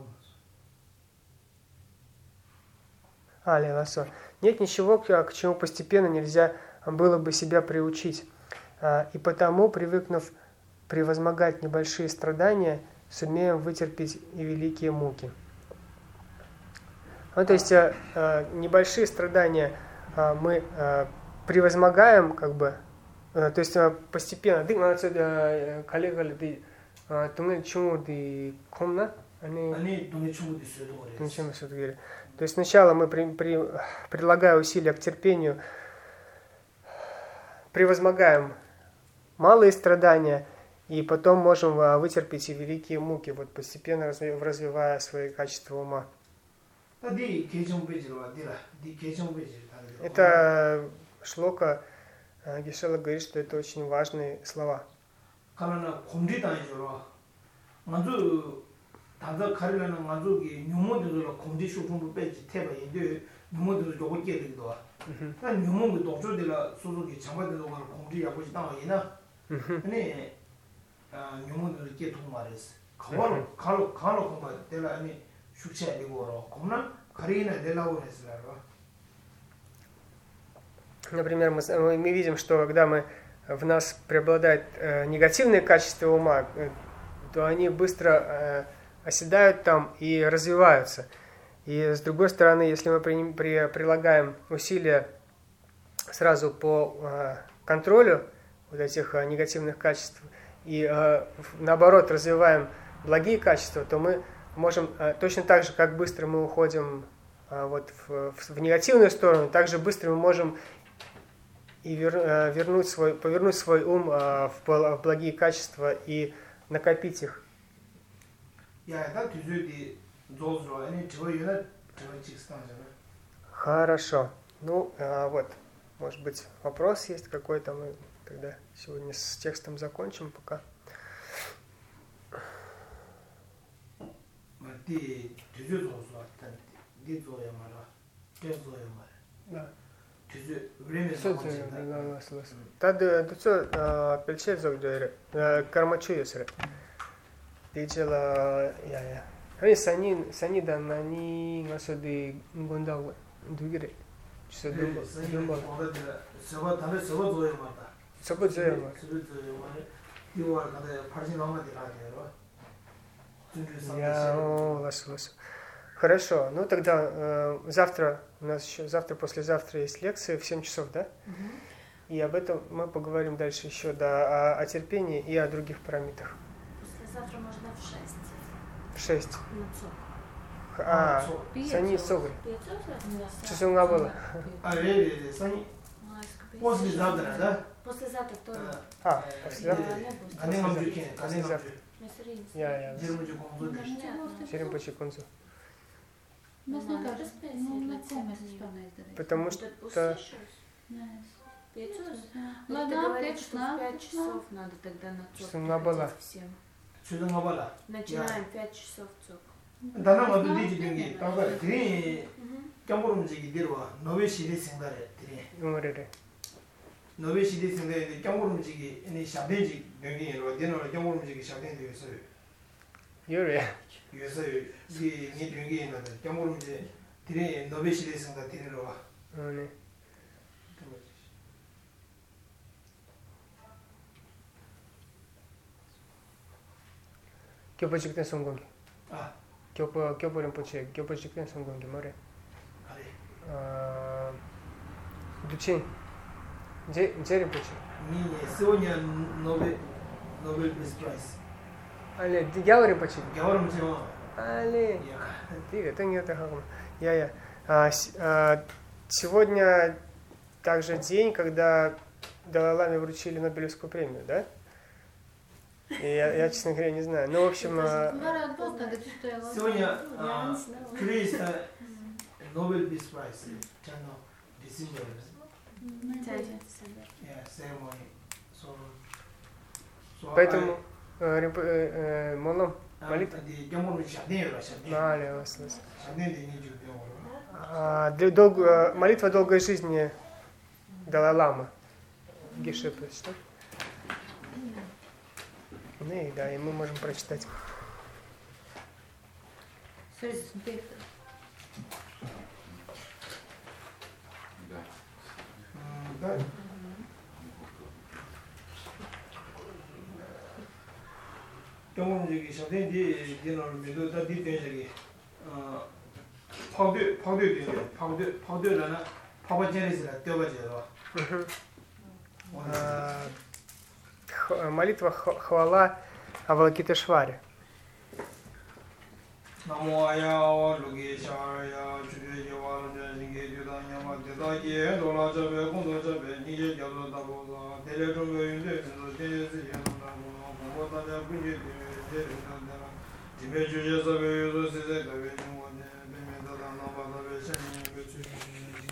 А, левасо. Нет ничего, к чему постепенно нельзя было бы себя приучить. И потому, привыкнув превозмогать небольшие страдания, сумеем вытерпеть и великие муки. Ну, то есть э, небольшие страдания э, мы э, превозмогаем, как бы, э, то есть э, постепенно. Коллега, ты думаешь, почему ты комна? Они думают, почему ты все. То есть сначала мы, при, при, прилагая усилия к терпению, превозмогаем малые страдания, и потом можем вытерпеть и великие муки, вот постепенно развивая свои качества ума. Это шлока Гешела говорит, что это очень важные слова. 녀모들 이렇게 통말했어. 가로 가로 가로 공부 내가 아니 숙제 아니고로 겁나 가리나 내라고 했어요. Например, мы, мы видим, что когда мы, в нас преобладают э, негативные качества ума, э, то они быстро э, оседают там и развиваются. И с другой стороны, если мы при, при, прилагаем усилия сразу по э, контролю вот этих э, негативных качеств, и э, наоборот развиваем благие качества, то мы можем э, точно так же, как быстро мы уходим э, вот в, в, в негативную сторону, так же быстро мы можем и вер, э, вернуть свой, повернуть свой ум э, в, в благие качества и накопить их. Хорошо. Ну, э, вот, может быть, вопрос есть какой-то, мы тогда сегодня с текстом закончим пока. Да. Тады дуцо пельче зогдойре кармачу есре. Дичела я я. Они сани сани да нани нgasodi гондал дугире. Чисо думба думба. 저거 다른 저거 줘야 맞다. 저거 줘야 맞다. 저거 줘야 맞다. 이거 가다 팔십 넘어야 되라요. 야, 어, 왔어 왔어. Хорошо, ну тогда э, завтра, у нас еще завтра, послезавтра есть лекция в семь часов, да? Мгм. И об этом мы поговорим дальше еще, да, о, о терпении и о других параметрах. Послезавтра можно в шесть. В шесть. На цок. А, 소- Сани Согры. пятьсот Часунга было. 아, 레레레 산이 послезавтра, да? Послезавтра второй. А, послезавтра. 가능하면 좋게, 가능하면 좋게. Я, я. 제일 먼저 공부 좀 해. Серим по секунду. Mēs vienkārši Потому что Пятьсот? Ну, Ну, ты да, говоришь, что пятьсот, в пять да. часов надо тогда на цок Часунга была. приходить всем. 주등 가봐라. Начинаем в пять часов цок. 나는 어디 되지 된게 봐봐. 드리 경보름 지기 내려와. 노베 시대 생달에 드리. Умрели. 노베 시대 생달에 경보름 지기 이 샤데지 된게로 되는 경보름 지기 샤데 되어서 Юрий. 그래서 이 이 된게 있는데 경보름 지 드리 노베 시대 생달 드리러 와. 어, 네. 교포 직된 성공기. 아, 교포 교포 림포체 교포 직된 성공기 뭐래? 아니. 아, 두친. 제 제림포체. 니 сегодня 노베 노벨 피스 프라이즈. 아니, 디갸오 림포체. 겨울은 지금 아니. 야. Ты это не это хагма. Я я. А, с- а, сегодня также день, когда Далай-Ламе вручили Нобелевскую премию, да? И я, я, честно говоря, не знаю. Ну, в общем, а, сегодня а, Крис Нобель пис прайз. Чано December. Yeah, ceremony. So so поэтому э, римп- э, э, молом молитва. 이 경험을 샤네요, 샤네. Мале вас, вас. 샤네데 не 주요. А, для долг- э, молитва долгой жизни Далай-Лама. Геше прочитать. Ну и да, и мы можем прочитать. Да. 음, 네. 경험 저기 샤네디 디너 메도다 디테저기 어 파우드 파우드 되네. 파우드 파우드라나 파바제리스라 떼어가지고. А, х- молитва х- хвала Авалокитешваре. 나모아야 루게샤야 주제와는 징게 주다냐마 대다게 돌아자베 공도자베 니제 결론다보다 대려종교인데 대제스 연나고 공고다자 분제 대제르다나 지메 주제서베 요소세세 가베 중원에 베메다나 나바다베 샤니 베추